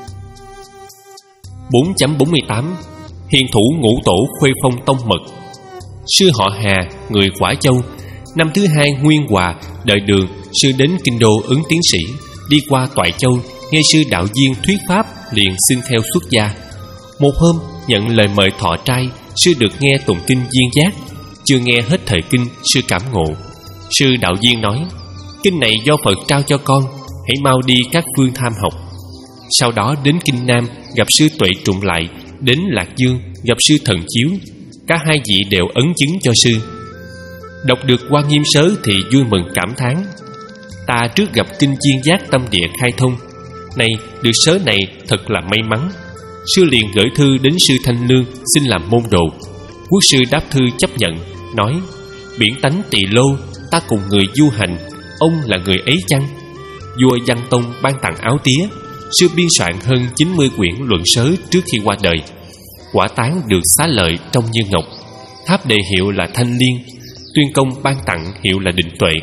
bốn chấm bốn mươi tám. Hiền thủ Ngũ Tổ Khuê Phong Tông Mật. Sư họ Hà, người Quả Châu. Năm thứ hai Nguyên Hòa, đời Đường, sư đến kinh đô ứng tiến sĩ. Đi qua Toại Châu, nghe sư đạo viên thuyết pháp, liền xin theo xuất gia. Một hôm nhận lời mời thọ trai, sư được nghe tụng kinh Duyên Giác. Chưa nghe hết thời kinh, sư cảm ngộ. Sư đạo viên nói: kinh này do Phật trao cho con, hãy mau đi các phương tham học. Sau đó đến Kinh Nam, gặp sư Tuệ Trụng Lại. Đến Lạc Dương, gặp sư Thần Chiếu. Cả hai vị đều ấn chứng cho sư. Đọc được Hoa Nghiêm sớ thì vui mừng cảm thán: ta trước gặp kinh Duyên Giác tâm địa khai thông, này được sớ này thật là may mắn. Sư liền gửi thư đến sư Thanh Lương xin làm môn đồ. Quốc sư đáp thư chấp nhận, nói: biển tánh Tỳ Lô, ta cùng người du hành, ông là người ấy chăng? Vua Văn Tông ban tặng áo tía. Sư biên soạn hơn chín mươi quyển luận sớ trước khi qua đời. Quả tán được xá lợi trong như ngọc. Tháp đề hiệu là Thanh Liên, tuyên công ban tặng hiệu là Định Tuệ.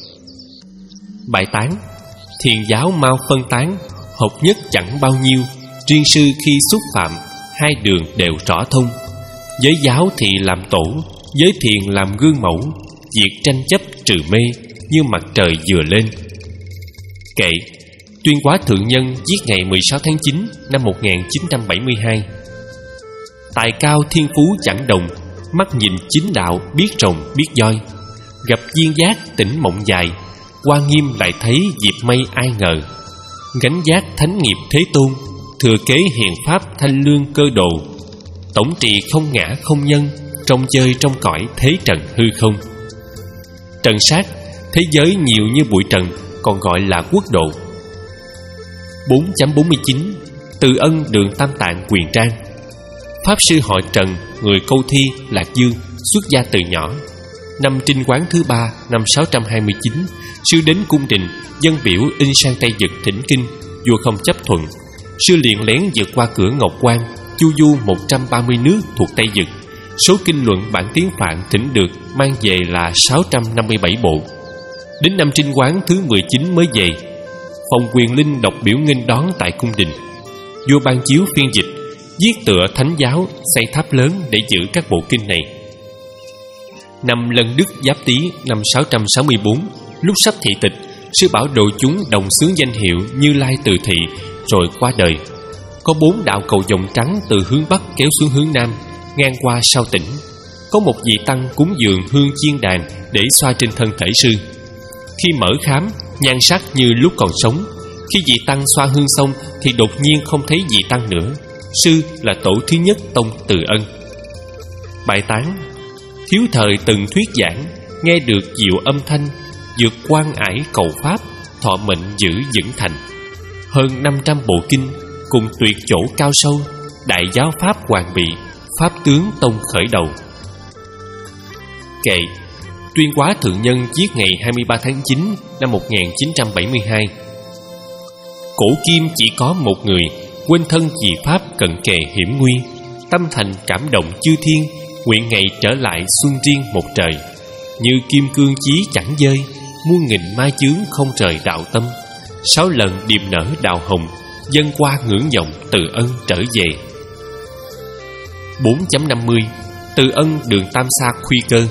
Bài tán: thiền giáo mau phân tán, hợp nhất chẳng bao nhiêu. Riêng sư khi xúc phạm, hai đường đều rõ thông. Giới giáo thì làm tổ, giới thiền làm gương mẫu. Diệt tranh chấp trừ mê, như mặt trời vừa lên. Kệ Tuyên Hóa Thượng Nhân, viết ngày mười sáu tháng chín năm một nghìn chín trăm bảy mươi hai. Tài cao thiên phú chẳng đồng, mắt nhìn chính đạo biết rồng biết voi. Gặp Duyên Giác tỉnh mộng dài, Hoa Nghiêm lại thấy dịp mây ai ngờ. Gánh giác thánh nghiệp Thế Tôn, thừa kế hiền pháp Thanh Lương cơ đồ. Tổng trì không ngã không nhân, trong chơi trong cõi thế trần hư không. Trần sát, thế giới nhiều như bụi trần, còn gọi là quốc độ. bốn chấm bốn mươi chín. Từ ân đường Tam Tạng Quyền Trang. Pháp sư họ Trần, người Câu Thi, Lạc Dương, xuất gia từ nhỏ. Năm Trinh Quán thứ ba, năm sáu trăm hai mươi chín, sư đến cung đình, dân biểu in sang Tây Dực thỉnh kinh. Vua không chấp thuận. Sư liền lén vượt qua cửa Ngọc Quan, chu du một trăm ba mươi nước thuộc Tây Dực. Số kinh luận bản tiếng Phạn thỉnh được mang về là sáu trăm năm mươi bảy bộ. Đến năm Trinh Quán thứ mười chín mới về. Phòng Quyền Linh đọc biểu nghênh đón tại cung đình. Vua ban chiếu phiên dịch, viết tựa thánh giáo, xây tháp lớn để giữ các bộ kinh này. Năm Lân Đức Giáp Tý năm sáu trăm sáu mươi bốn, lúc sắp thị tịch, sư bảo độ chúng đồng xướng danh hiệu Như Lai Từ Thị, rồi qua đời. Có bốn đạo cầu vồng trắng từ hướng Bắc kéo xuống hướng Nam, ngang qua sau tỉnh. Có một vị tăng cúng dường hương chiên đàn để xoa trên thân thể sư. Khi mở khám, nhan sắc như lúc còn sống. Khi vị tăng xoa hương xong thì đột nhiên không thấy vị tăng nữa. Sư là tổ thứ nhất tông Từ Ân. Bài tán: thiếu thời từng thuyết giảng, nghe được diệu âm thanh, vượt quan ải cầu pháp, thọ mệnh giữ vững thành. Hơn năm trăm bộ kinh, cùng tuyệt chỗ cao sâu, đại giáo pháp hoàn bị, Pháp tướng tông khởi đầu. Kệ. Tuyên Quá Thượng Nhân giết ngày hai mươi ba tháng chín năm một nghìn chín trăm bảy mươi hai. Cổ kim chỉ có một người, quên thân vì Pháp cận kề hiểm nguy, tâm thành cảm động chư thiên, nguyện ngày trở lại xuân riêng một trời. Như kim cương chí chẳng dơi, muôn nghìn ma chướng không rời đạo tâm. Sáu lần điềm nở đào hồng, dân qua ngưỡng vọng từ ân trở về. bốn chấm năm mươi. Từ ân đường Tam Sa Khuy Cơ.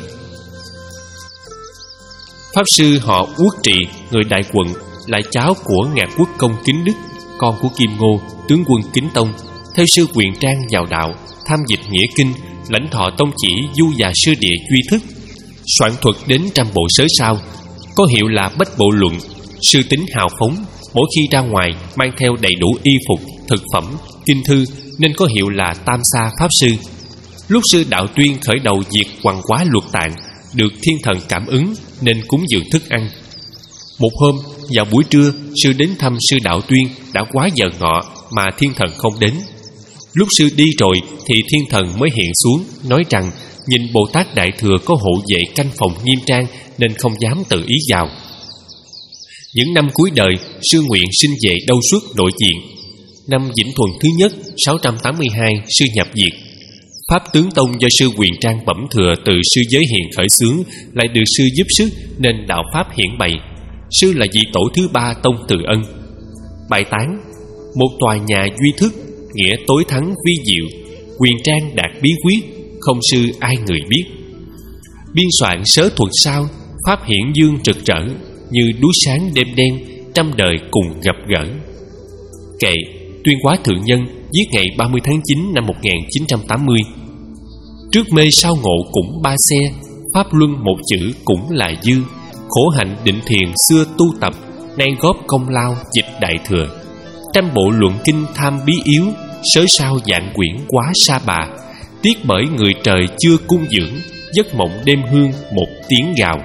Pháp sư họ Uất Trị, người Đại Quận, là cháu của Ngạc Quốc công Kính Đức, con của Kim Ngô, tướng quân Kính Tông, theo sư Quyền Trang vào đạo, tham dịch nghĩa kinh, lãnh thọ tông chỉ du già sư địa duy thức, soạn thuật đến trăm bộ sớ sao, có hiệu là Bách Bộ Luận. Sư tính hào phóng, mỗi khi ra ngoài mang theo đầy đủ y phục, thực phẩm, kinh thư, nên có hiệu là Tam Sa Pháp Sư. Lúc sư Đạo Tuyên khởi đầu việc hoằng quá luật tạng, được thiên thần cảm ứng nên cúng dường thức ăn. Một hôm vào buổi trưa, sư đến thăm sư Đạo Tuyên đã quá giờ ngọ mà thiên thần không đến. Lúc sư đi rồi thì thiên thần mới hiện xuống, nói rằng nhìn Bồ Tát Đại Thừa có hộ vệ canh phòng nghiêm trang nên không dám tự ý vào. Những năm cuối đời, sư nguyện sinh về đâu suốt nội diện. Năm Vĩnh Thuần thứ nhất sáu trăm tám mươi hai, sư nhập diệt. Pháp tướng tông do sư Quyền Trang bẩm thừa từ sư Giới Hiền khởi xướng, lại được sư giúp sức nên đạo pháp hiển bày. Sư là vị tổ thứ ba tông Từ Ân. Bài tán: một tòa nhà duy thức, nghĩa tối thắng vi diệu, Quyền Trang đạt bí quyết, không sư ai người biết. Biên soạn sớ thuật sao, pháp hiển dương rực rỡ, như đuối sáng đêm đen, trăm đời cùng gặp gỡ. Kệ. Tuyên Quá Thượng Nhân giết ngày ba mươi tháng chín năm một nghìn chín trăm tám mươi. Trước mê sau ngộ cũng ba xe, pháp luân một chữ cũng là dư. Khổ hạnh định thiền xưa tu tập, nay góp công lao dịch Đại Thừa. Trăm bộ luận kinh tham bí yếu, sớ sao dạng quyển quá sa bà. Tiếc bởi người trời chưa cung dưỡng, giấc mộng đêm hương một tiếng gào.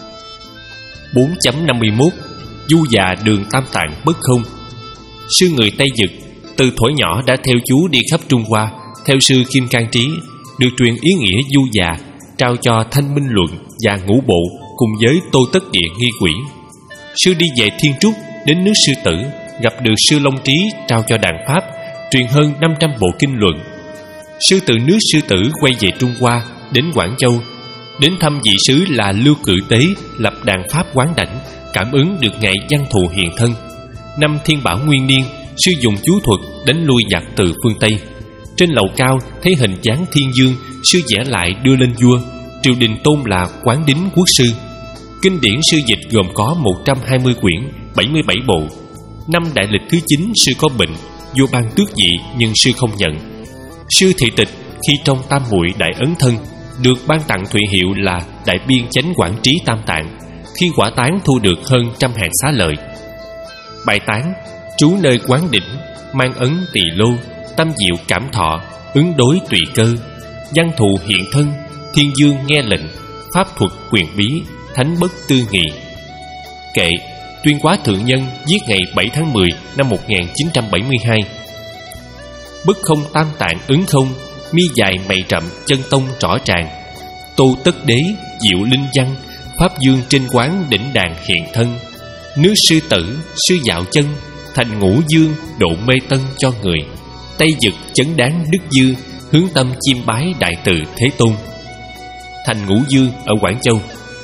bốn chấm năm mươi mốt. Du già đường Tam Tạng bất không. Sư người Tây Dực từ thuở nhỏ đã theo chú đi khắp Trung Hoa, theo sư Kim Cang Trí, được truyền ý nghĩa du già, trao cho Thanh Minh Luận và Ngũ Bộ cùng với Tô Tất Địa nghi quỷ. Sư đi về Thiên Trúc, đến nước Sư Tử, gặp được sư Long Trí, trao cho đàn Pháp, truyền hơn năm trăm bộ kinh luận. Sư từ nước Sư Tử quay về Trung Hoa, đến Quảng Châu, đến thăm vị sứ là Lưu Cự Tế, lập đàn Pháp quán đảnh, cảm ứng được ngày Văn Thù hiện thân. Năm Thiên Bảo Nguyên Niên, sư dùng chú thuật đánh lui giặc từ phương Tây. Trên lầu cao thấy hình dáng thiên dương, sư vẽ lại đưa lên vua. Triều đình tôn là Quán Đính Quốc sư. Kinh điển sư dịch gồm có một trăm hai mươi quyển, bảy mươi bảy bộ. Năm đại lịch thứ chín, sư có bệnh, vua ban tước vị nhưng sư không nhận. Sư thị tịch khi trong Tam Muội Đại Ấn Thân, được ban tặng thụy hiệu là Đại Biên Chánh Quản Trí Tam Tạng. Khi quả tán thu được hơn trăm hạng xá lợi. Bài tán: trú nơi Quán Đỉnh, mang ấn tỳ lô, tâm diệu cảm thọ, ứng đối tùy cơ. Văn thù hiện thân, thiên dương nghe lệnh, pháp thuật quyền bí, thánh bất tư nghị. Kệ. Tuyên Quá Thượng Nhân giết ngày bảy tháng mười năm một nghìn chín trăm bảy mươi hai. Bất không tam tạng ứng không, mi dài mày rậm chân tông rõ ràng. Tô Tất Đế diệu linh văn, pháp dương trên quán đỉnh đàn hiện thân. Nước Sư Tử, sư dạo chân, thành Ngũ Dương độ mê tân cho người. Tây Dực chấn đáng đức dư, hướng tâm chiêm bái đại từ Thế Tôn. Thành Ngũ Dương ở Quảng Châu.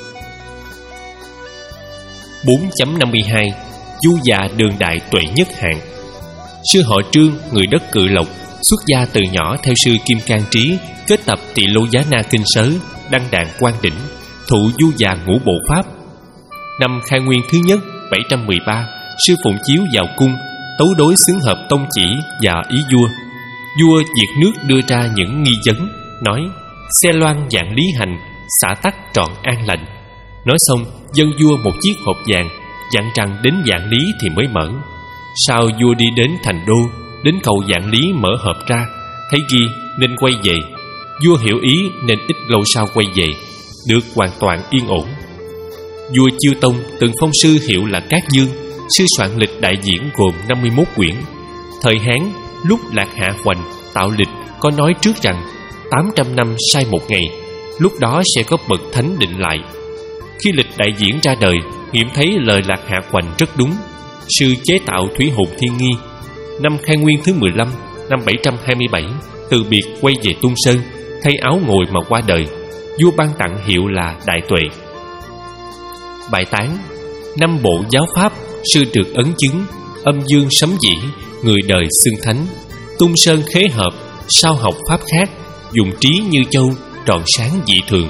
bốn chấm năm mươi hai. Du già đường đại tuệ nhất hạng. Sư họ Trương, người đất Cự Lộc, xuất gia từ nhỏ theo sư Kim Cang Trí, kết tập Tỳ Lô Giá Na Kinh Sớ, đăng đàn Quan Đỉnh, thụ du già ngũ bộ pháp. Năm Khai Nguyên thứ nhất bảy trăm mười ba, sư phụng chiếu vào cung, tấu đối xứng hợp tông chỉ và ý vua. Vua diệt nước đưa ra những nghi vấn, nói: xe loan dạng lý hành, xả tắc trọn an lành. Nói xong dâng vua một chiếc hộp vàng, dặn rằng đến Vạn Lý thì mới mở. Sau vua đi đến thành đô, đến cầu Vạn Lý mở hộp ra, thấy ghi nên quay về. Vua hiểu ý nên ít lâu sau quay về, được hoàn toàn yên ổn. Vua Chiêu Tông từng phong sư hiệu là Cát Dương. Sư soạn lịch đại diễn gồm năm mươi mốt quyển. Thời Hán, lúc Lạc Hạ Hoành tạo lịch có nói trước rằng tám trăm năm sai một ngày, lúc đó sẽ có bậc thánh định lại. Khi lịch đại diễn ra đời, nghiệm thấy lời Lạc Hạ Hoành rất đúng. Sư chế tạo thủy hồn thiên nghi. Năm khai nguyên thứ mười lăm, năm bảy trăm hai mươi bảy, từ biệt quay về Tung Sơn, thay áo ngồi mà qua đời. Vua ban tặng hiệu là Đại Tuệ. Bài tán: năm bộ giáo pháp, sư được ấn chứng. Âm dương sấm dĩ, người đời xưng thánh. Tung Sơn khế hợp, sao học pháp khác. Dùng trí như châu, tròn sáng dị thường.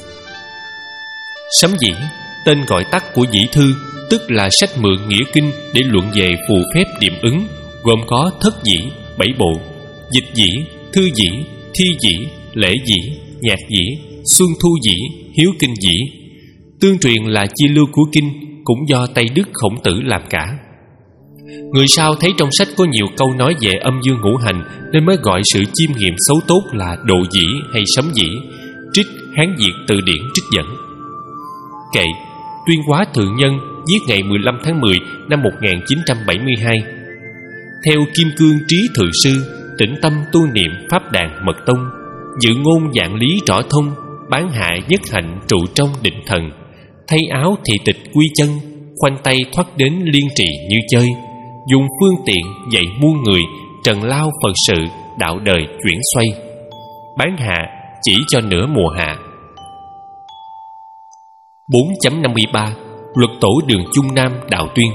Sấm dĩ, tên gọi tắt của dĩ thư, tức là sách mượn nghĩa kinh để luận về phù phép điềm ứng, gồm có thất dĩ, bảy bộ, dịch dĩ, thư dĩ, thi dĩ, lễ dĩ, nhạc dĩ, xuân thu dĩ, hiếu kinh dĩ. Tương truyền là chi lưu của kinh, cũng do Tây Đức Khổng Tử làm cả. Người sau thấy trong sách có nhiều câu nói về âm dương ngũ hành, nên mới gọi sự chiêm nghiệm xấu tốt là độ dĩ hay sấm dĩ. Trích Hán Việt Từ Điển trích dẫn. Kệ: Tuyên Hóa Thượng Nhân, viết ngày mười lăm tháng mười năm một nghìn chín trăm bảy mươi hai. Theo Kim Cương Trí Thượng Sư, tĩnh tâm tu niệm pháp đàn mật tông, dự ngôn dạng lý rõ thông, bán hạ nhất hạnh trụ trong định thần. Thay áo thị tịch quy chân, khoanh tay thoát đến liên trì như chơi. Dùng phương tiện dạy muôn người, trần lao Phật sự, đạo đời chuyển xoay. Bán hạ chỉ cho nửa mùa hạ. Bốn chấm năm mươi ba. Luật tổ Đường Chung Nam Đạo Tuyên.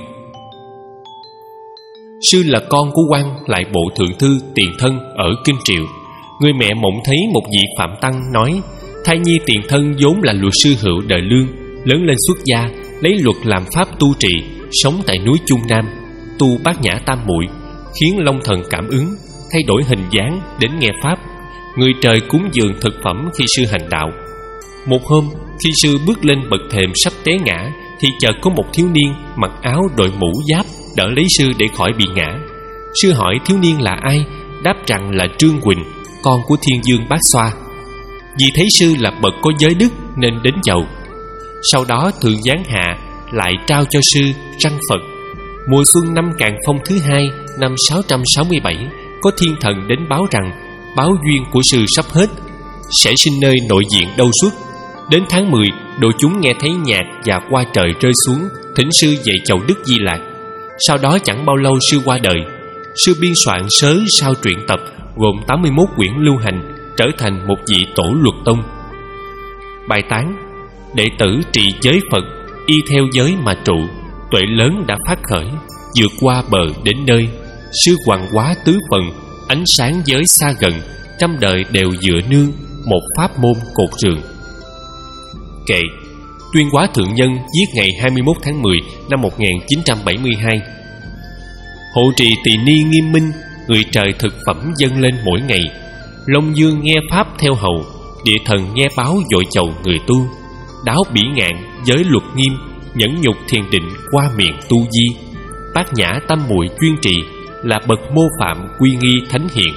Sư là con của quan lại bộ thượng thư Tiền Thân ở Kinh Triệu. Người mẹ mộng thấy một vị phạm tăng nói: thai nhi Tiền Thân vốn là luật sư hữu đời Lương, lớn lên xuất gia, lấy luật làm pháp tu trị, sống tại núi Chung Nam, tu Bát Nhã Tam Muội, khiến Long Thần cảm ứng, thay đổi hình dáng đến nghe pháp. Người trời cúng dường thực phẩm khi sư hành đạo. Một hôm, khi sư bước lên bậc thềm sắp té ngã, thì chợt có một thiếu niên mặc áo đội mũ giáp đỡ lấy sư để khỏi bị ngã. Sư hỏi thiếu niên là ai, đáp rằng là Trương Quỳnh, con của Thiên Dương Bát Xoa. Vì thấy sư là bậc có giới đức nên đến chầu. Sau đó thượng giáng hạ lại trao cho sư răng Phật. Mùa xuân năm Càn Phong thứ hai năm sáu trăm sáu mươi bảy, có thiên thần đến báo rằng báo duyên của sư sắp hết, sẽ sinh nơi nội diện Đâu Xuất. Đến tháng mười, đội chúng nghe thấy nhạc và qua trời rơi xuống, thỉnh sư dạy chầu Đức Di Lạc. Sau đó chẳng bao lâu sư qua đời. Sư biên soạn sớ sao truyện tập gồm tám mươi mốt quyển lưu hành, trở thành một vị tổ luật tông. Bài tán: đệ tử trì giới Phật, y theo giới mà trụ, tuệ lớn đã phát khởi, vượt qua bờ đến nơi. Sư hoàng hóa tứ phần, ánh sáng giới xa gần, trăm đời đều dựa nương, một pháp môn cột rường. Kệ: Tuyên Hóa Thượng Nhân, viết ngày hai mươi mốt tháng mười năm một nghìn chín trăm bảy mươi hai. Hộ trì tỳ ni nghiêm minh, người trời thực phẩm dâng lên mỗi ngày. Long Dương nghe pháp theo hầu, địa thần nghe báo dội chầu người tu. Đáo bỉ ngạn, giới luật nghiêm, nhẫn nhục thiền định qua miệng tu di. Bát Nhã Tam Muội chuyên trì, là bậc mô phạm quy nghi thánh hiền.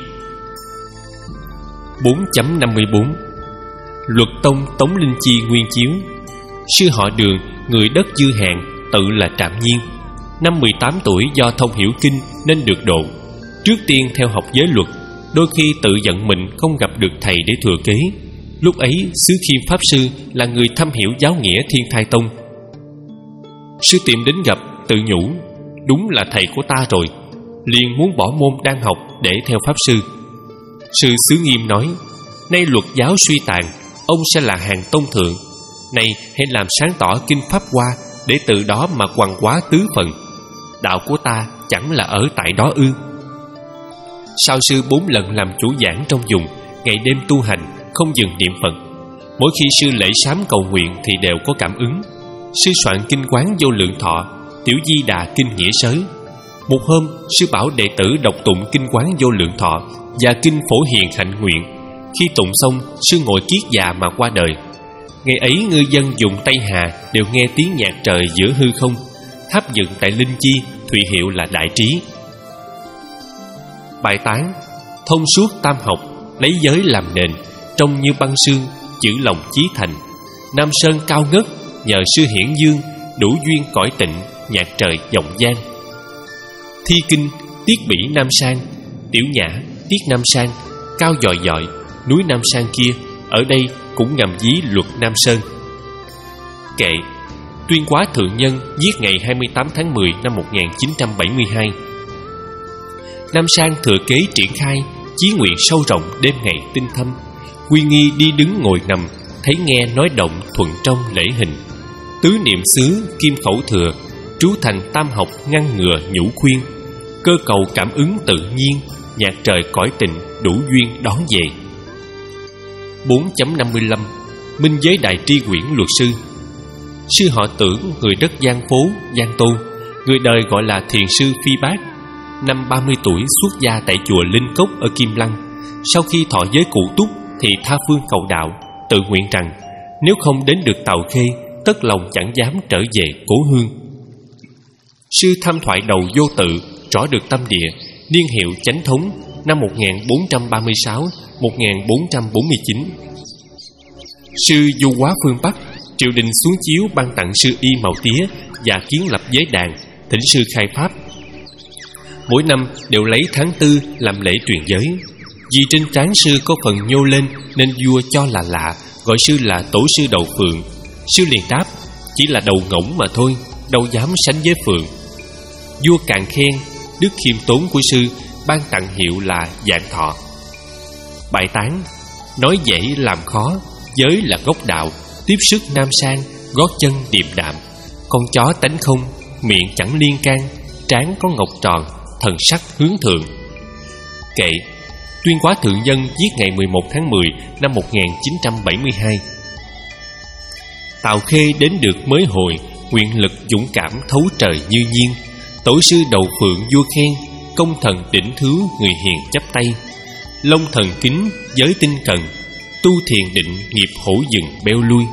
Bốn chấm năm mươi bốn. Luật tông Tống Linh Chi nguyên chiếu. Sư họ Đường, người đất Dư Hàng, tự là Trạm Nhiên. Năm mười tám tuổi do thông hiểu kinh nên được độ. Trước tiên theo học giới luật, đôi khi tự giận mình không gặp được thầy để thừa kế. Lúc ấy Xứ Khiêm Pháp Sư là người thâm hiểu giáo nghĩa Thiên Thai Tông. Sư tìm đến gặp, tự nhủ: đúng là thầy của ta rồi. Liền muốn bỏ môn đang học để theo Pháp Sư. Sư Xứ Nghiêm nói: nay luật giáo suy tàn, ông sẽ là hàng tông thượng. Nay hãy làm sáng tỏ kinh Pháp Hoa, để từ đó mà hoằng hóa tứ phần. Đạo của ta chẳng là ở tại đó ư? Sao sư bốn lần làm chủ giảng trong vùng, ngày đêm tu hành, không dừng niệm Phật. Mỗi khi sư lễ sám cầu nguyện thì đều có cảm ứng. Sư soạn kinh Quán Vô Lượng Thọ, Tiểu Di Đà kinh Nghĩa Sớ. Một hôm, sư bảo đệ tử đọc tụng kinh Quán Vô Lượng Thọ và kinh Phổ Hiền Hạnh Nguyện. Khi tụng xong, sư ngồi kiết già mà qua đời. Ngày ấy ngư dân dùng Tây Hà đều nghe tiếng nhạc trời giữa hư không. Tháp dựng tại Linh Chi, thụy hiệu là Đại Trí. Bài tán: thông suốt tam học, lấy giới làm nền, trông như băng sương, chữ lòng chí thành. Nam Sơn cao ngất, nhờ sư hiển dương, đủ duyên cõi tịnh, nhạc trời dòng gian. Thi kinh, tiết bỉ Nam Sang, tiểu nhã, tiết Nam Sang, cao dòi dọi, núi Nam Sang kia, ở đây cũng ngầm dí luật Nam Sơn. Kệ. Tuyên Quá Thượng Nhân giết ngày hai mươi tám tháng mười năm một nghìn chín trăm bảy mươi hai. Nam Sang thừa kế triển khai chí nguyện sâu rộng, đêm ngày tinh thâm. Quy nghi đi đứng ngồi nằm, thấy nghe nói động thuận trong lễ hình. Tứ niệm xứ kim khẩu thừa, trú thành tam học ngăn ngừa nhũ khuyên. Cơ cầu cảm ứng tự nhiên, nhạc trời cõi tình đủ duyên đón về. bốn chấm năm mươi lăm. Minh giới đại tri quyển luật sư. Sư họ Tưởng, người đất Giang Phố, Giang Tô, người đời gọi là thiền sư Phi Bát. Năm ba mươi tuổi xuất gia tại chùa Linh Cốc ở Kim Lăng. Sau khi thọ giới cụ túc thì tha phương cầu đạo, tự nguyện rằng nếu không đến được Tàu Khê, tất lòng chẳng dám trở về cố hương. Sư tham thoại đầu vô tự, rõ được tâm địa, niên hiệu Chánh Thống, năm một nghìn bốn trăm ba mươi sáu đến một nghìn bốn trăm bốn mươi chín. Sư du hóa phương Bắc, triều đình xuống chiếu ban tặng sư y Màu Tía và kiến lập giới đàn, thỉnh sư khai pháp. Mỗi năm đều lấy tháng tư làm lễ truyền giới. Vì trên trán sư có phần nhô lên nên vua cho là lạ, gọi sư là tổ sư đầu phượng. Sư liền đáp, chỉ là đầu ngỗng mà thôi, đâu dám sánh với phượng. Vua càng khen đức khiêm tốn của sư, ban tặng hiệu là Vạn Thọ. Bài tán. Nói dễ làm khó, giới là gốc đạo, tiếp sức Nam Sang, gót chân điềm đạm. Con chó tánh không, miệng chẳng liên can, trán có ngọc tròn, thần sắc hướng thượng. Kệ. Tuyên Quá Thượng Nhân giết ngày mười một tháng mười năm một nghìn chín trăm bảy mươi hai. Tào Khê đến được mới hồi, nguyện lực dũng cảm thấu trời như nhiên. Tổ sư đầu phượng vua khen, công thần đỉnh thứ người hiền chắp tay. Long thần kính giới tinh cần, tu thiền định nghiệp hổ rừng beo lui.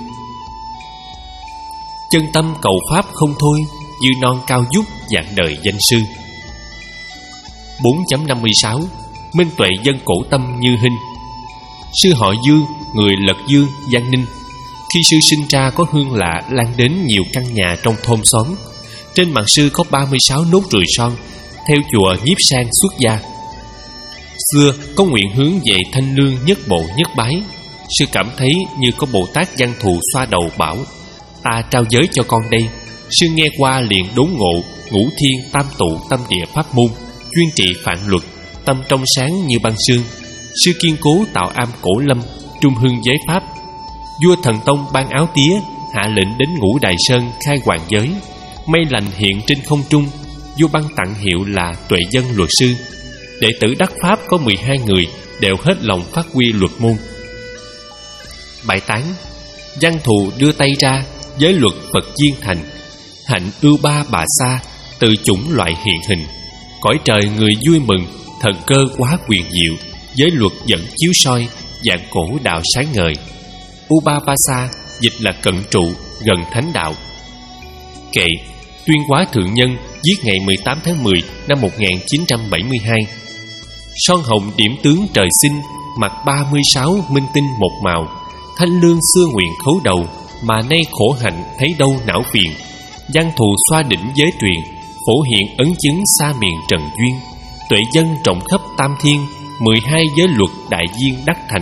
Chân tâm cầu pháp không thôi, như non cao dút dạng đời danh sư. bốn chấm năm mươi sáu. Minh tuệ dân cổ tâm như hình. Sư họ Dương, người Lật Dương, Giang Ninh. Khi sư sinh ra có hương lạ lan đến nhiều căn nhà trong thôn xóm. Trên mặt sư có ba mươi sáu nốt ruồi son, theo chùa Nhiếp Sang xuất gia. Xưa có nguyện hướng về thanh lương nhất bộ nhất bái. Sư cảm thấy như có Bồ Tát Văn Thù xoa đầu bảo, ta trao giới cho con đây. Sư nghe qua liền đốn ngộ ngũ thiên tam tụ tâm địa pháp môn, chuyên trị phạn luật, tâm trong sáng như băng sương. Sư kiên cố tạo am cổ lâm, trung hưng giới pháp. Vua Thần Tông ban áo tía, hạ lệnh đến Ngũ Đài Sơn khai hoàng giới. Mây lành hiện trên không trung, vua ban tặng hiệu là Tuệ Dân luật sư. Đệ tử đắc pháp có mười hai người, đều hết lòng phát huy luật môn. Bài tán. Văn Thù đưa tay ra, giới luật Phật Diên thành. Hạnh ưu ba bà sa, từ chủng loại hiện hình. Cõi trời người vui mừng, thần cơ quá quyền diệu. Giới luật dẫn chiếu soi, dạng cổ đạo sáng ngời. Ubapasa dịch là cận trụ, gần thánh đạo. Kệ. Tuyên Quá Thượng Nhân giết ngày mười tám tháng mười năm một nghìn chín trăm bảy mươi hai. Son hồng điểm tướng trời sinh, mặt ba mươi sáu minh tinh một màu. Thanh lương xưa nguyện khấu đầu, mà nay khổ hạnh thấy đâu não phiền. Văn Thù xoa đỉnh giới truyền, phổ hiện ấn chứng xa miền trần duyên. Tuệ dân rộng khắp tam thiên, mười hai giới luật đại viên đắc thành.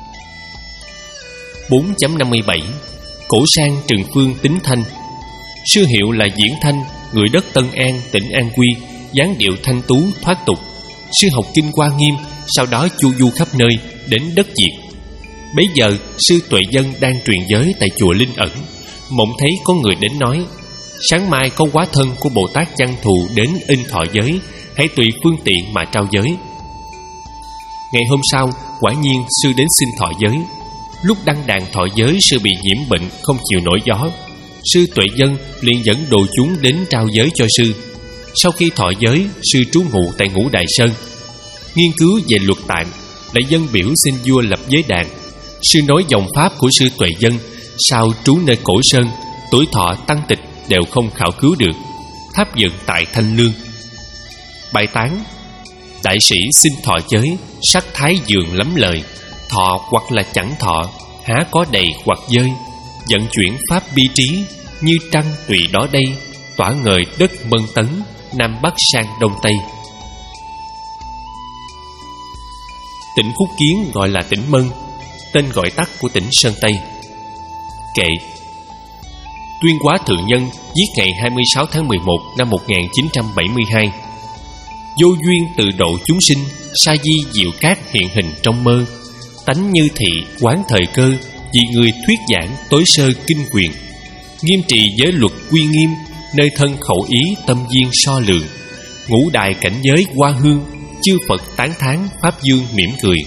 bốn chấm năm mươi bảy. Cổ sang Trừng Phương Tính Thanh. Sư hiệu là Diễn Thanh, người đất Tân An, tỉnh An Quy, dáng điệu thanh tú thoát tục. Sư học kinh Hoa Nghiêm, sau đó chu du khắp nơi đến đất Việt. Bấy giờ sư Tuệ Dân đang truyền giới tại chùa Linh Ẩn, mộng thấy có người đến nói, sáng mai có hóa thân của Bồ Tát Văn Thù đến in thọ giới, hãy tùy phương tiện mà trao giới. Ngày hôm sau, quả nhiên sư đến xin thọ giới. Lúc đăng đàn thọ giới, sư bị nhiễm bệnh không chịu nổi gió. Sư Tuệ Dân liền dẫn đồ chúng đến trao giới cho sư. Sau khi thọ giới, sư trú ngụ tại Ngũ Đài Sơn, nghiên cứu về luật tạng, lại dân biểu xin vua lập giới đàn. Sư nói dòng pháp của sư Tuệ Dân, sau trú nơi Cổ Sơn, tuổi thọ tăng tịch đều không khảo cứu được, tháp dựng tại Thanh Lương. Bài tán. Đại sĩ xin thọ giới, sắc thái dường lắm lời. Thọ hoặc là chẳng thọ, há có đầy hoặc dơi. Vận chuyển pháp bi trí, như trăng tùy đó đây. Tỏa ngời đất Mân Tấn, Nam Bắc sang Đông Tây. Tỉnh Phúc Kiến gọi là tỉnh Mân, tên gọi tắt của tỉnh Sơn Tây. Kệ. Tuyên Hóa Thượng Nhân giết ngày hai mươi sáu tháng mười một năm một nghìn chín trăm bảy mươi hai. Vô duyên tự độ chúng sinh, sa di diệu cát hiện hình trong mơ. Tánh như thị quán thời cơ, vì người thuyết giảng tối sơ kinh quyền. Nghiêm trì giới luật quy nghiêm, nơi thân khẩu ý tâm duyên so lượng. Ngũ đại cảnh giới hoa hương, chư Phật tán thán pháp dương mỉm cười.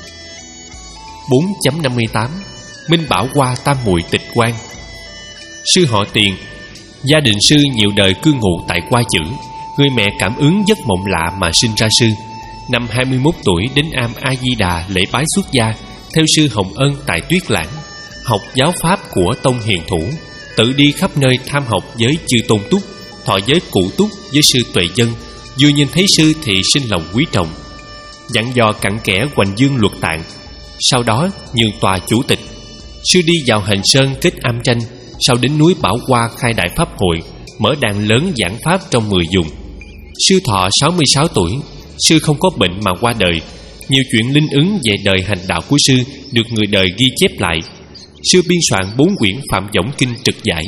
bốn chấm năm mươi tám. Minh Bảo Hoa Tam Muội Tịch Quan. Sư họ Tiền, gia đình sư nhiều đời cư ngụ tại Qua Chữ. Người mẹ cảm ứng giấc mộng lạ mà sinh ra sư. Năm hai mươi mốt tuổi đến am A Di Đà lễ bái xuất gia, theo sư Hồng Ân tại Tuyết Lãng, học giáo pháp của tông hiền thủ, tự đi khắp nơi tham học với chư Tôn Túc, thọ giới Cụ Túc với sư Tuệ Dân. Vừa nhìn thấy sư thì sinh lòng quý trọng, dặn dò cặn kẽ hoành dương luật tạng. Sau đó nhường tòa chủ tịch. Sư đi vào Hành Sơn kết am tranh, sau đến núi Bảo Hoa khai đại pháp hội, mở đàn lớn giảng pháp trong mười vùng. Sư thọ sáu mươi sáu tuổi. Sư không có bệnh mà qua đời. Nhiều chuyện linh ứng về đời hành đạo của sư được người đời ghi chép lại. Sư biên soạn bốn quyển Phạm Võng Kinh trực giải.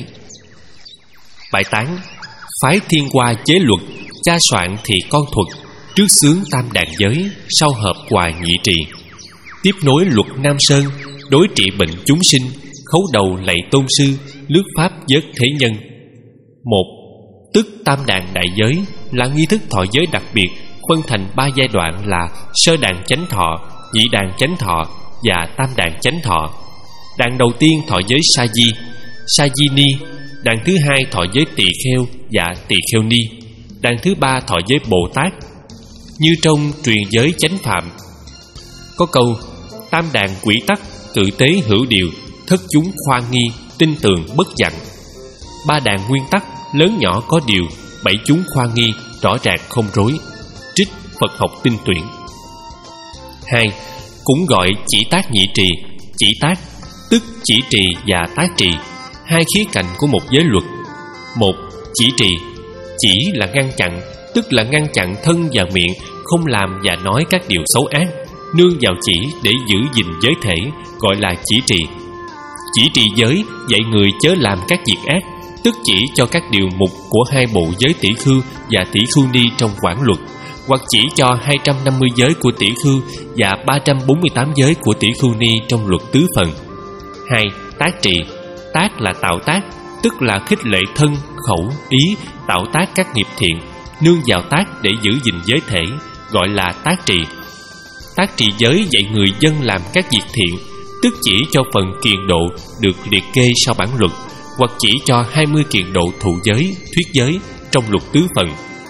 Bại tán. Phái Thiên Hoa chế luật, cha soạn thì con thuật. Trước xướng tam đàn giới, sau hợp hòa nhị trì. Tiếp nối luật Nam Sơn, đối trị bệnh chúng sinh, khấu đầu lạy tôn sư, lước pháp vớt thế nhân. Một. Tức tam đàn đại giới là nghi thức thọ giới đặc biệt, phân thành ba giai đoạn là sơ đàn chánh thọ, nhị đàn chánh thọ và tam đàn chánh thọ. Đàn đầu tiên thọ giới sa di, sa di ni. Đàn thứ hai thọ giới tỳ kheo và tỳ kheo ni. Đàn thứ ba thọ giới Bồ Tát. Như trong truyền giới chánh phạm có câu: tam đàn quỷ tắc, cự tế hữu điều, thất chúng khoa nghi, tin tường bất dặn. Ba đàn nguyên tắc, lớn nhỏ có điều, bảy chúng khoa nghi, rõ ràng không rối. Trích Phật học tinh tuyển. Hai. Cũng gọi chỉ tác nhị trì. Chỉ tác tức chỉ trì và tác trì, hai khía cạnh của một giới luật. Một. Chỉ trì. Chỉ là ngăn chặn, tức là ngăn chặn thân và miệng không làm và nói các điều xấu ác. Nương vào chỉ để giữ gìn giới thể, gọi là chỉ trì. Chỉ trì giới dạy người chớ làm các việc ác, tức chỉ cho các điều mục của hai bộ giới tỷ khưu và tỷ khưu ni trong Quảng Luật, hoặc chỉ cho hai trăm năm mươi giới của tỷ khưu và ba trăm bốn mươi tám giới của tỷ khưu ni trong Luật Tứ Phần. Hai. Tác trì. Tác là tạo tác, tức là khích lệ thân, khẩu, ý, tạo tác các nghiệp thiện, nương vào tác để giữ gìn giới thể, gọi là tác trì. Tác trì giới dạy người dân làm các việc thiện, tức chỉ cho phần kiền độ được liệt kê sau bản luật, hoặc chỉ cho hai mươi kiền độ thụ giới, thuyết giới trong Luật Tứ Phần.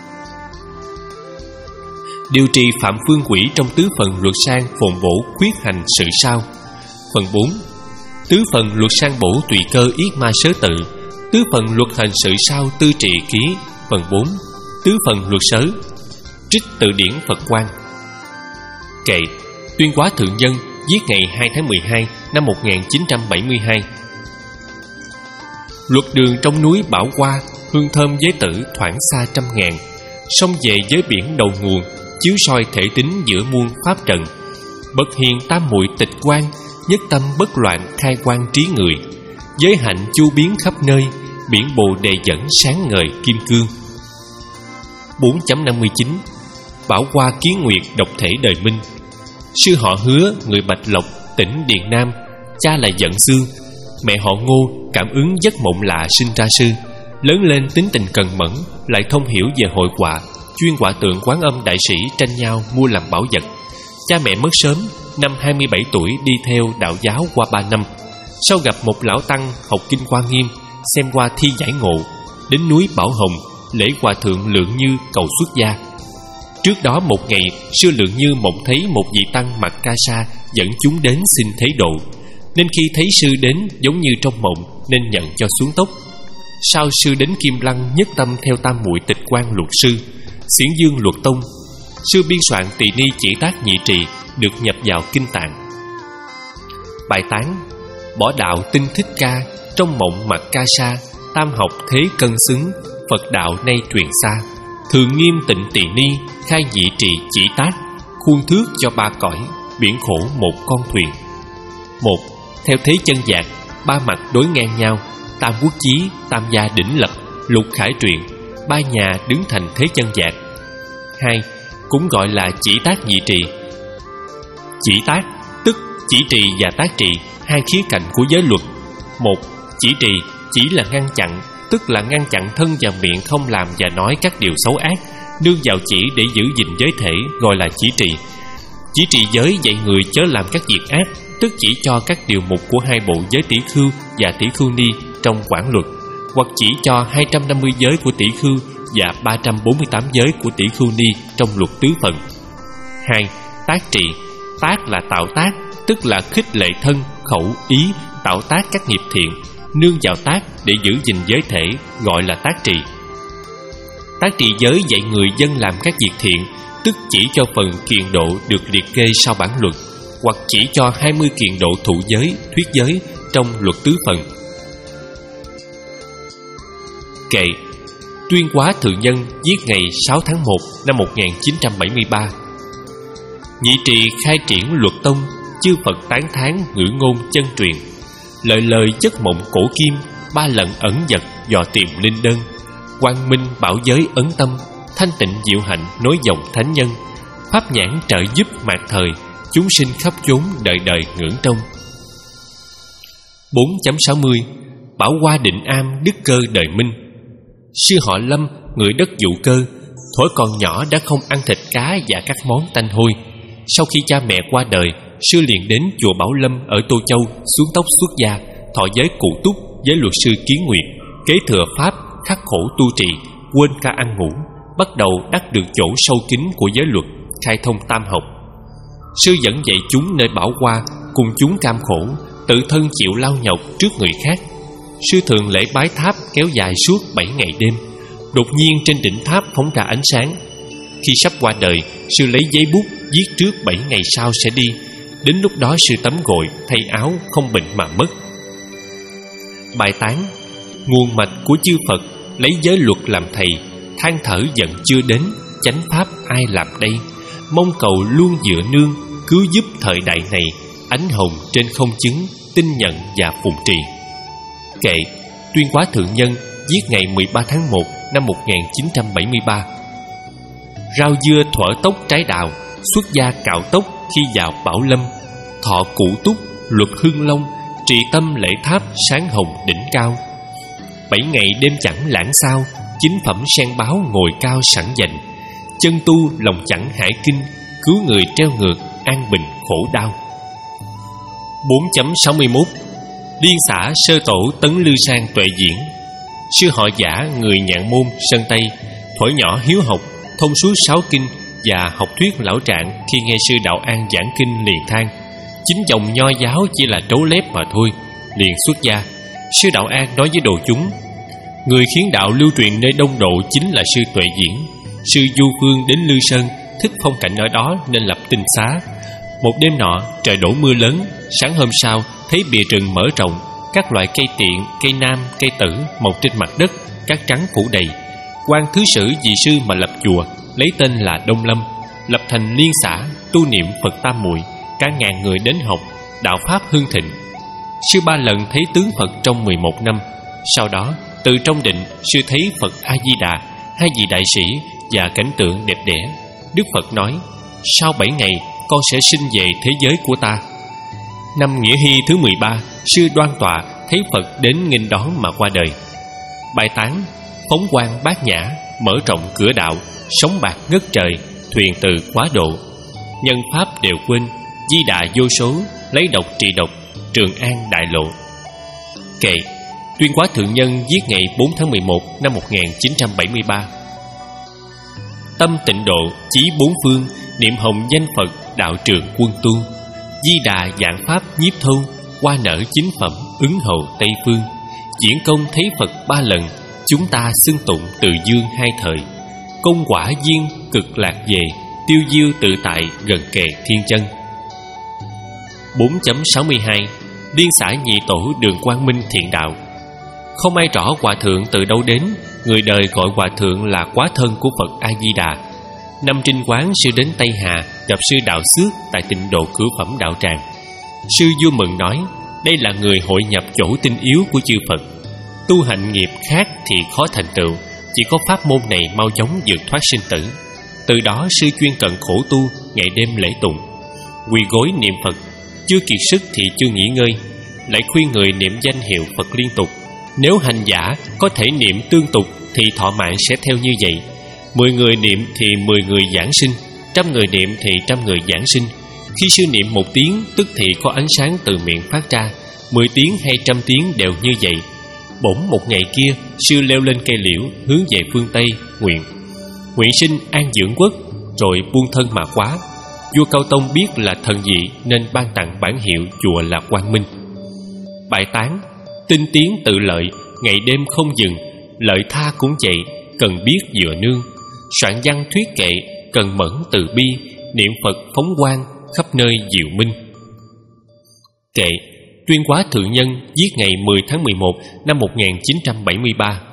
Điều trì phạm phương quỷ trong Tứ Phần luật sang phồn bổ khuyết hành sự sao. Phần bốn. Tứ Phần luật sang bổ tùy cơ yết ma sớ tự. Tứ Phần luật hành sự sao tư trì ký. Phần bốn. Tứ Phần luật sớ. Trích từ điển Phật Quang. Kệ. Tuyên Hóa Thượng Nhân giết ngày hai tháng mười hai năm một nghìn chín trăm bảy mươi hai. Luật đường trong núi Bảo Hoa, hương thơm giới tử thoảng xa trăm ngàn. Sông về giới biển đầu nguồn, chiếu soi thể tính giữa muôn pháp trần. Bậc hiền tam muội tịch quan, nhất tâm bất loạn khai quan trí người. Giới hạnh chu biến khắp nơi, biển Bồ Đề dẫn sáng ngời kim cương. bốn chấm năm mươi chín. Bảo Hoa Kiến Nguyệt độc thể đời Minh. Sư họ Hứa, người Bạch Lộc, tỉnh Điền Nam. Cha là Dận Xương, mẹ họ Ngô, cảm ứng giấc mộng lạ sinh ra sư. Lớn lên tính tình cần mẫn, lại thông hiểu về hội họa, chuyên họa tượng Quán Âm đại sĩ tranh nhau mua làm bảo vật. Cha mẹ mất sớm, năm hai mươi bảy tuổi đi theo đạo giáo qua ba năm. Sau gặp một lão tăng học kinh Hoa Nghiêm, xem qua thi giải ngộ, đến núi Bảo Hồng lễ hòa thượng Lượng Như cầu xuất gia. Trước đó một ngày, sư Lượng Như mộng thấy một vị tăng mặc ca sa dẫn chúng đến xin thế độ, nên khi thấy sư đến giống như trong mộng nên nhận cho xuống tóc. Sau sư đến Kim Lăng nhất tâm theo tam muội tịch quan luật sư, xiển dương luật tông. Sư biên soạn tỳ ni chỉ tác nhị trì được nhập vào kinh tạng. Bài tán. Bỏ đạo tinh thích ca, trong mộng mặc ca sa, tam học thế cân xứng, Phật đạo nay truyền xa. Thường nghiêm tịnh tỳ ni, khai nhị trì chỉ tác, khuôn thước cho ba cõi, biển khổ một con thuyền. Một, theo thế chân vạc, ba mặt đối ngang nhau, tam quốc chí, tam gia đỉnh lập, lục khải truyện, ba nhà đứng thành thế chân vạc. Hai, cũng gọi là chỉ tác nhị trì. Chỉ tác tức chỉ trì và tác trì, hai khía cạnh của giới luật. Một, chỉ trì chỉ là ngăn chặn, tức là ngăn chặn thân và miệng không làm và nói các điều xấu ác, nương vào chỉ để giữ gìn giới thể, gọi là chỉ trì. Chỉ trì giới dạy người chớ làm các việc ác, tức chỉ cho các điều mục của hai bộ giới tỷ khưu và tỷ khưu ni trong quản luật, hoặc chỉ cho hai trăm năm mươi giới của tỷ khưu và ba trăm bốn mươi tám giới của tỷ khưu ni trong luật tứ phần. Hai, tác trì. Tác là tạo tác, tức là khích lệ thân, khẩu, ý, tạo tác các nghiệp thiện, nương vào tác để giữ gìn giới thể, gọi là tác trì. Tác trì giới dạy người dân làm các việc thiện, tức chỉ cho phần kiền độ được liệt kê sau bản luật, hoặc chỉ cho hai mươi kiền độ thụ giới, thuyết giới trong luật tứ phần. Kệ. Tuyên Quá Thượng Nhân viết ngày sáu tháng một năm một nghìn chín trăm bảy mươi ba. Nhị trì khai triển luật tông, chư Phật tán thán ngữ ngôn chân truyền, lời lời chất mộng cổ kim, ba lần ẩn vật dò tìm linh đơn, quang minh bảo giới ấn tâm, thanh tịnh diệu hạnh nối dòng thánh nhân, pháp nhãn trợ giúp mạt thời, chúng sinh khắp chốn đời đời ngưỡng trông. Bốn chấm sáu mươi. Bảo Hoa Định Am đức cơ đời Minh. Sư họ Lâm, người đất Dụ Cơ, thuở còn nhỏ đã không ăn thịt cá và các món tanh hôi. Sau khi cha mẹ qua đời, sư liền đến chùa Bảo Lâm ở Tô Châu xuống tóc xuất gia, thọ giới cụ túc với luật sư Kiến Nguyệt, kế thừa pháp khắc khổ tu trì, quên cả ăn ngủ, bắt đầu đắc được chỗ sâu kín của giới luật, khai thông tam học. Sư dẫn dạy chúng nơi Bảo Hoa, cùng chúng cam khổ, tự thân chịu lao nhọc trước người khác. Sư thường lễ bái tháp kéo dài suốt bảy ngày đêm. Đột nhiên trên đỉnh tháp phóng ra ánh sáng. Khi sắp qua đời, sư lấy giấy bút viết trước bảy ngày sau sẽ đi. Đến lúc đó sư tắm gội, thay áo, không bệnh mà mất. Bài tán. Nguồn mạch của chư Phật, lấy giới luật làm thầy, than thở giận chưa đến, chánh pháp ai làm đây. Mong cầu luôn dựa nương, cứu giúp thời đại này, ánh hồng trên không chứng, tin nhận và phụng trì. Kệ. Tuyên Quá Thượng Nhân viết ngày mười ba tháng một năm một nghìn chín trăm bảy mươi ba. Rau dưa thuở tốc trái đào, xuất gia cạo tóc khi vào Bảo Lâm, thọ cụ túc, luật hưng long, trì tâm lễ tháp sáng hồng đỉnh cao. Bảy ngày đêm chẳng lãng sao, chính phẩm sen báo ngồi cao sẵn dành. Chân tu lòng chẳng hải kinh, cứu người treo ngược, an bình khổ đau. Bốn chấm sáu mươi mốt. Liên xã sơ tổ Tấn Lư Sang tuệ diễn. Sư họ Giả, người Nhạn Môn, Sơn Tây, thuở nhỏ hiếu học, thông suốt sáu kinh và học thuyết lão trạng. Khi nghe sư Đạo An giảng kinh liền than, chính dòng nho giáo chỉ là trấu lép mà thôi, liền xuất gia. Sư Đạo An nói với đồ chúng, người khiến đạo lưu truyền nơi Đông Độ chính là sư Tuệ Diễn. Sư Du Phương đến Lư Sơn, thích phong cảnh ở đó nên lập tinh xá. Một đêm nọ trời đổ mưa lớn, sáng hôm sau thấy bìa rừng mở rộng, các loại cây tiện, cây nam, cây tử mọc trên mặt đất, cát trắng phủ đầy. Quan thứ sử vì sư mà lập chùa, lấy tên là Đông Lâm, lập thành liên xã, tu niệm Phật Tam Muội, cả ngàn người đến học, đạo pháp hưng thịnh. Sư ba lần thấy tướng Phật trong mười một năm. Sau đó từ trong định, sư thấy Phật A Di Đà, hai vị đại sĩ và cảnh tượng đẹp đẽ. Đức Phật nói, sau bảy ngày con sẽ sinh về thế giới của ta. Năm Nghĩa Hy thứ mười ba, sư Đoan Tọa thấy Phật đến nghênh đón mà qua đời. Bài tán. Phóng quang bát nhã, mở rộng cửa đạo, sống bạc ngất trời, thuyền từ quá độ. Nhân pháp đều quên, di đà vô số, lấy độc trị độc, Trường An đại lộ. Kệ. Tuyên Quá Thượng Nhân viết ngày bốn tháng mười một năm một nghìn chín trăm bảy mươi ba. Tâm tịnh độ, chí bốn phương, niệm hồng danh Phật, đạo trường quân tu. Di đà giảng pháp nhiếp thâu, hoa nở chính phẩm, ứng hầu Tây phương. Diễn công thấy Phật ba lần, chúng ta xưng tụng từ dương hai thời. Công quả duyên cực lạc về, tiêu diêu tự tại gần kề thiên chân. Bốn chấm sáu mươi hai. Liên xã nhị tổ Đường Quang Minh thiện đạo. Không ai rõ hòa thượng từ đâu đến, người đời gọi hòa thượng là quá thân của Phật A Di Đà. Năm Trinh Quán sư đến Tây Hà, gặp sư Đạo Xước tại Tịnh Độ Cửu Phẩm đạo tràng. Sư vui mừng nói đây là người hội nhập chỗ tinh yếu của chư Phật. Tu hạnh nghiệp khác thì khó thành tựu, chỉ có pháp môn này mau chóng vượt thoát sinh tử. Từ đó sư chuyên cận khổ tu, ngày đêm lễ tụng, quỳ gối niệm Phật, chưa kiệt sức thì chưa nghỉ ngơi, lại khuyên người niệm danh hiệu Phật liên tục. Nếu hành giả có thể niệm tương tục thì thọ mạng sẽ theo như vậy. Mười người niệm thì mười người giảng sinh, trăm người niệm thì trăm người giảng sinh. Khi sư niệm một tiếng, tức thì có ánh sáng từ miệng phát ra. Mười tiếng hay trăm tiếng đều như vậy. Bỗng một ngày kia, sư leo lên cây liễu hướng về phương Tây, nguyện nguyện sinh an dưỡng quốc, rồi buông thân mà quá. Vua Cao Tông biết là thần dị nên ban tặng bản hiệu chùa là Quang Minh. Bài tán: tinh tiến tự lợi, ngày đêm không dừng, lợi tha cũng vậy, cần biết dựa nương. Soạn văn thuyết kệ, cần mẫn từ bi, niệm Phật phóng quang, khắp nơi diệu minh. Kệ: Tuyên Hóa Thượng Nhân viết ngày mười tháng mười một năm một nghìn chín trăm bảy mươi ba.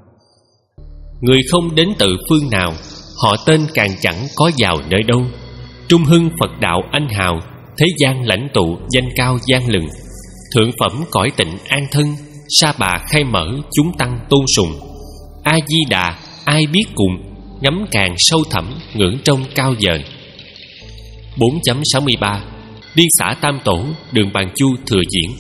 Người không đến từ phương nào, họ tên càng chẳng có vào nơi đâu. Trung hưng Phật đạo anh hào, thế gian lãnh tụ danh cao gian lừng. Thượng phẩm cõi tịnh an thân, sa bà khai mở chúng tăng tôn sùng. A Di Đà ai biết cùng, ngắm càng sâu thẳm ngưỡng trong cao dời. bốn chấm sáu mươi ba. Liên xã Tam Tổ, đường Bàn Chu thừa diễn.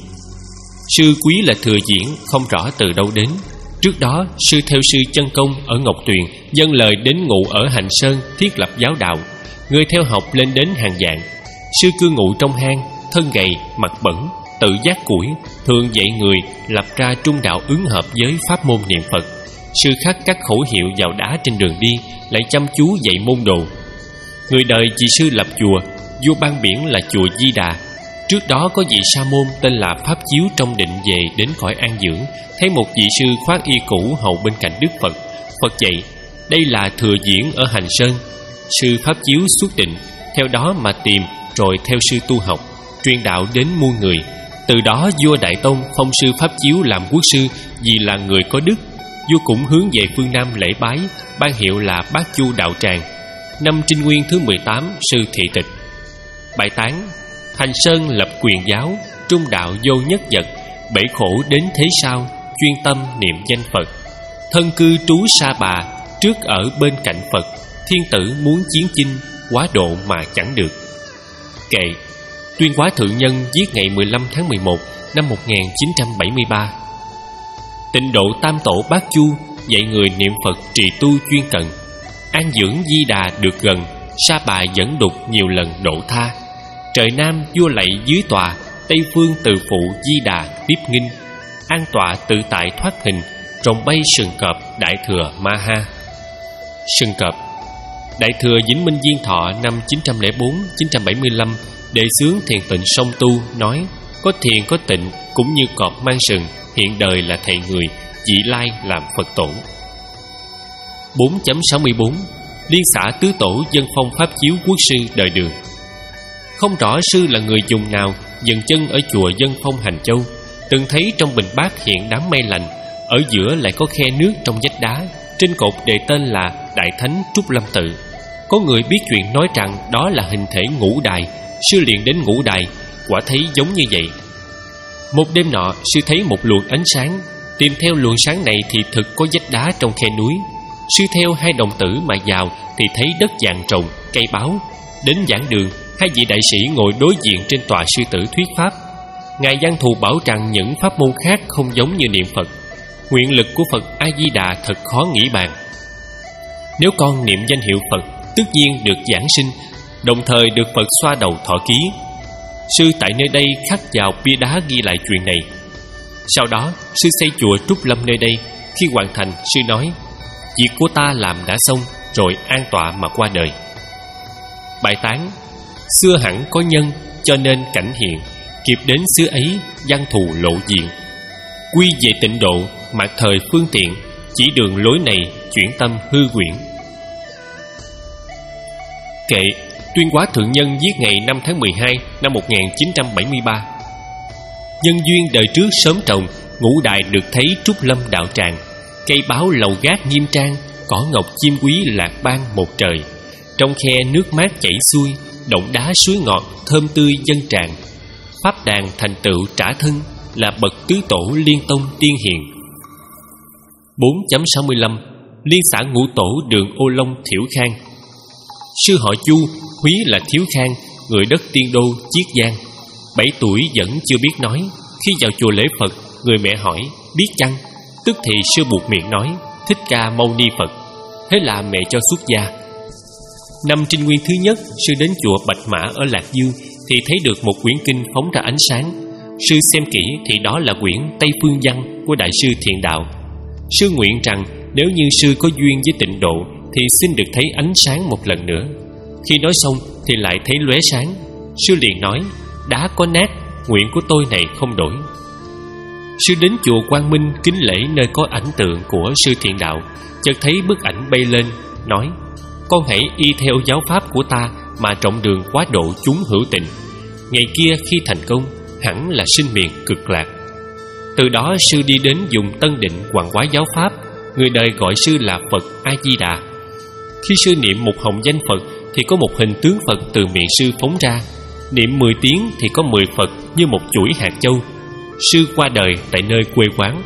Sư quý là thừa diễn, không rõ từ đâu đến. Trước đó sư theo sư Chân Công ở Ngọc Tuyền, dâng lời đến ngụ ở Hành Sơn thiết lập giáo đạo. Người theo học lên đến hàng vạn. Sư cư ngụ trong hang, thân gầy, mặt bẩn, tự giác củi, thường dạy người lập ra trung đạo ứng hợp với pháp môn niệm Phật. Sư khắc các khẩu hiệu vào đá trên đường đi, lại chăm chú dạy môn đồ. Người đời vì sư lập chùa, vua ban biển là chùa Di Đà. Trước đó có vị sa môn tên là Pháp Chiếu trong định về đến cõi an dưỡng, thấy một vị sư khoác y cũ hầu bên cạnh Đức Phật. Phật dạy đây là thừa diễn ở Hành Sơn. Sư Pháp Chiếu xuất định, theo đó mà tìm, rồi theo sư tu học, truyền đạo đến muôn người. Từ đó vua Đại Tông phong sư Pháp Chiếu làm quốc sư vì là người có đức. Vua cũng hướng về phương Nam lễ bái, ban hiệu là Bát Chu đạo tràng. Năm Trinh Nguyên thứ mười tám, sư thị tịch. Bài tán: Hành Sơn lập quyền giáo, trung đạo vô nhất vật, bể khổ đến thế sao, chuyên tâm niệm danh Phật. Thân cư trú Sa Bà, trước ở bên cạnh Phật, thiên tử muốn chiến chinh, quá độ mà chẳng được. Kệ: Tuyên Hóa Thượng Nhân viết ngày mười lăm tháng mười một năm một nghìn chín trăm bảy mươi ba. Tịnh độ Tam Tổ Bát Chu dạy người niệm Phật trì tu chuyên cận. An dưỡng Di Đà được gần, Sa Bà dẫn đục nhiều lần độ tha. Trời Nam vua lạy dưới tòa, Tây phương từ phụ Di Đà tiếp nghinh. An tọa tự tại thoát hình, rồng bay sừng cọp đại thừa Ma Ha. Sừng cọp. Đại thừa Vĩnh Minh Diên Thọ năm chín trăm lẻ bốn đến chín trăm bảy mươi lăm đề xướng thiền tịnh song tu, nói: có thiền có tịnh cũng như cọp mang sừng, hiện đời là thầy người, vị lai làm Phật tổ. bốn chấm sáu mươi bốn. Liên xã Tứ Tổ dân phong Pháp Chiếu quốc sư đời Đường. Không rõ sư là người dùng nào dừng chân ở chùa dân phong Hành Châu. Từng thấy trong bình bát hiện đám mây lành, ở giữa lại có khe nước trong vách đá. Trên cột đề tên là Đại Thánh Trúc Lâm Tự. Có người biết chuyện nói rằng đó là hình thể ngũ đài. Sư liền đến ngũ đài, quả thấy giống như vậy. Một đêm nọ, sư thấy một luồng ánh sáng. Tìm theo luồng sáng này thì thực có vách đá trong khe núi. Sư theo hai đồng tử mà vào thì thấy đất vàng trồng, cây báo. Đến giảng đường, hai vị đại sĩ ngồi đối diện trên tòa sư tử thuyết pháp. Ngài Văn Thù bảo rằng những pháp môn khác không giống như niệm Phật. Nguyện lực của Phật A Di Đà thật khó nghĩ bàn. Nếu con niệm danh hiệu Phật, tất nhiên được giảng sinh, đồng thời được Phật xoa đầu thọ ký. Sư tại nơi đây khắc vào bia đá ghi lại chuyện này. Sau đó sư xây chùa Trúc Lâm nơi đây. Khi hoàn thành, sư nói: việc của ta làm đã xong, rồi an tọa mà qua đời. Bài tán: xưa hẳn có nhân, cho nên cảnh hiện, kịp đến xứ ấy, Văn Thù lộ diện. Quy về tịnh độ, mạt thời phương tiện, chỉ đường lối này, chuyển tâm hư quyển. Kệ: Tuyên Hóa Thượng Nhân viết ngày năm tháng mười hai năm một nghìn chín trăm bảy mươi ba. Nhân duyên đời trước sớm trồng, ngũ đại được thấy Trúc Lâm đạo tràng. Cây báo lầu gác nghiêm trang, cỏ ngọc chim quý lạc ban một trời. Trong khe nước mát chảy xuôi, động đá suối ngọt thơm tươi dâng tràn. Pháp đàn thành tựu trả thân, là bậc tứ tổ liên tông tiên hiền. Bốn chấm sáu mươi lăm. Liên xã ngũ tổ đường Ô Long Thiểu Khang. Sư họ Chu, húy là Thiếu Khang, người đất Tiên Đô, Chiết Giang. Bảy tuổi vẫn chưa biết nói. Khi vào chùa lễ Phật, người mẹ hỏi biết chăng, tức thì sư buộc miệng nói Thích Ca Mâu Ni Phật. Thế là mẹ cho xuất gia. Năm Trinh Nguyên thứ nhất, sư đến chùa Bạch Mã ở Lạc Dương thì thấy được một quyển kinh phóng ra ánh sáng. Sư xem kỹ thì đó là quyển Tây Phương Văn của Đại sư Thiện Đạo. Sư nguyện rằng nếu như sư có duyên với Tịnh Độ thì xin được thấy ánh sáng một lần nữa. Khi nói xong thì lại thấy lóe sáng. Sư liền nói đá có nát, nguyện của tôi này không đổi. Sư đến chùa Quang Minh kính lễ nơi có ảnh tượng của sư Thiện Đạo, chợt thấy bức ảnh bay lên, nói con hãy y theo giáo pháp của ta mà trọng đường quá độ chúng hữu tình. Ngày kia khi thành công, hẳn là sinh miền cực lạc. Từ đó sư đi đến dùng Tân Định Hoàng Hóa giáo pháp, người đời gọi sư là Phật A Di Đà. Khi sư niệm một hồng danh Phật thì có một hình tướng Phật từ miệng sư phóng ra. Niệm mười tiếng thì có mười Phật như một chuỗi hạt châu. Sư qua đời tại nơi quê quán.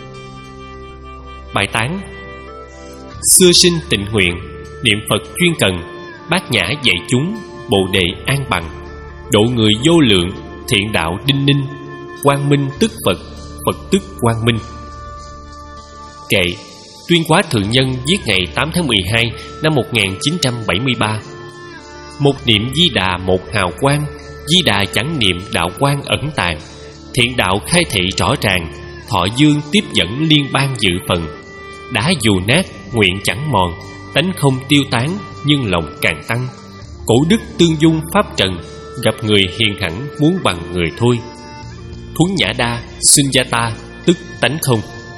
Bài tán. Xưa sinh tịnh nguyện, niệm Phật chuyên cần, bát nhã dạy chúng, bồ đề an bằng. Độ người vô lượng, thiện đạo đinh ninh, quang minh tức Phật, Phật tức quang minh. Kệ. Tuyên Quá Thượng Nhân viết ngày tám tháng mười hai năm một nghìn chín trăm bảy mươi ba. Một niệm Di Đà một hào quang, Di Đà chẳng niệm đạo quang ẩn tàng. Thiện đạo khai thị rõ ràng, thọ dương tiếp dẫn liên ban dự phần. Đá dù nát, nguyện chẳng mòn, tánh không tiêu tán, nhưng lòng càng tăng. Cổ đức tương dung pháp trần, gặp người hiền hẳn muốn bằng người thôi. Thuấn Nhã Đa, Sunyata, tức tánh không.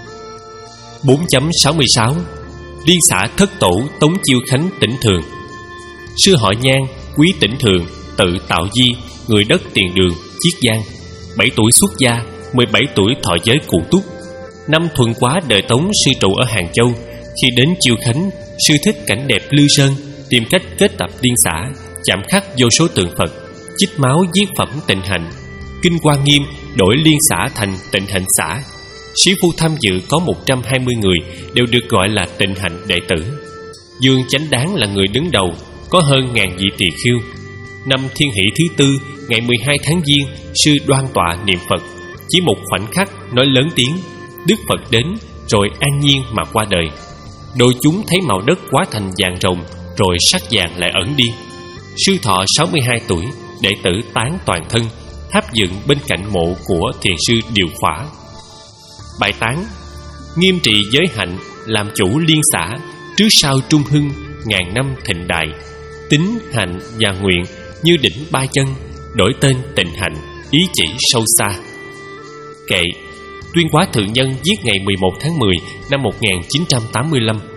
Bốn chấm sáu mươi sáu. Liên xã thất tổ Tống Chiêu Khánh Tỉnh Thường. Sư họ Nhan, quý Tỉnh Thường, tự Tạo Di, người đất Tiền Đường, Chiết Giang. Bảy tuổi xuất gia, mười bảy tuổi thọ giới cụ túc. Năm Thuần Quá đời Tống, sư trụ ở Hàng Châu. Khi đến Chiêu Khánh, sư thích cảnh đẹp Lư Sơn, tìm cách kết tập liên xã, chạm khắc vô số tượng Phật, chích máu viết phẩm tịnh hạnh. Kinh Hoa Nghiêm đổi liên xã thành Tịnh Hạnh xã. Sĩ phu tham dự có một trăm hai mươi người, đều được gọi là Tịnh Hạnh đệ tử. Dương Chánh Đáng là người đứng đầu, có hơn ngàn vị tỳ khưu. Năm Thiên Hỷ thứ tư, ngày mười hai tháng Giêng, sư đoan tọa niệm Phật. Chỉ một khoảnh khắc nói lớn tiếng, Đức Phật đến, rồi an nhiên mà qua đời. Đội chúng thấy màu đất hóa thành vàng rồng, rồi sắc vàng lại ẩn đi. Sư thọ sáu mươi hai tuổi, đệ tử tán toàn thân, tháp dựng bên cạnh mộ của thiền sư Điều Khỏa. Bài tán. Nghiêm trị giới hạnh, làm chủ liên xã, trước sau trung hưng, ngàn năm thịnh đại. Tính, hạnh và nguyện như đỉnh ba chân, đổi tên Tịnh Hạnh, ý chỉ sâu xa. Kệ. Tuyên Quá Thượng Nhân viết ngày mười một tháng mười năm một nghìn chín trăm tám mươi lăm.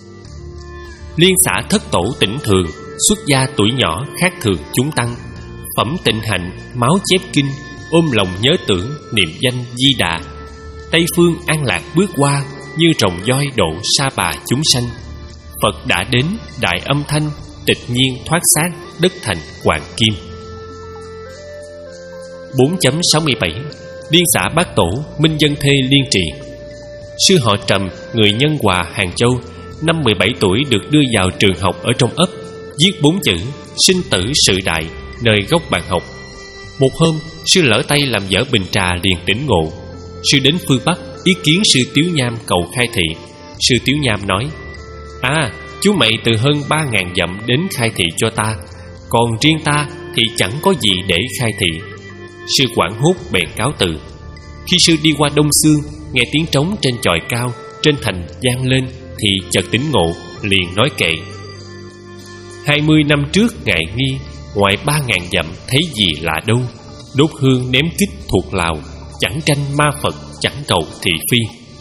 Liên xã thất tổ Tỉnh Thường, xuất gia tuổi nhỏ khác thường chúng tăng. Phẩm Tịnh Hạnh, máu chép kinh, ôm lòng nhớ tưởng niệm danh Di Đà. Tây phương an lạc bước qua, như rồng voi độ sa bà chúng sanh. Phật đã đến, đại âm thanh, tịch nhiên thoát xác, đất thành hoàng kim. Bốn chấm sáu mươi bảy. Liên xã Bát Tổ, Minh Dân Thê Liên Trì. Sư họ Trầm, người Nhân Hòa, Hàng Châu. Năm mười bảy tuổi được đưa vào trường học ở trong ấp, viết bốn chữ sinh tử sự đại nơi góc bàn học. Một hôm, sư lỡ tay làm dở bình trà liền tỉnh ngộ. Sư đến phương Bắc ý kiến sư Tiếu Nham cầu khai thị. Sư Tiếu Nham nói: À, chú mày từ hơn ba ngàn dặm đến khai thị cho ta, còn riêng ta thì chẳng có gì để khai thị. Sư hoảng hốt bèn cáo từ. Khi sư đi qua Đông Xương, nghe tiếng trống trên chòi cao trên thành vang lên thì chợt tỉnh ngộ, liền nói kệ. Hai mươi năm trước ngài nghi, ngoài ba ngàn dặm thấy gì lạ đâu. Đốt hương ném kích thuộc Lào, chẳng tranh ma Phật, chẳng cầu thị phi.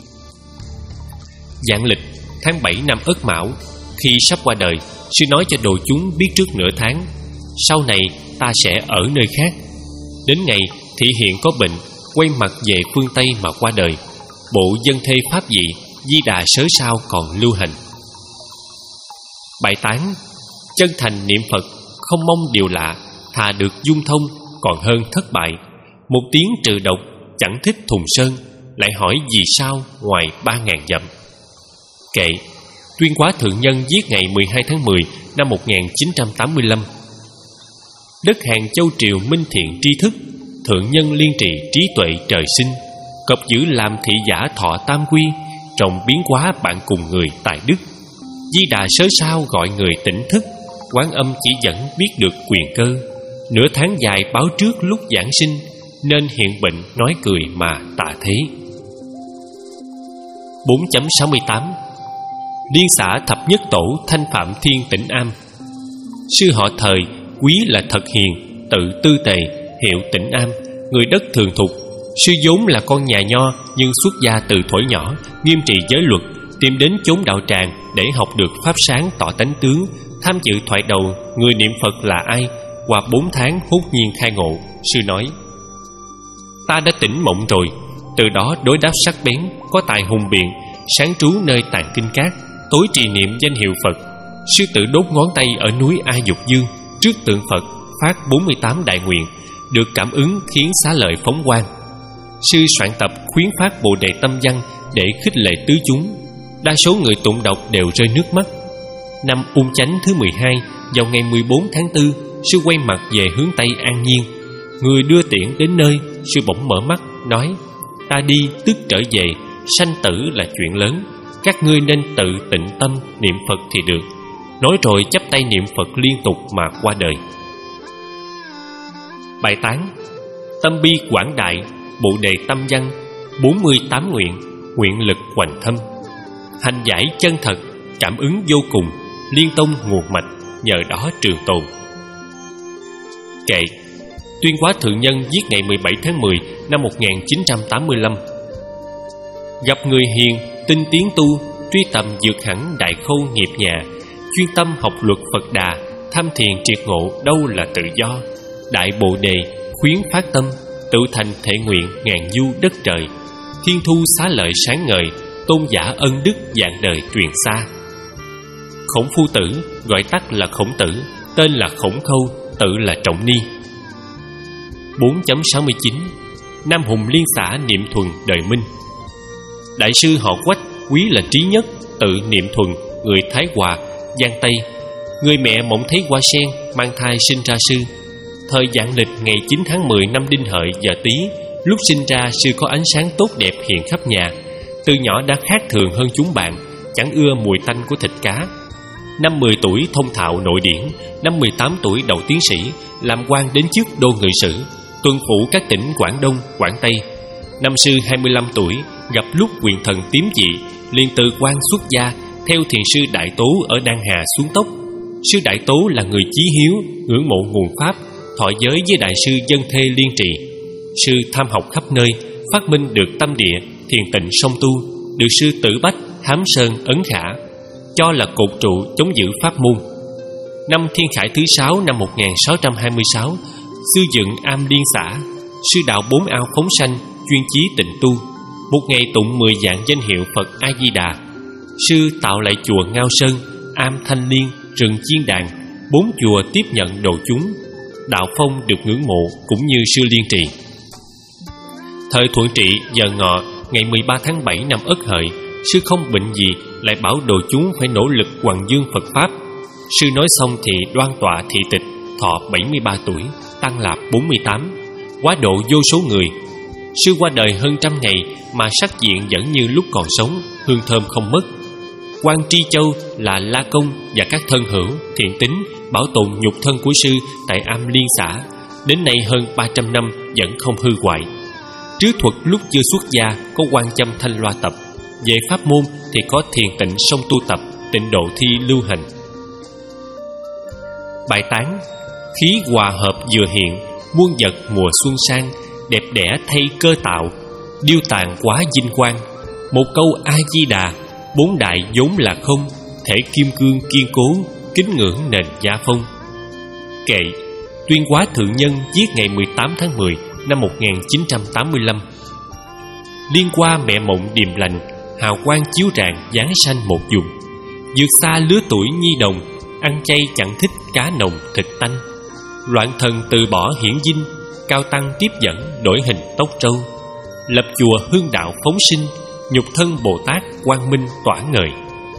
Vạn lịch tháng bảy năm Ất Mão, khi sắp qua đời, sư nói cho đồ chúng biết trước nửa tháng: Sau này ta sẽ ở nơi khác. Đến ngày thị hiện có bệnh, quay mặt về phương Tây mà qua đời. Bộ dân thê pháp dị, Di Đà sớ sao còn lưu hành. Bài tán. Chân thành niệm Phật, không mong điều lạ, thà được dung thông còn hơn thất bại. Một tiếng trừ độc chẳng thích thùng sơn, lại hỏi vì sao ngoài ba ngàn dặm. Kệ, Tuyên Quá Thượng Nhân giết ngày mười hai tháng mười năm một nghìn chín trăm tám mươi lăm. Đất Hàng Châu Triều minh thiện tri thức, Thượng Nhân liên trì trí tuệ trời sinh, cập giữ làm thị giả thọ tam quy, trồng biến hóa bạn cùng người tài đức. Di Đà sớ sao gọi người tỉnh thức, Quán Âm chỉ dẫn biết được quyền cơ. Nửa tháng dài báo trước lúc giảng sinh, nên hiện bệnh nói cười mà tạ thế. Bốn chấm sáu mươi tám. Liên xã thập nhất tổ Thanh Phạm Thiên Tĩnh Am. Sư họ Thời, quý là thật hiền, tự tư tề, hiệu Tĩnh Am, người đất thường thục. Sư vốn là con nhà nho, nhưng xuất gia từ thuở nhỏ, nghiêm trì giới luật, tìm đến chốn đạo tràng để học được pháp sáng tỏ tánh tướng. Tham dự thoại đầu người niệm Phật là ai, qua bốn tháng hốt nhiên khai ngộ. Sư nói: ta đã tỉnh mộng rồi. Từ đó đối đáp sắc bén, có tài hùng biện, sáng trú nơi tạng kinh cát, tối trì niệm danh hiệu Phật. Sư tự đốt ngón tay ở núi A Dục Dương trước tượng Phật, phát bốn mươi tám đại nguyện, được cảm ứng khiến xá lợi phóng quang. Sư soạn tập khuyến phát Bồ Đề Tâm Văn để khích lệ tứ chúng. Đa số người tụng đọc đều rơi nước mắt. Năm Ung Chánh thứ mười hai, vào ngày mười bốn tháng tư, sư quay mặt về hướng Tây An Nhiên. Người đưa tiễn đến nơi, sư bỗng mở mắt nói: ta đi tức trở về, sanh tử là chuyện lớn, các ngươi nên tự tịnh tâm niệm Phật thì được. Nói rồi chắp tay niệm Phật liên tục mà qua đời. Bài tán: tâm bi quảng đại, Bồ Đề Tâm Văn, bốn mươi tám nguyện, nguyện lực hoành thâm. Hành giải chân thật, cảm ứng vô cùng, liên tông nguồn mạch, nhờ đó trường tồn. Kệ, Tuyên Quá Thượng Nhân giết ngày mười bảy tháng mười năm một nghìn chín trăm tám mươi lăm. Gặp người hiền, tinh tiến tu, truy tầm vượt hẳn đại khâu nghiệp nhà, chuyên tâm học luật Phật Đà, tham thiền triệt ngộ đâu là tự do. Đại Bồ Đề khuyến phát tâm, tự thành thể nguyện ngàn du đất trời. Thiên thu xá lợi sáng ngời, tôn giả ân đức dạng đời truyền xa. Khổng Phu Tử, gọi tắt là Khổng Tử, tên là Khổng Khâu, tự là Trọng Ni. Bốn chấm sáu mươi chín. Nam Hùng Liên xã niệm thuần đời Minh. Đại sư họ Quách, quý là Trí Nhất, tự niệm thuần, người Thái Hòa, Giang Tây. Người mẹ mộng thấy hoa sen, mang thai sinh ra sư. Thời vạn lịch ngày chín tháng mười năm Đinh Hợi giờ Tý, lúc sinh ra sư có ánh sáng tốt đẹp hiện khắp nhà. Từ nhỏ đã khác thường hơn chúng bạn, chẳng ưa mùi tanh của thịt cá. Năm mười tuổi thông thạo nội điển, năm mười tám tuổi đậu tiến sĩ, làm quan đến chức đô ngự sử, tuân phủ các tỉnh Quảng Đông, Quảng Tây. Năm sư hai mươi lăm tuổi, gặp lúc quyền thần tím dị, liền từ quan xuất gia, theo thiền sư Đại Tố ở Đan Hà xuống Tốc. Sư Đại Tố là người chí hiếu, ngưỡng mộ nguồn pháp, thọ giới với đại sư Dân Thê Liên Trì. Sư tham học khắp nơi, phát minh được tâm địa, thiền tịnh song tu, được sư Tử Bách, Hám Sơn, Ấn Khả cho là cột trụ chống giữ pháp môn. Năm Thiên Khải thứ sáu năm một nghìn sáu trăm hai mươi sáu, sư dựng am Liên xã, sư đạo bốn ao phóng sanh, chuyên chí tịnh tu. Một ngày tụng mười vạn danh hiệu Phật A Di Đà. Sư tạo lại chùa Ngao Sơn, am Thanh Liên, rừng Chiên Đàn, bốn chùa tiếp nhận độ chúng. Đạo phong được ngưỡng mộ cũng như sư Liên Trì. Thời Thuận Trị giờ Ngọ ngày mười ba tháng bảy năm Ất Hợi, sư không bệnh gì, lại bảo đồ chúng phải nỗ lực hoằng dương Phật pháp. Sư nói xong thì đoan tọa thị tịch, thọ bảy mươi ba tuổi, tăng lạp bốn mươi tám, quá độ vô số người. Sư qua đời hơn trăm ngày mà sắc diện vẫn như lúc còn sống, hương thơm không mất. Quan Tri Châu là La Công và các thân hữu thiện tín bảo tồn nhục thân của sư tại am Liên xã, đến nay hơn ba trăm năm vẫn không hư hoại. Trứ thuật lúc chưa xuất gia có quan châm thanh loa tập, về pháp môn thì có thiền tịnh song tu tập, tịnh độ thi lưu hành. Bài tán: khí hòa hợp vừa hiện, muôn vật mùa xuân sang, đẹp đẽ thay cơ tạo, điêu tàn quá vinh quang. Một câu A Di Đà, bốn đại vốn là không, thể kim cương kiên cố, kính ngưỡng nền gia phong. Kệ, Tuyên Quá Thượng Nhân giết ngày mười tám tháng mười năm một nghìn chín trăm tám mươi lăm. Liên qua mẹ mộng điềm lành, hào quang chiếu rạng giáng sanh một vùng. Vượt xa lứa tuổi nhi đồng, ăn chay chẳng thích cá nồng thịt tanh. Loạn thần từ bỏ hiển dinh, cao tăng tiếp dẫn đổi hình tóc trâu. Lập chùa hương đạo phóng sinh, nhục thân Bồ Tát quang minh tỏa ngời.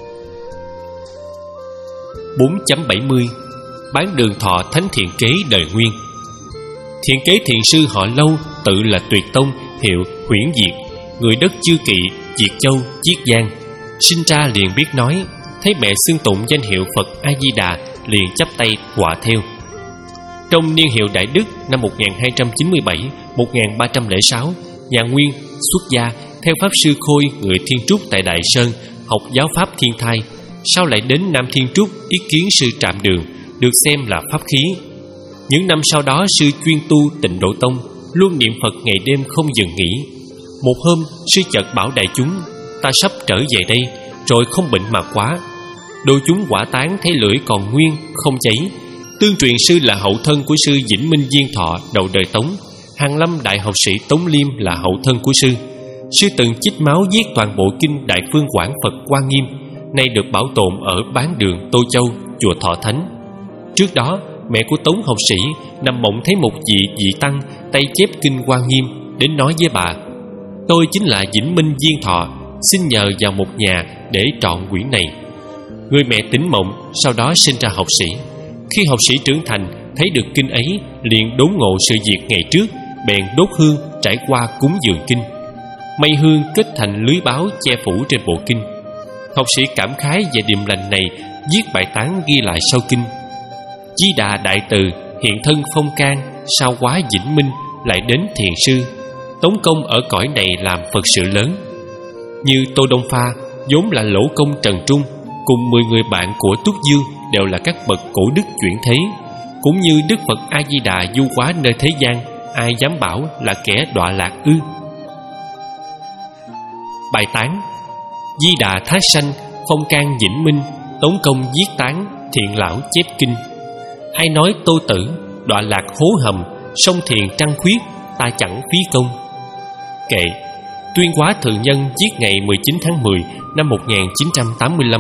Bốn chấm bảy mươi. Bán đường thọ thánh thiện kế đời nguyên. Thiện kế thiền sư họ Lâu, tự là Tuyệt Tông, hiệu Huyễn Diệt, người đất Chư Kỵ, Diệt Châu, Chiết Giang. Sinh ra liền biết nói, thấy mẹ xưng tụng danh hiệu Phật A Di Đà liền chắp tay họa theo. Trong niên hiệu Đại Đức năm một nghìn hai trăm chín mươi bảy đến một nghìn ba trăm lẻ sáu, nhà Nguyên xuất gia theo pháp sư Khôi, người Thiên Trúc tại Đại Sơn, học giáo pháp Thiên Thai. Sau lại đến Nam Thiên Trúc ý kiến sư Trạm Đường, được xem là pháp khí. Những năm sau đó, sư chuyên tu Tịnh Độ Tông, luôn niệm Phật ngày đêm không dừng nghỉ. Một hôm, sư chợt bảo đại chúng, ta sắp trở về đây, rồi không bệnh mà quá. Đôi chúng quả tán thấy lưỡi còn nguyên, không cháy. Tương truyền sư là hậu thân của sư Vĩnh Minh Diên Thọ đầu đời Tống. Hàn Lâm đại học sĩ Tống Liêm là hậu thân của sư. Sư từng chích máu viết toàn bộ kinh Đại Phương Quảng Phật Quan Nghiêm, nay được bảo tồn ở Bán Đường, Tô Châu, chùa Thọ Thánh. Trước đó, mẹ của Tống học sĩ nằm mộng thấy một vị vị tăng tay chép kinh Quan Nghiêm, đến nói với bà: tôi chính là Vĩnh Minh Diên Thọ, xin nhờ vào một nhà để trọn quyển này. Người mẹ tỉnh mộng, sau đó sinh ra học sĩ. Khi học sĩ trưởng thành, thấy được kinh ấy, liền đốn ngộ sự việc ngày trước, bèn đốt hương trải qua cúng dường kinh. Mây hương kết thành lưới báo che phủ trên bộ kinh. Học sĩ cảm khái về điềm lành này, viết bài tán ghi lại sau kinh: Di Đà đại từ hiện thân phong can, sao quá Vĩnh Minh lại đến thiền sư, tống công ở cõi này làm Phật sự lớn. Như Tô Đông Pha vốn là lỗ công Trần Trung, cùng mười người bạn của Túc Dương đều là các bậc cổ đức chuyển thế. Cũng như Đức Phật A Di Đà du hóa nơi thế gian, ai dám bảo là kẻ đọa lạc ư? Bài tán: Di Đà thác sanh, phong can Vĩnh Minh, tống công viết tán, thiện lão chép kinh. Ai nói Tô Tử đọa lạc hố hầm, sông thiền trăng khuyết, ta chẳng phí công. Kệ. Tuyên Hóa Thượng Nhân viết ngày mười chín tháng mười năm một nghìn chín trăm tám mươi lăm.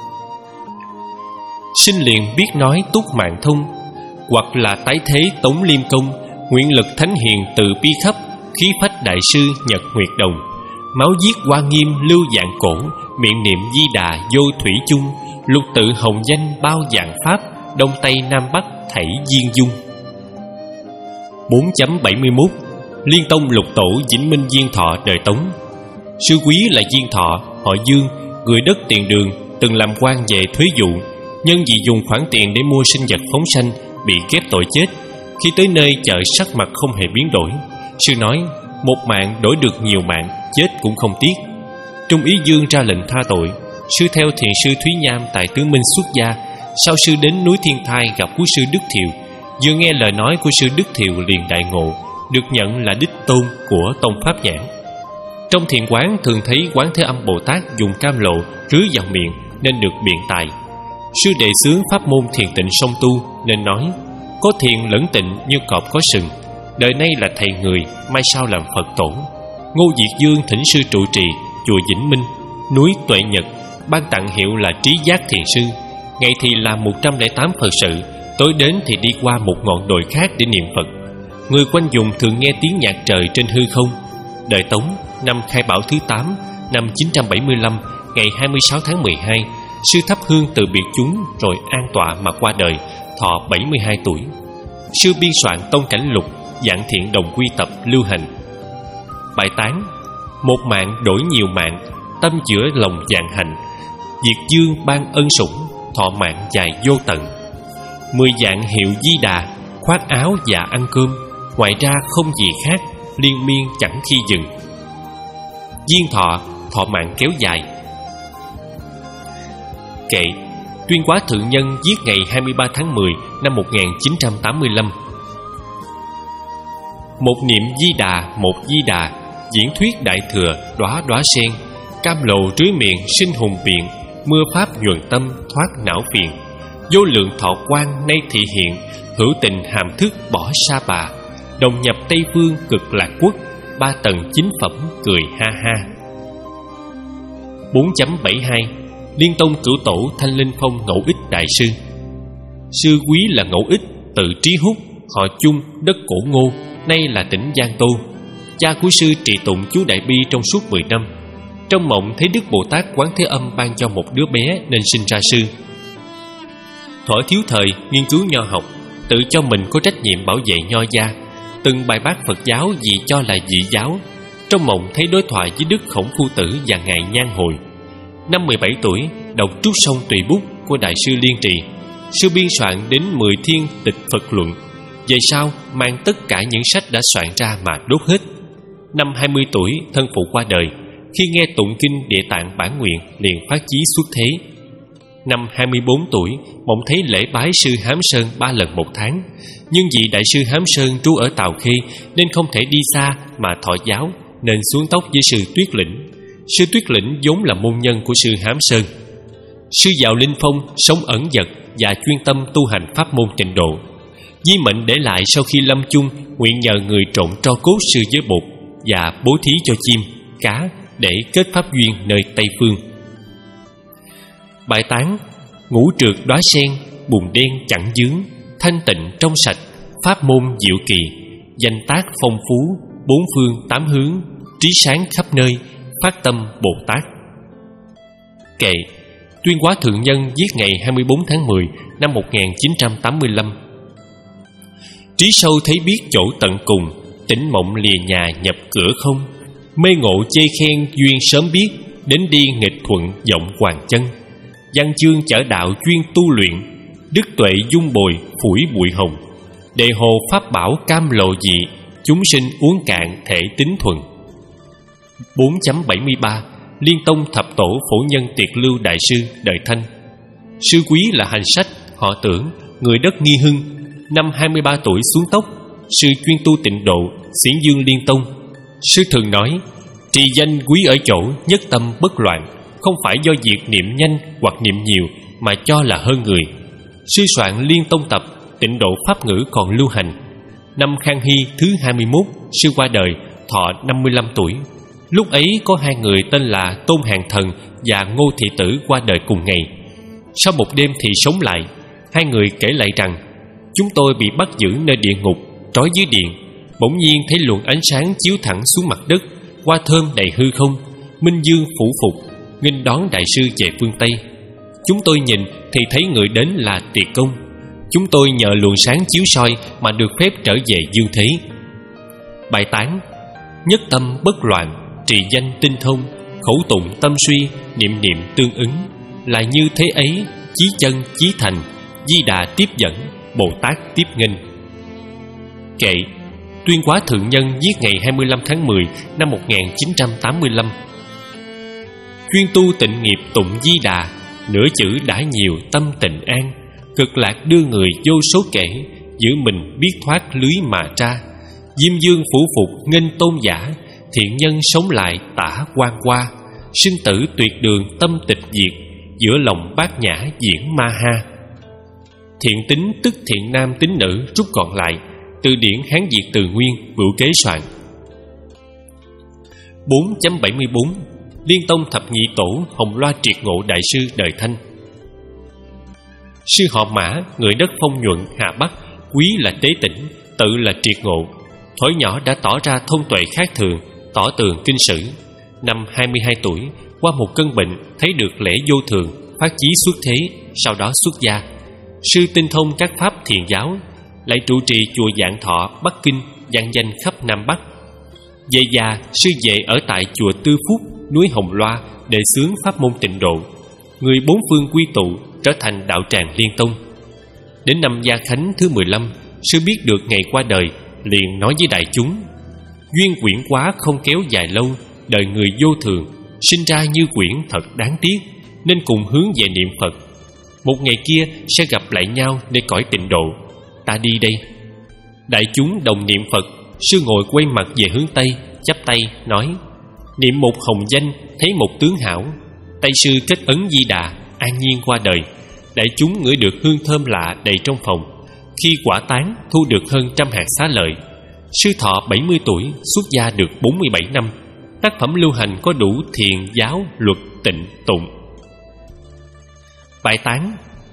Sinh liền biết nói túc mạng thông, hoặc là tái thế Tống Liêm Công, nguyện lực thánh hiền từ bi khắp, khí phách đại sư Nhật Nguyệt Đồng. Máu giết Quan Nghiêm lưu dạng cổ, miệng niệm Di Đà vô thủy chung, lục tự hồng danh bao dạng pháp, đông tây nam bắc thảy diên dung. Bốn chấm bảy mươi mốt. Liên Tông lục tổ Vĩnh Minh Diên Thọ đời Tống. Sư quý là Diên Thọ, họ Dương, người đất Tiền Đường, từng làm quan về thuế vụ. Nhân vì dùng khoản tiền để mua sinh vật phóng sanh, bị ghép tội chết. Khi tới nơi chợ sắc mặt không hề biến đổi. Sư nói, một mạng đổi được nhiều mạng, chết cũng không tiếc. Trung ý Dương ra lệnh tha tội. Sư theo thiền sư Thúy Nham tại Tứ Minh xuất gia. Sau sư đến núi Thiên Thai gặp của sư Đức Thiệu. Vừa nghe lời nói của sư Đức Thiệu liền đại ngộ, được nhận là đích tôn của Tông Pháp Nhãn. Trong thiền quán thường thấy Quán Thế Âm Bồ Tát dùng cam lộ rưới vào miệng nên được biện tài. Sư đệ xướng pháp môn thiền tịnh song tu nên nói, có thiền lẫn tịnh như cọp có sừng, đời nay là thầy người, mai sau làm Phật tổ. Ngô Diệt Dương thỉnh sư trụ trì chùa Vĩnh Minh, núi Tuệ Nhật, ban tặng hiệu là Trí Giác Thiền Sư. Ngày thì làm một trăm lẻ tám Phật sự, tối đến thì đi qua một ngọn đồi khác để niệm Phật. Người quanh vùng thường nghe tiếng nhạc trời trên hư không. Đời Tống, năm Khai Bảo thứ tám, năm chín trăm bảy mươi lăm, ngày hai mươi sáu tháng mười hai, sư thắp hương từ biệt chúng rồi an tọa mà qua đời, thọ bảy mươi hai tuổi. Sư biên soạn Tông Cảnh Lục, Dạng Thiện Đồng Quy Tập lưu hành. Bài tán: một mạng đổi nhiều mạng, tâm giữa lòng vạn hạnh. Diệt Dương ban ân sủng, thọ mạng dài vô tận. Mười dạng hiệu Di Đà, khoác áo và ăn cơm, ngoài ra không gì khác, liên miên chẳng khi dừng. Diên Thọ, thọ mạng kéo dài. Kệ. Tuyên Hóa Thượng Nhân viết ngày hai mươi ba tháng mười năm một nghìn chín trăm tám mươi lăm. Một niệm Di Đà, một Di Đà, diễn thuyết đại thừa đóa đóa sen, cam lộ rưới miệng sinh hùng biện, mưa pháp nhuần tâm thoát não phiền. Vô lượng thọ quan nay thị hiện, hữu tình hàm thức bỏ sa bà, đồng nhập Tây Phương cực lạc quốc, ba tầng chính phẩm cười ha ha. Bốn chấm bảy hai. Liên Tông cửu tổ Thanh Linh Phong Ngẫu Ích đại sư. Sư quý là Ngẫu Ích, tự Trí Húc, họ Chung, đất Cổ Ngô, nay là tỉnh Giang Tô. Cha của sư trì tụng chú Đại Bi trong suốt mười năm. Trong mộng thấy Đức Bồ Tát Quán Thế Âm ban cho một đứa bé nên sinh ra sư. Thuở thiếu thời nghiên cứu nho học, tự cho mình có trách nhiệm bảo vệ nho gia, từng bài bác Phật giáo vì cho là dị giáo. Trong mộng thấy đối thoại với Đức Khổng Phu Tử và ngài Nhan Hồi. Năm mười bảy tuổi, đọc Trúc Sông Tùy Bút của Đại sư Liên Trì. Sư biên soạn đến mười thiên tịch Phật luận. Về sau mang tất cả những sách đã soạn ra mà đốt hết. Năm hai mươi tuổi, thân phụ qua đời. Khi nghe tụng kinh Địa Tạng Bản Nguyện, liền phát chí xuất thế. Năm hai mươi bốn tuổi, mộng thấy lễ bái sư Hám Sơn ba lần một tháng. Nhưng vì Đại sư Hám Sơn trú ở Tào Khê nên không thể đi xa mà thọ giáo, nên xuống tóc với sư Tuyết Lĩnh. Sư Tuyết Lĩnh vốn là môn nhân của sư Hám Sơn. Sư vào Linh Phong, sống ẩn dật và chuyên tâm tu hành pháp môn Tịnh Độ. Di mệnh để lại sau khi lâm chung, nguyện nhờ người trộn tro cốt sư với bột và bố thí cho chim, cá để kết pháp duyên nơi Tây Phương. Bài tán: ngũ trượt đóa sen, bùn đen chẳng dướng, thanh tịnh trong sạch, pháp môn diệu kỳ, danh tác phong phú, bốn phương tám hướng, trí sáng khắp nơi, phát tâm Bồ Tát. Kệ: Tuyên Hóa Thượng Nhân viết ngày hai mươi bốn tháng mười năm một nghìn chín trăm tám mươi lăm. Trí sâu thấy biết chỗ tận cùng, tỉnh mộng lìa nhà nhập cửa không. Mê ngộ chê khen duyên sớm biết, đến đi nghịch thuận vọng hoàng chân. Văn chương chở đạo chuyên tu luyện, đức tuệ dung bồi phủi bụi hồng. Đề hồ pháp bảo cam lộ dị, chúng sinh uống cạn thể tính thuần. Bốn chấm bảy mươi ba. Liên Tông Thập Tổ Phổ Nhân Tiệt Lưu Đại Sư đời Thanh. Sư quý là hành sách, họ Tưởng, người đất Nghi Hưng. Năm hai mươi ba tuổi xuống tóc. Sư chuyên tu Tịnh Độ, xiển dương Liên Tông. Sư thường nói: trì danh quý ở chỗ nhất tâm bất loạn, không phải do việc niệm nhanh hoặc niệm nhiều mà cho là hơn người. Sư soạn Liên Tông Tập, Tịnh Độ pháp ngữ còn lưu hành. Năm Khang Hy thứ hai mươi mốt, sư qua đời, thọ năm mươi lăm tuổi. Lúc ấy có hai người tên là Tôn Hàng Thần và Ngô Thị Tử qua đời cùng ngày. Sau một đêm thì sống lại. Hai người kể lại rằng: chúng tôi bị bắt giữ nơi địa ngục, trói dưới điện. Bỗng nhiên thấy luồng ánh sáng chiếu thẳng xuống mặt đất, hoa thơm đầy hư không, minh dương phủ phục, nghênh đón đại sư về phương Tây. Chúng tôi nhìn thì thấy người đến là Tiệt Công. Chúng tôi nhờ luồng sáng chiếu soi mà được phép trở về dương thế. Bài tán: nhất tâm bất loạn, trì danh tinh thông, khẩu tụng tâm suy, niệm niệm tương ứng, là như thế ấy, chí chân chí thành, Di Đà tiếp dẫn, Bồ Tát tiếp nghênh. Kệ: Tuyên Hóa Thượng Nhân viết ngày hai mươi lăm tháng mười năm một nghìn chín trăm tám mươi lăm. Chuyên tu tịnh nghiệp tụng Di Đà, nửa chữ đã nhiều tâm tình an, cực lạc đưa người vô số kể, giữ mình biết thoát lưới mà ra. Diêm dương phủ phục nghênh tôn giả, thiện nhân sống lại tả quan qua, sinh tử tuyệt đường tâm tịch diệt, giữa lòng bát nhã diễn ma ha. Thiện tính tức thiện nam tín nữ rút gọn lại, từ điển Hán Việt Từ Nguyên, Vựu Kế soạn. Bốn chấm bảy mươi bốn. Liên Tông Thập Nhị Tổ Hồng Loa Triệt Ngộ Đại Sư đời Thanh. Sư họ Mã, người đất Phong Nhuận, Hà Bắc, quý là tế tĩnh, tự là triệt ngộ. Thổi nhỏ đã tỏ ra thông tuệ khác thường, tỏ tường kinh sử. Năm hai mươi hai tuổi, qua một cơn bệnh, thấy được lễ vô thường, phát chí xuất thế, sau đó xuất gia. Sư tinh thông các pháp thiền giáo, lại trụ trì chùa Vạn Thọ, Bắc Kinh, vang danh khắp Nam Bắc. Về già, sư về ở tại chùa Tư Phúc, núi Hồng Loa để xướng pháp môn Tịnh Độ. Người bốn phương quy tụ, trở thành đạo tràng Liên Tông. Đến năm Gia Khánh thứ mười lăm, sư biết được ngày qua đời, liền nói với đại chúng: duyên quyển quá không kéo dài lâu, đời người vô thường, sinh ra như quyển thật đáng tiếc, nên cùng hướng về niệm Phật. Một ngày kia sẽ gặp lại nhau nơi cõi Tịnh Độ. Ta đi đây. Đại chúng đồng niệm Phật. Sư ngồi quay mặt về hướng Tây, chắp tay nói: niệm một hồng danh, thấy một tướng hảo. Tây sư kết ấn Di Đà, an nhiên qua đời. Đại chúng ngửi được hương thơm lạ đầy trong phòng. Khi quả tán, thu được hơn trăm hạt xá lợi. Sư thọ bảy mươi tuổi, xuất gia được bốn mươi bảy năm. Tác phẩm lưu hành có đủ thiền giáo, luật, tịnh, tụng. Bài tán: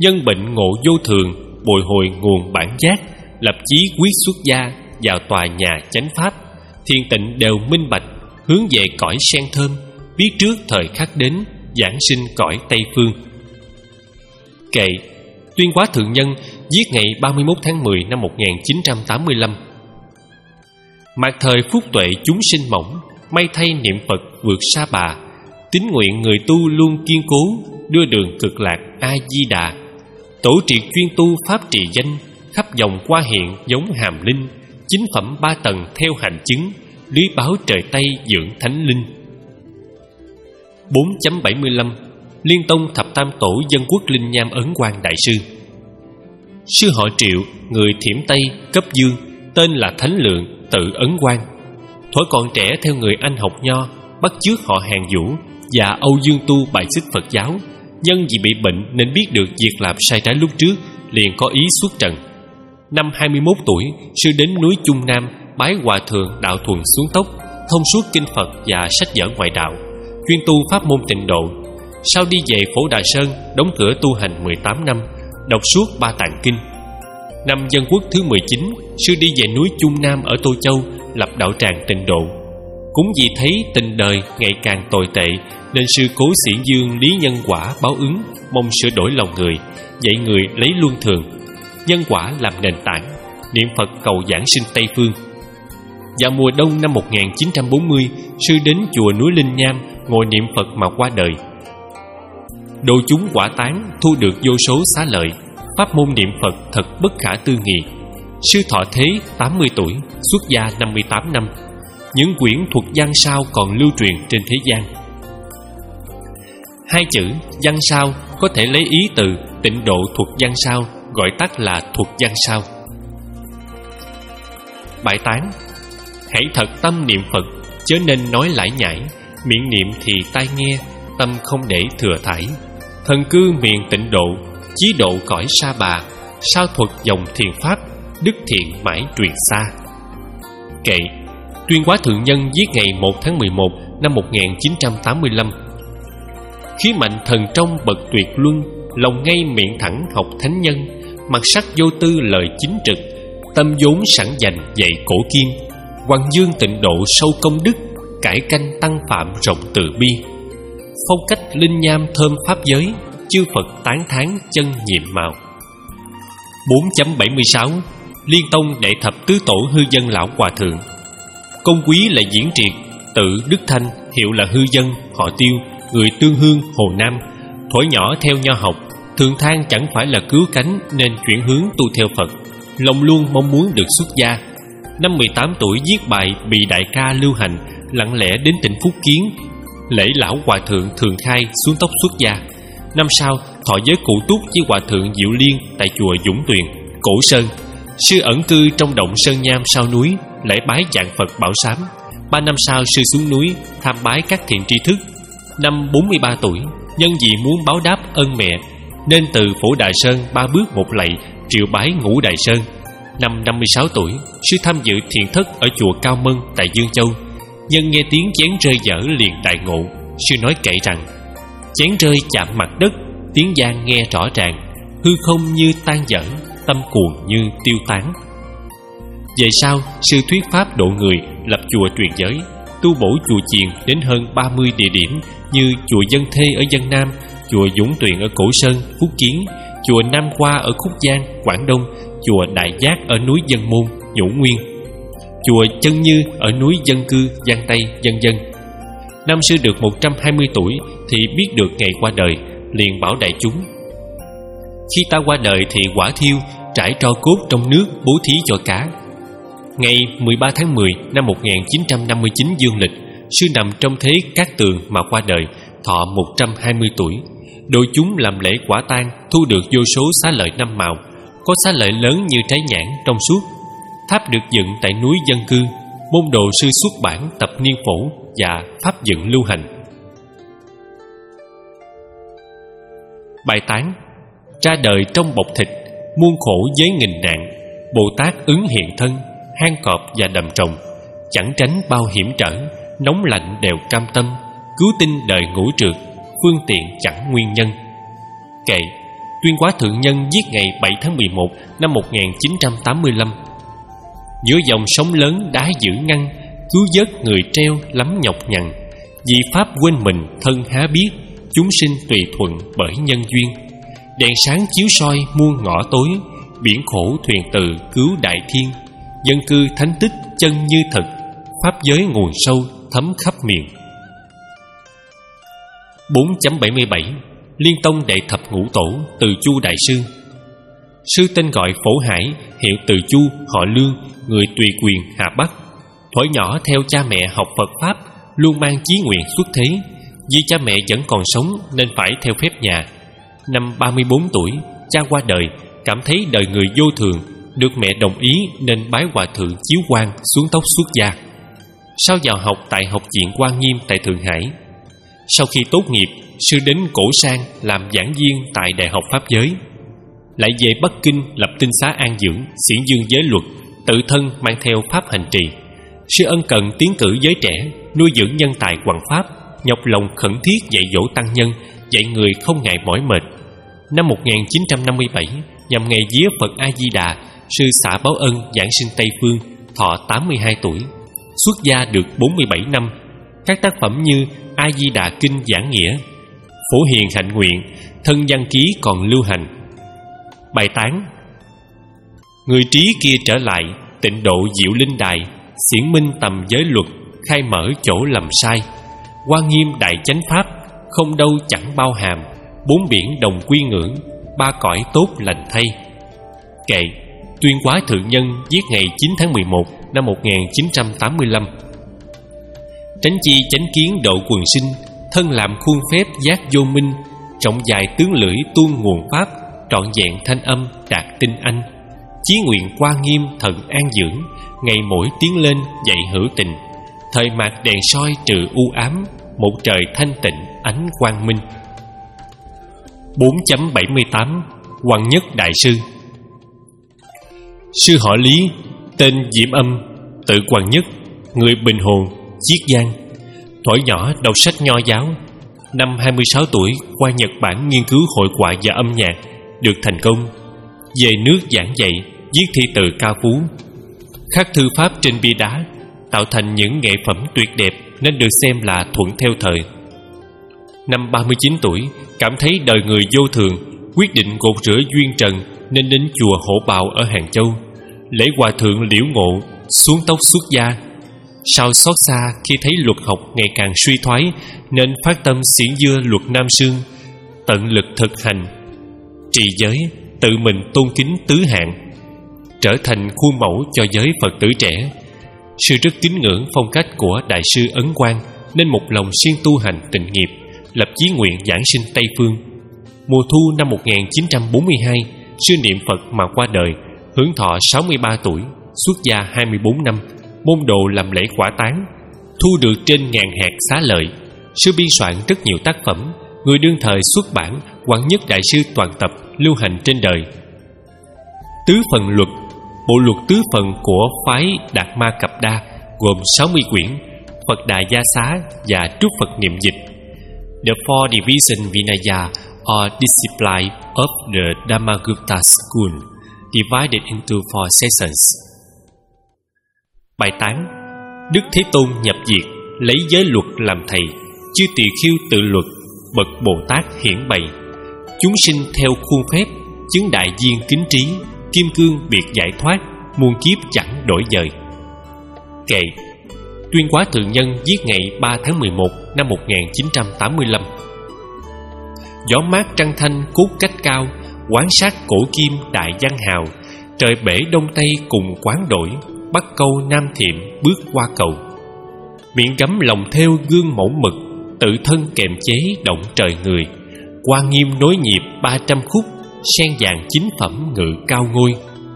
nhân bệnh ngộ vô thường, bồi hồi nguồn bản giác, lập chí quyết xuất gia vào tòa nhà chánh pháp, thiền tịnh đều minh bạch, hướng về cõi sen thơm, biết trước thời khắc đến, giảng sinh cõi Tây Phương. Kệ Tuyên Hóa Thượng Nhân viết ngày ba mươi mốt tháng mười năm một nghìn chín trăm tám mươi lăm. Mạt thời phúc tuệ chúng sinh mỏng, may thay niệm Phật vượt sa bà, tín nguyện người tu luôn kiên cố, đưa đường cực lạc A Di Đà. Tổ triệt chuyên tu pháp trì danh, khắp dòng qua hiện giống hàm linh, chính phẩm ba tầng theo hành chứng, lưới báo trời Tây dưỡng thánh linh. Bốn chấm bảy mươi lăm. Liên Tông Thập Tam Tổ Dân Quốc Linh Nham Ấn Quang Đại Sư. Sư họ Triệu, người Thiểm Tây, cấp Dương, tên là Thánh Lượng, tự Ấn Quang. Thuở còn trẻ theo người Anh học nho, bắt chước họ Hàn Vũ và Âu Dương Tu bài xích Phật giáo. Nhân vì bị bệnh nên biết được việc làm sai trái lúc trước, liền có ý xuất trần. Năm hai mươi mốt tuổi, sư đến núi Trung Nam bái Hòa Thượng Đạo Thuần xuống tóc, thông suốt kinh Phật và sách vở ngoại đạo, chuyên tu pháp môn tịnh độ. Sau đi về Phổ Đà Sơn, đóng cửa tu hành mười tám năm, đọc suốt ba tạng kinh. Năm Dân Quốc thứ mười chín, sư đi về núi Trung Nam ở Tô Châu, lập đạo tràng tịnh độ. Cũng vì thấy tình đời ngày càng tồi tệ, nên sư cố xiển dương lý nhân quả báo ứng, mong sửa đổi lòng người, dạy người lấy luân thường, nhân quả làm nền tảng, niệm Phật cầu giảng sinh Tây Phương. Vào mùa đông năm một nghìn chín trăm bốn mươi, sư đến chùa núi Linh Nham ngồi niệm Phật mà qua đời. Độ chúng quả tán, thu được vô số xá lợi. Pháp môn niệm Phật thật bất khả tư nghị. Sư thọ thế tám mươi tuổi, xuất gia năm mươi tám năm. Những quyển thuật văn sao còn lưu truyền trên thế gian. Hai chữ văn sao có thể lấy ý từ tịnh độ thuật văn sao, gọi tắt là thuật văn sao. Bài tán: hãy thật tâm niệm Phật, chớ nên nói lải nhải, miệng niệm thì tai nghe, tâm không để thừa thải. Thần cư miền tịnh độ, chí độ cõi sa bà, sao thuật dòng thiền pháp, đức thiện mãi truyền xa. Kệ Tuyên Hóa Thượng Nhân viết ngày một tháng mười một năm một nghìn chín trăm tám mươi lăm. Khí mạnh thần trong bậc tuyệt luân, lòng ngay miệng thẳng học thánh nhân, mặt sắc vô tư lời chính trực, tâm vốn sẵn dành dạy cổ kim. Hoàng dương tịnh độ sâu công đức, cải canh tăng phạm rộng từ bi. Phong cách linh nham thơm pháp giới, chư Phật tán thán chân nhiệm màu. Bốn chấm bảy mươi sáu. Liên Tông Đệ Thập Tứ Tổ Hư Dân Lão Hòa Thượng. Công quý là Diễn Triệt, tự Đức Thanh, hiệu là Hư Dân, họ Tiêu, người Tương Hương, Hồ Nam. Thuở nhỏ theo nho học, thường than chẳng phải là cứu cánh nên chuyển hướng tu theo Phật, lòng luôn mong muốn được xuất gia. Năm mười tám tuổi viết bài Bị Đại Ca lưu hành, lặng lẽ đến tỉnh Phúc Kiến, lễ Lão Hòa Thượng thường khai xuống tóc xuất gia. Năm sau thọ giới cụ túc với Hòa Thượng Diệu Liên tại chùa Dũng Tuyền, Cổ Sơn. Sư ẩn cư trong động Sơn Nham sau núi, lễ bái dạng Phật Bảo Sám. Ba năm sau sư xuống núi tham bái các thiện tri thức. Năm bốn mươi ba tuổi, nhân vì muốn báo đáp ơn mẹ nên từ Phổ Đà Sơn ba bước một lạy triệu bái Ngũ Đài Sơn. Năm năm mươi sáu tuổi, sư tham dự thiền thất ở chùa Cao Mân tại Dương Châu. Nhân nghe tiếng chén rơi dở liền đại ngộ. Sư nói kệ rằng: chén rơi chạm mặt đất, tiếng vang nghe rõ ràng, hư không như tan vỡ, tâm cuồng như tiêu tán. Về sau, sư thuyết pháp độ người, lập chùa truyền giới, tu bổ chùa chiền đến hơn ba mươi địa điểm như chùa Dân Thê ở Dân Nam, chùa Dũng Tuyền ở Cổ Sơn, Phúc Kiến, chùa Nam Khoa ở Khúc Giang, Quảng Đông, chùa Đại Giác ở núi Dân Môn, Nhũ Nguyên, chùa Chân Như ở núi Dân Cư, Giang Tây, vân vân. Năm sư được một trăm hai mươi tuổi thì biết được ngày qua đời, liền bảo đại chúng: khi ta qua đời thì quả thiêu, trải tro cốt trong nước bố thí cho cá. Ngày mười ba tháng mười năm một nghìn chín trăm năm mươi chín dương lịch, sư nằm trong thế cát tường mà qua đời, thọ một trăm hai mươi tuổi. Đội chúng làm lễ quả tang, thu được vô số xá lợi năm màu, có xá lợi lớn như trái nhãn trong suốt. Tháp được dựng tại núi Dân Cư, môn đồ sư xuất bản tập niên phổ và pháp dựng lưu hành. Bài tán: ra đời trong bọc thịt, muôn khổ với nghìn nạn, Bồ Tát ứng hiện thân, hang cọp và đầm trồng, chẳng tránh bao hiểm trở, nóng lạnh đều cam tâm, cứu tinh đời ngũ trượt, phương tiện chẳng nguyên nhân. Kệ Tuyên Quá Thượng Nhân giết ngày bảy tháng mười một năm một nghìn chín trăm tám mươi lăm. Giữa dòng sóng lớn đá giữ ngăn, cứu vớt người treo lắm nhọc nhằn. Vì pháp quên mình thân há biết, chúng sinh tùy thuận bởi nhân duyên. Đèn sáng chiếu soi muôn ngõ tối, biển khổ thuyền từ cứu đại thiên. Dân cư thánh tích chân như thật, pháp giới nguồn sâu thấm khắp miền. Bốn chấm bảy mươi bảy. Liên Tông đệ thập ngũ tổ Từ Chu Đại Sư. Sư tên gọi Phổ Hải, hiệu Từ Chu, họ Lương, người Tùy Quyền, Hà Bắc. Thuở nhỏ theo cha mẹ học Phật Pháp, luôn mang chí nguyện xuất thế. Vì cha mẹ vẫn còn sống nên phải theo phép nhà. Năm ba mươi bốn tuổi, cha qua đời, cảm thấy đời người vô thường, được mẹ đồng ý nên bái Hòa Thượng Chiếu Quang xuống tóc xuất gia. Sau vào học tại Học viện Hoa Nghiêm tại Thượng Hải. Sau khi tốt nghiệp, sư đến Cổ Sang làm giảng viên tại Đại học Pháp Giới. Lại về Bắc Kinh lập tinh xá an dưỡng, xiển dương giới luật, tự thân mang theo pháp hành trì. Sư ân cần tiến cử giới trẻ, nuôi dưỡng nhân tài hoằng pháp, nhọc lòng khẩn thiết dạy dỗ tăng nhân, dạy người không ngại mỏi mệt. Năm một nghìn chín trăm năm mươi bảy, nhằm ngày vía Phật A Di Đà, sư xả báo ân giảng sinh Tây Phương, thọ tám mươi hai tuổi, xuất gia được bốn mươi bảy năm. Các tác phẩm như A Di Đà Kinh Giảng Nghĩa, Phổ Hiền Hạnh Nguyện, Thân Văn Ký còn lưu hành. Bài tán: người trí kia trở lại, tịnh độ diệu linh đài, xiển minh tầm giới luật, khai mở chỗ lầm sai. Hoa Nghiêm đại chánh pháp, không đâu chẳng bao hàm, bốn biển đồng quy ngưỡng, ba cõi tốt lành thay. Kệ: Tuyên Quá Thượng Nhân giết ngày chín tháng mười một năm một nghìn chín trăm tám mươi lăm. Tránh chi chánh kiến độ quần sinh, thân làm khuôn phép giác vô minh. Trọng dài tướng lưỡi tuôn nguồn pháp, trọn vẹn thanh âm đạt tinh anh. Chí nguyện Hoa Nghiêm thần an dưỡng, ngày mỗi tiến lên dạy hữu tình. Thời mạt đèn soi trừ u ám, một trời thanh tịnh ánh quang minh. Bốn chấm bảy mươi tám. Hoàng Nhất Đại Sư. Sư họ Lý, tên Diễm Âm, tự Hoàng Nhất, người Bình Hồn, Chiết Giang. Thuở nhỏ đọc sách nho giáo. Năm hai mươi sáu tuổi qua Nhật Bản nghiên cứu hội họa và âm nhạc, được thành công. Về nước giảng dạy, viết thi từ ca phú, khắc thư pháp trên bia đá, tạo thành những nghệ phẩm tuyệt đẹp nên được xem là thuận theo thời. Năm ba mươi chín tuổi, cảm thấy đời người vô thường, quyết định gột rửa duyên trần nên đến chùa Hổ Bào ở Hàng Châu, lễ Hòa Thượng Liễu Ngộ, xuống tóc xuất gia. Sau xót xa khi thấy luật học ngày càng suy thoái nên phát tâm xiển dưa luật Nam Sương, tận lực thực hành trì giới, tự mình tôn kính tứ hạng, trở thành khuôn mẫu cho giới Phật tử trẻ. Sư rất kính ngưỡng phong cách của Đại sư Ấn Quang nên một lòng siêng tu hành tịnh nghiệp, lập chí nguyện giảng sinh Tây Phương. Mùa thu năm một nghìn chín trăm bốn mươi hai, sư niệm Phật mà qua đời, hưởng thọ sáu mươi ba tuổi, xuất gia hai mươi bốn năm, môn đồ làm lễ quả táng, thu được trên ngàn hạt xá lợi. Sư biên soạn rất nhiều tác phẩm, người đương thời xuất bản Hoàng Nhất Đại Sư toàn tập lưu hành trên đời. Tứ Phần Luật, bộ luật tứ phần của phái Đạt Ma Cập Đa, gồm sáu mươi quyển, Phật Đà Gia Xá và Trúc Phật Niệm Dịch. The Four Division Vinaya or Discipline of the Dhammagupta School, divided into four sessions. Bài tán: Đức Thế Tôn nhập diệt, lấy giới luật làm thầy, chư tỳ khưu tự luật, bậc Bồ Tát hiển bày. Chúng sinh theo khuôn phép, chứng đại viên kính trí, kim cương biệt giải thoát, muôn kiếp chẳng đổi dời. Kệ: Tuyên Quá Thượng Nhân giết ngày ba tháng mười một năm một nghìn chín trăm tám mươi lăm. Gió mát trăng thanh cốt cách cao, quán sát cổ kim đại văn hào. Trời bể đông tây cùng quán đổi, bắc câu nam thiệm bước qua cầu. Miệng gấm lòng theo gương mẫu mực, tự thân kèm chế động trời người. Hoa Nghiêm nối nhịp ba trăm khúc, sen vàng chính phẩm ngự cao ngôi.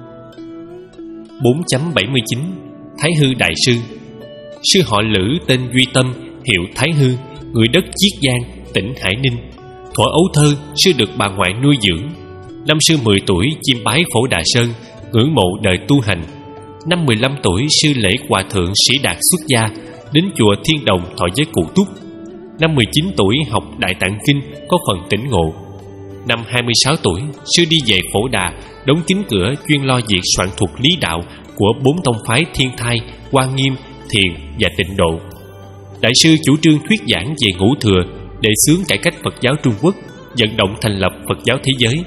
Bốn chấm bảy mươi chín. Thái Hư Đại Sư. Sư họ Lữ tên Duy Tâm, hiệu Thái Hư, người đất Chiết Giang, tỉnh Hải Ninh. Thuở ấu thơ, sư được bà ngoại nuôi dưỡng. Năm sư mười tuổi chiêm bái Phổ Đà Sơn, ngưỡng mộ đời tu hành. Năm mười lăm tuổi, sư lễ Hòa Thượng Sĩ Đạt xuất gia, đến chùa Thiên Đồng thọ giới Cụ Túc. Năm mười chín tuổi học Đại Tạng Kinh, có phần tỉnh ngộ. Năm hai mươi sáu tuổi, sư đi về Phổ Đà, đóng kín cửa chuyên lo việc soạn thuật lý đạo của bốn tông phái Thiên Thai, Hoa Nghiêm, Thiền và Tịnh Độ. Đại sư chủ trương thuyết giảng về ngũ thừa, đề xướng cải cách Phật giáo Trung Quốc, vận động thành lập Phật giáo thế giới.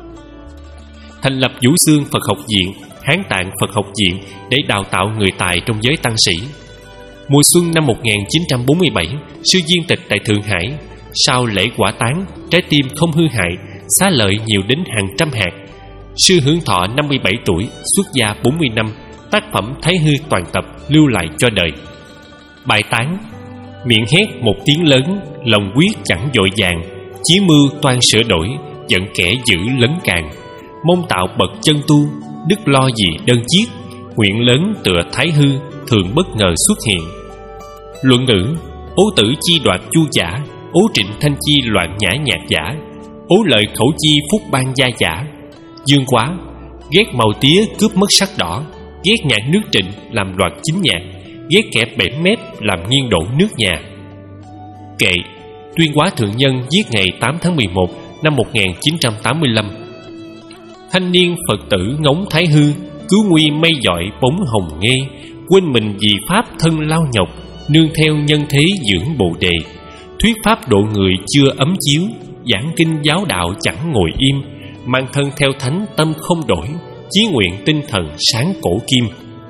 Thành lập Vũ Xương Phật học viện, Hán Tạng Phật học viện để đào tạo người tài trong giới tăng sĩ. Mùa xuân năm một nghìn chín trăm bốn mươi bảy, sư viên tịch tại Thượng Hải. Sau lễ quả táng, trái tim không hư hại, xá lợi nhiều đến hàng trăm hạt. Sư hưởng thọ năm mươi bảy tuổi, xuất gia bốn mươi năm, tác phẩm Thái Hư toàn tập lưu lại cho đời. Bài tán: miệng hét một tiếng lớn, lòng quyết chẳng vội vàng, chí mưu toan sửa đổi, giận kẻ giữ lấn càng. Mong tạo bậc chân tu, đức lo gì đơn chiết, nguyện lớn tựa Thái Hư, thường bất ngờ xuất hiện. Luận ngữ: ố tử chi đoạt chu giả, ố trịnh thanh chi loạn nhã nhạc giả, ố lợi khẩu chi phúc ban gia giả. Dương quá: ghét màu tía cướp mất sắc đỏ, ghét nhạc nước trịnh làm loạt chính nhạc, ghét kẻ bẻ mép làm nghiêng đổ nước nhà. Kệ: Tuyên Hóa Thượng Nhân viết ngày tám tháng mười một năm một nghìn chín trăm tám mươi lăm. Thanh niên Phật tử ngóng Thái Hư, cứu nguy mây dọi bóng hồng nghê, quên mình vì pháp thân lao nhọc, nương theo nhân thế dưỡng bồ đề. Thuyết pháp độ người chưa ấm chiếu, giảng kinh giáo đạo chẳng ngồi im, mang thân theo thánh tâm không đổi, chí nguyện tinh thần sáng cổ kim.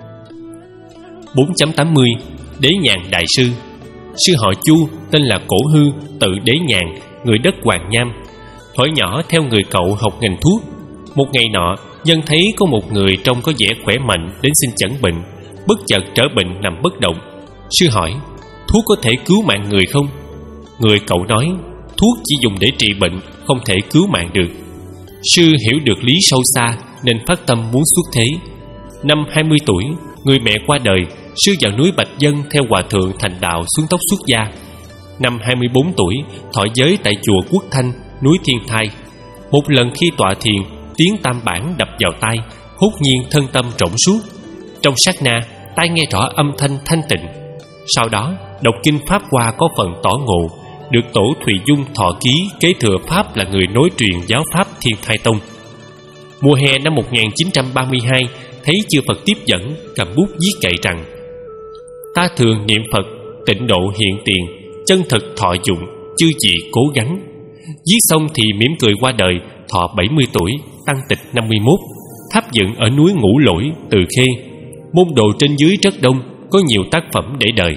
Bốn chấm tám mươi. Đế Nhàn Đại Sư. Sư họ Chu, tên là Cổ Hư, tự Đế Nhàn, người đất Hoàng Nham. Thuở nhỏ theo người cậu học ngành thuốc. Một ngày nọ, nhân thấy có một người trông có vẻ khỏe mạnh đến xin chẩn bệnh, bất chợt trở bệnh nằm bất động. Sư hỏi: thuốc có thể cứu mạng người không? Người cậu nói: thuốc chỉ dùng để trị bệnh, không thể cứu mạng được. Sư hiểu được lý sâu xa nên phát tâm muốn xuất thế. Năm hai mươi tuổi, người mẹ qua đời. Sư vào núi Bạch Dân theo hòa thượng thành đạo xuống tóc xuất gia. Năm hai mươi bốn tuổi, thọ giới tại chùa Quốc Thanh, núi Thiên Thai. Một lần khi tọa thiền, tiếng tam bản đập vào tai, hốt nhiên thân tâm rỗng suốt. Trong sát na, tai nghe rõ âm thanh thanh tịnh. Sau đó, đọc kinh Pháp Hoa có phần tỏ ngộ, được tổ Thùy Dung thọ ký kế thừa Pháp là người nối truyền giáo Pháp Thiên Thai Tông. Mùa hè năm một nghìn chín trăm ba mươi hai, thấy chư Phật tiếp dẫn, cầm bút viết kệ rằng: ta thường niệm Phật, tịnh độ hiện tiền, chân thực thọ dụng, chư vị cố gắng. Viết xong thì mỉm cười qua đời, thọ bảy mươi tuổi, tăng tịch năm mươi mốt, tháp dựng ở núi Ngũ Lỗi, Từ Khê. Môn đồ trên dưới rất đông, có nhiều tác phẩm để đời.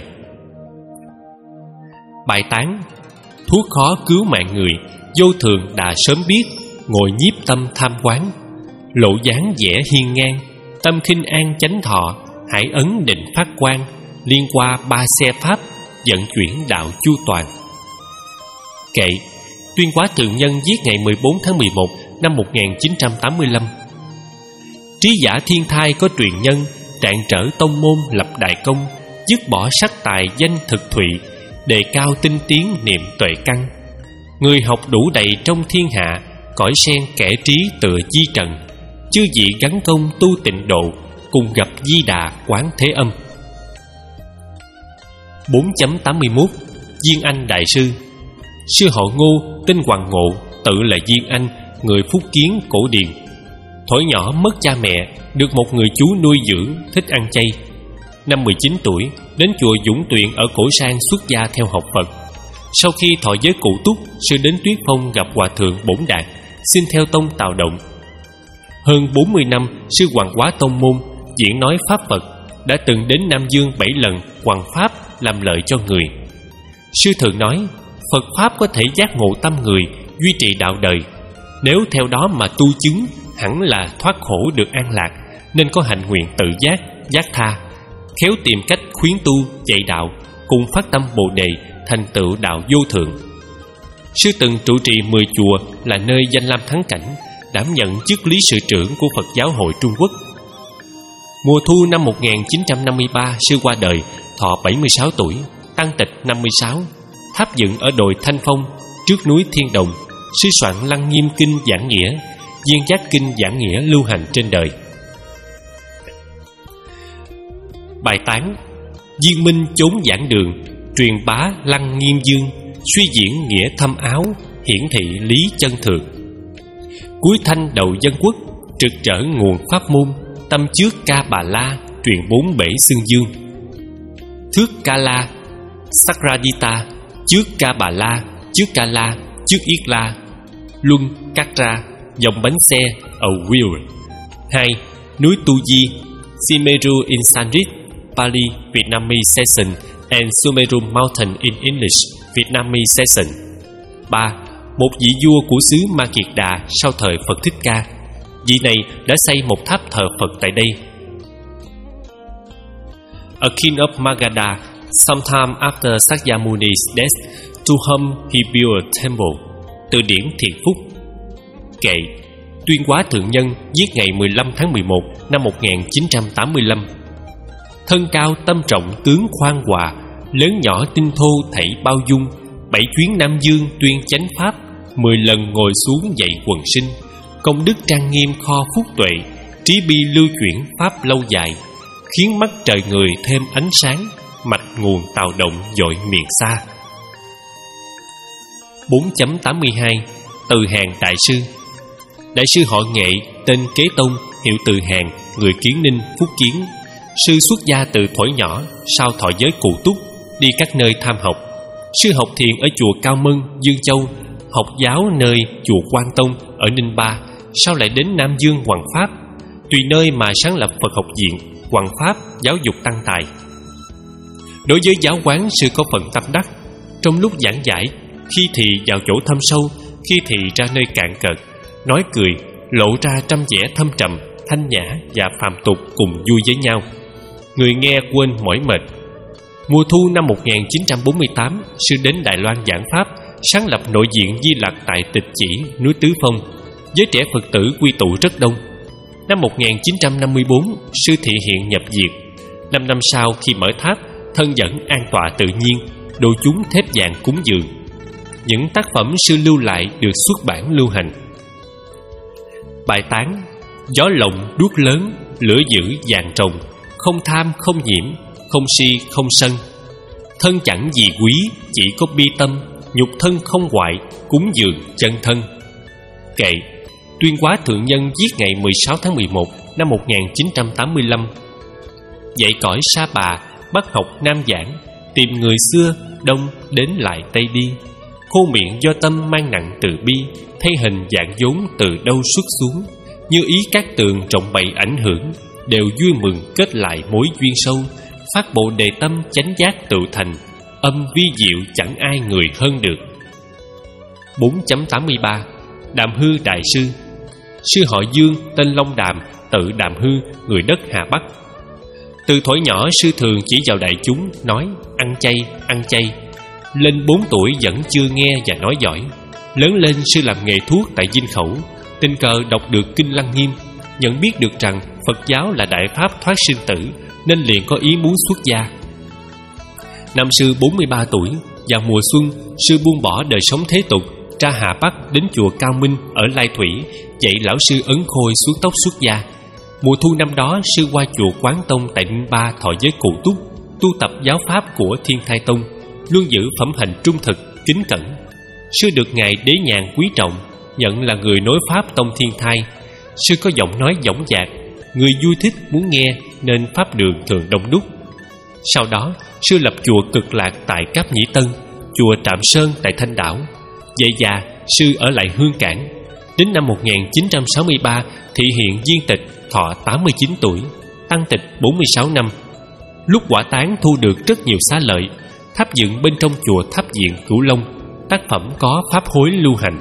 Bài tán: thuốc khó cứu mạng người, vô thường đã sớm biết, ngồi nhiếp tâm tham quán. Lộ dáng vẻ hiên ngang, tâm khinh an chánh thọ, hải ấn định phát quan, liên qua ba xe pháp, vận chuyển đạo chu toàn. Kệ: Tuyên Hóa Thượng Nhân viết ngày mười bốn tháng mười một năm một nghìn chín trăm tám mươi lăm. Trí giả Thiên Thai có truyền nhân, trạng trở tông môn lập đại công, dứt bỏ sắc tài danh thực thụy, đề cao tinh tiến niệm tuệ căn. Người học đủ đầy trong thiên hạ, cõi sen kẻ trí tựa di trần. Chư vị gắn công tu tịnh độ, cùng gặp Di Đà quán thế âm. Bốn chấm tám mươi mốt. Viên Anh Đại Sư. Sư họ Ngô, tên Hoàng Ngộ, tự là Viên Anh, người Phúc Kiến, Cổ Điền. Thuở nhỏ mất cha mẹ, được một người chú nuôi dưỡng, thích ăn chay. Năm mười chín tuổi, đến chùa Dũng Tuyền ở Cổ Sang xuất gia theo học Phật. Sau khi thọ giới cụ túc, sư đến Tuyết Phong gặp Hòa Thượng Bổn Đạt, xin theo tông Tào Động. Hơn bốn mươi năm, sư Hoàng Hóa tông môn, diễn nói Pháp Phật, đã từng đến Nam Dương bảy lần hoằng Pháp làm lợi cho người. Sư thường nói, Phật Pháp có thể giác ngộ tâm người, duy trì đạo đời. Nếu theo đó mà tu chứng, hẳn là thoát khổ được an lạc, nên có hạnh nguyện tự giác, giác tha, khéo tìm cách khuyến tu, dạy đạo, cùng phát tâm Bồ Đề, thành tựu đạo vô thượng. Sư từng trụ trì mười chùa, là nơi danh lam thắng cảnh, đảm nhận chức lý sự trưởng của Phật giáo hội Trung Quốc. Mùa thu năm một nghìn chín trăm năm mươi ba, sư qua đời, thọ bảy mươi sáu tuổi, tăng tịch năm mươi sáu. Tháp dựng ở đồi Thanh Phong, trước núi Thiên Đồng. Sư soạn Lăng Nghiêm Kinh giảng nghĩa, Viên Giác Kinh giảng nghĩa lưu hành trên đời. Bài tán: Viên Minh chốn giảng đường, truyền bá Lăng Nghiêm Dương, suy diễn nghĩa thâm áo, hiển thị lý chân thực. Cuối thanh đầu dân quốc, trực trở nguồn pháp môn, tâm trước Ca Bà La, truyền bốn bể xương dương. Thước Ca La, Sakradita, trước Ca Bà La, trước Ca La, trước Yết La. Luân Katra, dòng bánh xe ở Wheel. Hai. Núi Tu Di, Sumeru in Sanskrit, Pali Vietnamese Session and Sumeru Mountain in English Vietnamese Session. Ba. Một vị vua của xứ Ma Kiệt Đà sau thời Phật Thích Ca. Vị này đã xây một tháp thờ Phật tại đây. A king of Magadha, sometime after Sakyamuni's death, to whom he built a temple. Từ điển Thiện Phúc. Kệ. Tuyên Hóa Thượng Nhân, viết ngày mười lăm tháng mười một năm một nghìn chín trăm tám mươi lăm. Thân cao tâm trọng tướng khoan hòa, lớn nhỏ tinh thô thảy bao dung. Bảy chuyến Nam Dương tuyên chánh pháp, mười lần ngồi xuống dạy quần sinh. Công đức trang nghiêm kho phúc tuệ, trí bi lưu chuyển pháp lâu dài, khiến mắt trời người thêm ánh sáng, mạch nguồn tạo động dội miền xa. Bốn chấm tám mươi hai. Từ Hàng Đại Sư. Đại sư họ Nghệ, tên Kế Tông, hiệu Từ Hàng, người Kiến Ninh, Phúc Kiến. Sư xuất gia từ thuở nhỏ, sau thọ giới cụ túc, đi các nơi tham học. Sư học thiền ở chùa Cao Mân, Dương Châu, học giáo nơi chùa Quan Tông ở Ninh Ba, sau lại đến Nam Dương hoằng pháp, tùy nơi mà sáng lập Phật học viện, hoằng pháp, giáo dục tăng tài. Đối với giáo quán, sư có phần tâm đắc. Trong lúc giảng giải, khi thì vào chỗ thâm sâu, khi thì ra nơi cạn cợt, nói cười, lộ ra trăm vẻ thâm trầm, thanh nhã và phàm tục cùng vui với nhau. Người nghe quên mỏi mệt. Mùa thu năm một nghìn chín trăm bốn mươi tám, sư đến Đài Loan giảng pháp, sáng lập nội viện Di Lặc tại Tịch Chỉ, núi Tứ Phong. Giới trẻ Phật tử quy tụ rất đông. Năm một nghìn chín trăm năm mươi bốn, sư thị hiện nhập diệt. Năm năm sau khi mở tháp, thân dẫn an tọa tự nhiên, đồ chúng thép vàng cúng dường. Những tác phẩm sư lưu lại được xuất bản lưu hành. Bài tán: gió lộng đuốc lớn, lửa dữ vàng trồng, không tham không nhiễm, không si không sân. Thân chẳng gì quý, chỉ có bi tâm, nhục thân không hoại, cúng dường chân thân. Kệ. Tuyên Hóa Thượng Nhân viết ngày mười sáu tháng mười một năm một nghìn chín trăm tám mươi lăm. Dạy cõi Sa Bà, Bắc học Nam giảng, tìm người xưa, đông đến lại Tây đi. Khô miệng do tâm mang nặng từ bi, thay hình dạng vốn từ đâu xuất xuống. Như ý các tường trọng bày ảnh hưởng, đều vui mừng kết lại mối duyên sâu. Phát bộ đề tâm chánh giác tự thành, âm vi diệu chẳng ai người hơn được. Bốn chấm tám mươi ba. Đàm Hư Đại Sư. Sư họ Dương, tên Long Đàm, tự Đàm Hư, người đất Hà Bắc. Từ thuở nhỏ sư thường chỉ vào đại chúng, nói ăn chay, ăn chay. Lên bốn tuổi vẫn chưa nghe và nói giỏi. Lớn lên sư làm nghề thuốc tại Dinh Khẩu, tình cờ đọc được Kinh Lăng Nghiêm, nhận biết được rằng Phật giáo là đại pháp thoát sinh tử, nên liền có ý muốn xuất gia. Năm sư bốn mươi ba tuổi, vào mùa xuân, sư buông bỏ đời sống thế tục, ra Hà Bắc đến chùa Cao Minh ở Lai Thủy, dạy lão sư Ấn Khôi xuống tóc xuất gia. Mùa thu năm đó, sư qua chùa Quán Tông tại Ninh Ba thọ giới cụ túc, tu tập giáo pháp của Thiên Thai Tông, luôn giữ phẩm hành trung thực, kính cẩn. Sư được ngài Đế Nhàn quý trọng, nhận là người nối pháp Tông Thiên Thai. Sư có giọng nói dõng dạc, người vui thích muốn nghe, nên pháp đường thường đông đúc. Sau đó, sư lập chùa Cực Lạc tại Cáp Nhĩ Tân, chùa Trạm Sơn tại Thanh Đảo. Về già, sư ở lại Hương Cảng. Đến năm một nghìn chín trăm sáu mươi ba, thị hiện viên tịch, thọ tám mươi chín tuổi, tăng tịch bốn mươi sáu năm. Lúc quả tán thu được rất nhiều xá lợi, tháp dựng bên trong chùa Tháp Diện Cửu Long. Tác phẩm có pháp hối lưu hành.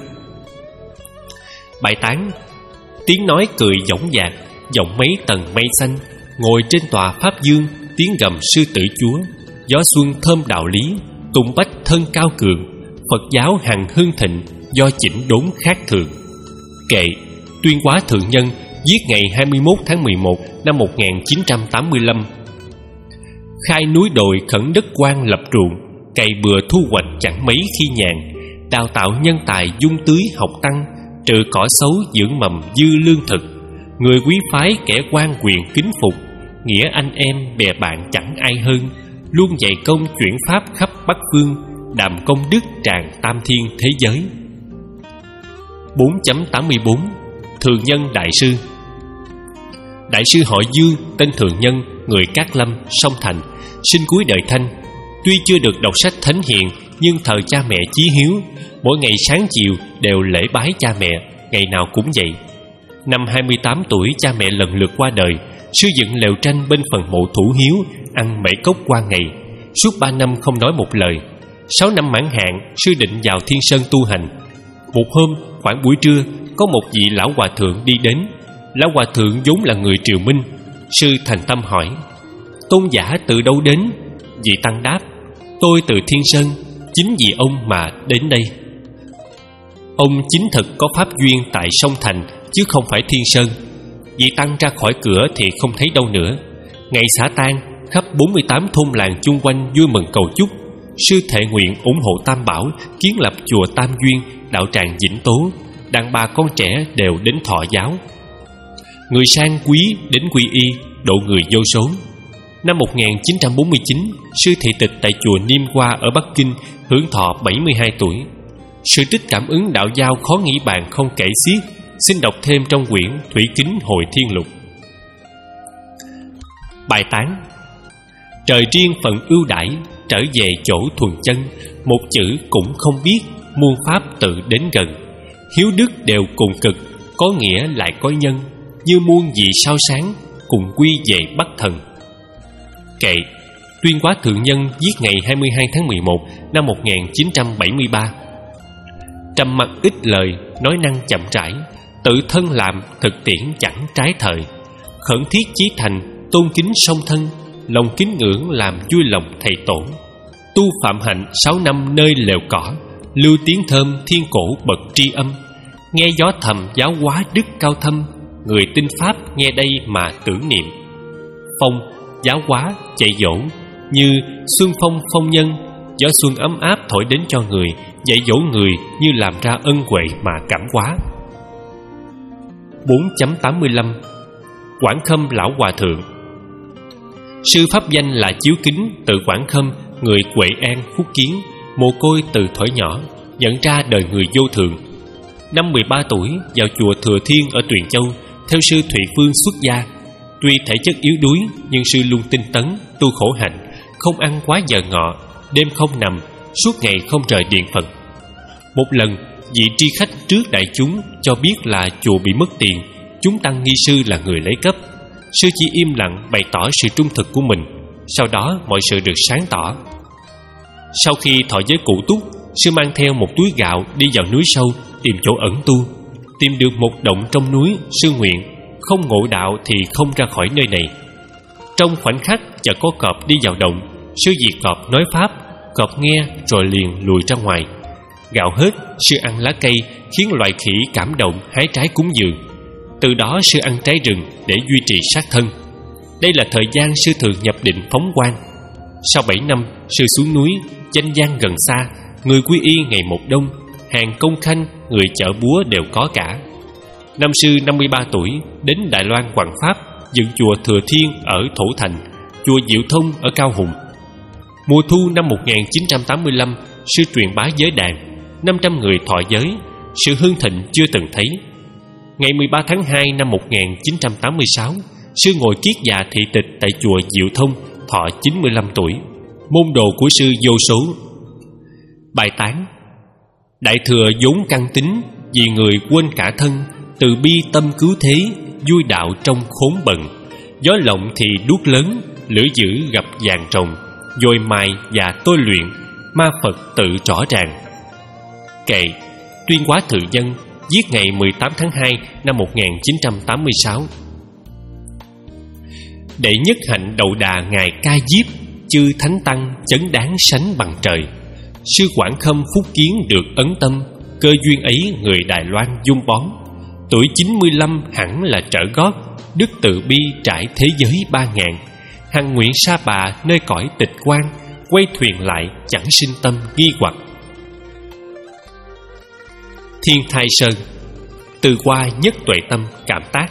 Bài tán: tiếng nói cười dõng dạc, giọng mấy tầng mây xanh, ngồi trên tòa pháp dương, tiếng gầm sư tử chúa. Gió xuân thơm đạo lý, tùng bách thân cao cường, Phật giáo hằng hưng thịnh, do chỉnh đốn khác thường. Kệ. Tuyên Hóa Thượng Nhân viết ngày hai mươi mốt tháng mười một năm một nghìn chín trăm tám mươi lăm. Khai núi đồi khẩn đất quan lập ruộng, cày bừa thu hoạch chẳng mấy khi nhàn. Đào tạo nhân tài dung tưới học tăng, trừ cỏ xấu dưỡng mầm dư lương thực. Người quý phái kẻ quan quyền kính phục, nghĩa anh em bè bạn chẳng ai hơn. Luôn dạy công chuyển pháp khắp Bắc phương, đàm công đức tràn tam thiên thế giới. Bốn chấm tám mươi bốn. Thường Nhân đại sư. Đại sư họ Dương, tên Thường Nhân, người Cát Lâm, Sông Thành, sinh cuối đời Thanh. Tuy chưa được đọc sách thánh hiền, nhưng thờ cha mẹ chí hiếu, mỗi ngày sáng chiều đều lễ bái cha mẹ, ngày nào cũng vậy. Năm hai mươi tám tuổi, cha mẹ lần lượt qua đời. Sư dựng lều tranh bên phần mộ thủ hiếu, ăn mễ cốc qua ngày, suốt ba năm không nói một lời. Sáu năm mãn hạn, sư định vào Thiên Sơn tu hành. Một hôm, khoảng buổi trưa, có một vị lão hòa thượng đi đến. Lão hòa thượng vốn là người Triều Minh. Sư thành tâm hỏi: tôn giả từ đâu đến? Vị tăng đáp: tôi từ Thiên Sơn, chính vì ông mà đến đây. Ông chính thực có pháp duyên tại Sông Thành, chứ không phải Thiên Sơn. Vị tăng ra khỏi cửa thì không thấy đâu nữa. Ngày xả tang, khắp bốn mươi tám thôn làng chung quanh vui mừng cầu chúc. Sư thệ nguyện ủng hộ Tam Bảo, kiến lập chùa Tam Duyên, đạo tràng Vĩnh Tố. Đàn bà con trẻ đều đến thọ giáo. Người sang quý đến quy y, độ người vô số. Năm một nghìn chín trăm bốn mươi chín, sư thị tịch tại chùa Niêm Hoa ở Bắc Kinh, hưởng thọ bảy mươi hai tuổi. Sự tích cảm ứng đạo giao khó nghĩ bàn không kể xiết. Xin đọc thêm trong quyển Thủy Kính Hội Thiên Lục. Bài tán: trời riêng phần ưu đãi, trở về chỗ thuần chân, một chữ cũng không biết, muôn pháp tự đến gần. Hiếu đức đều cùng cực, có nghĩa lại có nhân, như muôn vị sao sáng, cùng quy về Bắc Thần. Kệ. Tuyên Quá Thượng Nhân viết ngày hai mươi hai tháng mười một năm một nghìn chín trăm bảy mươi ba. Trầm mặc ít lời, nói năng chậm rãi, tự thân làm, thực tiễn chẳng trái thời. Khẩn thiết chí thành, tôn kính song thân, lòng kính ngưỡng làm vui lòng thầy tổ. Tu phạm hạnh sáu năm nơi lều cỏ, lưu tiếng thơm thiên cổ bậc tri âm. Nghe gió thầm giáo hóa đức cao thâm, người tinh pháp nghe đây mà tưởng niệm. Phong, giáo hóa, dạy dỗ, như xuân phong phong nhân, gió xuân ấm áp thổi đến cho người, dạy dỗ người như làm ra ân huệ mà cảm hóa. bốn chấm tám mươi lăm. Quảng Khâm lão hòa thượng. Sư pháp danh là Chiếu Kính, tự Quảng Khâm, người Huệ An, Phúc Kiến, mồ côi từ thuở nhỏ, nhận ra đời người vô thường. Năm mười ba tuổi, vào chùa Thừa Thiên ở Tuyền Châu, theo sư Thụy Phương xuất gia. Tuy thể chất yếu đuối, nhưng sư luôn tinh tấn, tu khổ hạnh, không ăn quá giờ ngọ, đêm không nằm, suốt ngày không rời điện Phật. Một lần, vị tri khách trước đại chúng cho biết là chùa bị mất tiền, chúng tăng nghi sư là người lấy cắp. Sư chỉ im lặng bày tỏ sự trung thực của mình. Sau đó mọi sự được sáng tỏ. Sau khi thọ giới cụ túc, sư mang theo một túi gạo đi vào núi sâu tìm chỗ ẩn tu. Tìm được một động trong núi, sư nguyện không ngộ đạo thì không ra khỏi nơi này. Trong khoảnh khắc chợt có cọp đi vào động. Sư diệt cọp nói pháp, cọp nghe rồi liền lùi ra ngoài. Gạo hết, sư ăn lá cây, khiến loài khỉ cảm động hái trái cúng dường. Từ đó sư ăn trái rừng để duy trì sát thân. Đây là thời gian sư thường nhập định phóng quang. Sau bảy năm, sư xuống núi, danh gian gần xa, người quy y ngày một đông, hàng công khanh, người chợ búa đều có cả. Năm sư năm mươi ba tuổi, đến Đài Loan hoằng pháp, dựng chùa Thừa Thiên ở Thổ Thành, chùa Diệu Thông ở Cao Hùng. Mùa thu năm một nghìn chín trăm tám mươi lăm, sư truyền bá giới đàn, năm trăm người thọ giới, sự hưng thịnh chưa từng thấy. Ngày mười ba tháng hai năm một nghìn chín trăm tám mươi sáu, sư ngồi kiết già thị tịch tại chùa Diệu Thông, thọ chín mươi lăm tuổi. Môn đồ của sư vô số. Bài tán: đại thừa vốn căn tính, vì người quên cả thân, từ bi tâm cứu thế, vui đạo trong khốn bần. Gió lộng thì đuốc lớn, lửa dữ gặp vàng rồng, dồi mài và tôi luyện, ma Phật tự rõ ràng. Kệ. Tuyên Quá Thượng Nhân viết ngày mười tám tháng hai năm một nghìn chín trăm tám mươi sáu. Đệ nhất hạnh đậu đà ngài Ca Diếp, chư thánh tăng chấn đáng sánh bằng trời. Sư Quảng Khâm Phúc Kiến được ấn tâm, cơ duyên ấy người Đài Loan dung bón. Tuổi chín mươi lăm hẳn là trở gót, đức từ bi trải thế giới ba ngàn. Hằng nguyện sa bà nơi cõi tịch quan, quay thuyền lại chẳng sinh tâm nghi hoặc. Thiên Thai Sơn. Từ qua nhất tuệ tâm cảm tác.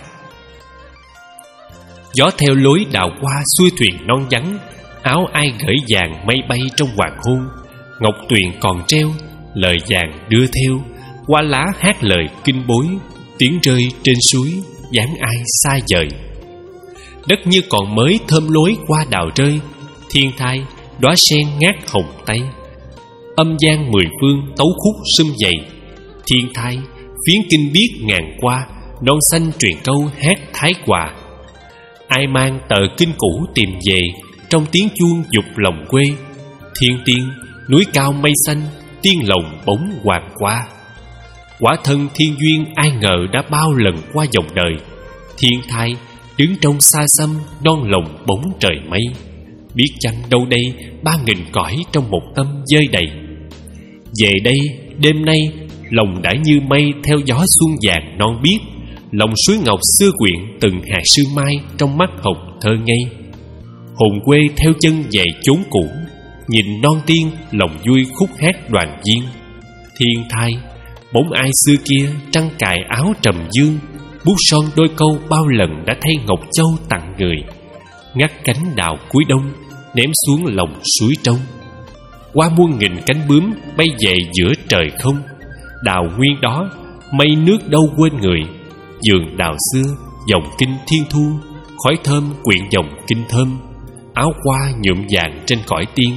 Gió theo lối đào qua xuôi thuyền non vắng, áo ai gởi vàng mây bay trong hoàng hôn. Ngọc tuyền còn treo, lời vàng đưa theo, qua lá hát lời kinh bối. tiếng rơi trên suối, dáng ai xa vời. Đất như còn mới thơm lối qua đào rơi, thiên thai đóa sen ngát hồng tây. Âm gian mười phương tấu khúc sum dày, thiên thai phiến kinh biết ngàn qua, non xanh truyền câu hát thái hòa. Ai mang tờ kinh cũ tìm về, trong tiếng chuông dục lòng quê. Thiên tiên núi cao mây xanh, tiên lòng bóng hoàng qua. Quả thân thiên duyên ai ngờ đã bao lần qua dòng đời. Thiên thai đứng trong xa xăm, non lồng bóng trời mây. Biết chăng đâu đây ba nghìn cõi trong một tâm dơi đầy. Về đây đêm nay, lòng đã như mây theo gió xuân vàng non biếc. Lòng suối ngọc xưa quyện từng hạt sương mai trong mắt hồng thơ ngây. Hồn quê theo chân về chốn cũ, nhìn non tiên lòng vui khúc hát đoàn viên. Thiên thai bóng ai xưa kia trăng cài áo trầm dương, bút son đôi câu bao lần đã thay ngọc châu tặng người. Ngắt cánh đào cuối đông, ném xuống lòng suối trong. Qua muôn nghìn cánh bướm bay về giữa trời không. Đào nguyên đó, mây nước đâu quên người. Giường đào xưa, dòng kinh thiên thu, khói thơm quyện dòng kinh thơm. Áo qua nhuộm vàng trên cõi tiên.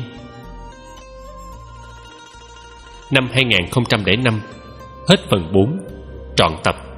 Năm hai nghìn không trăm lẻ năm. Hết phần bốn. Trọn tập.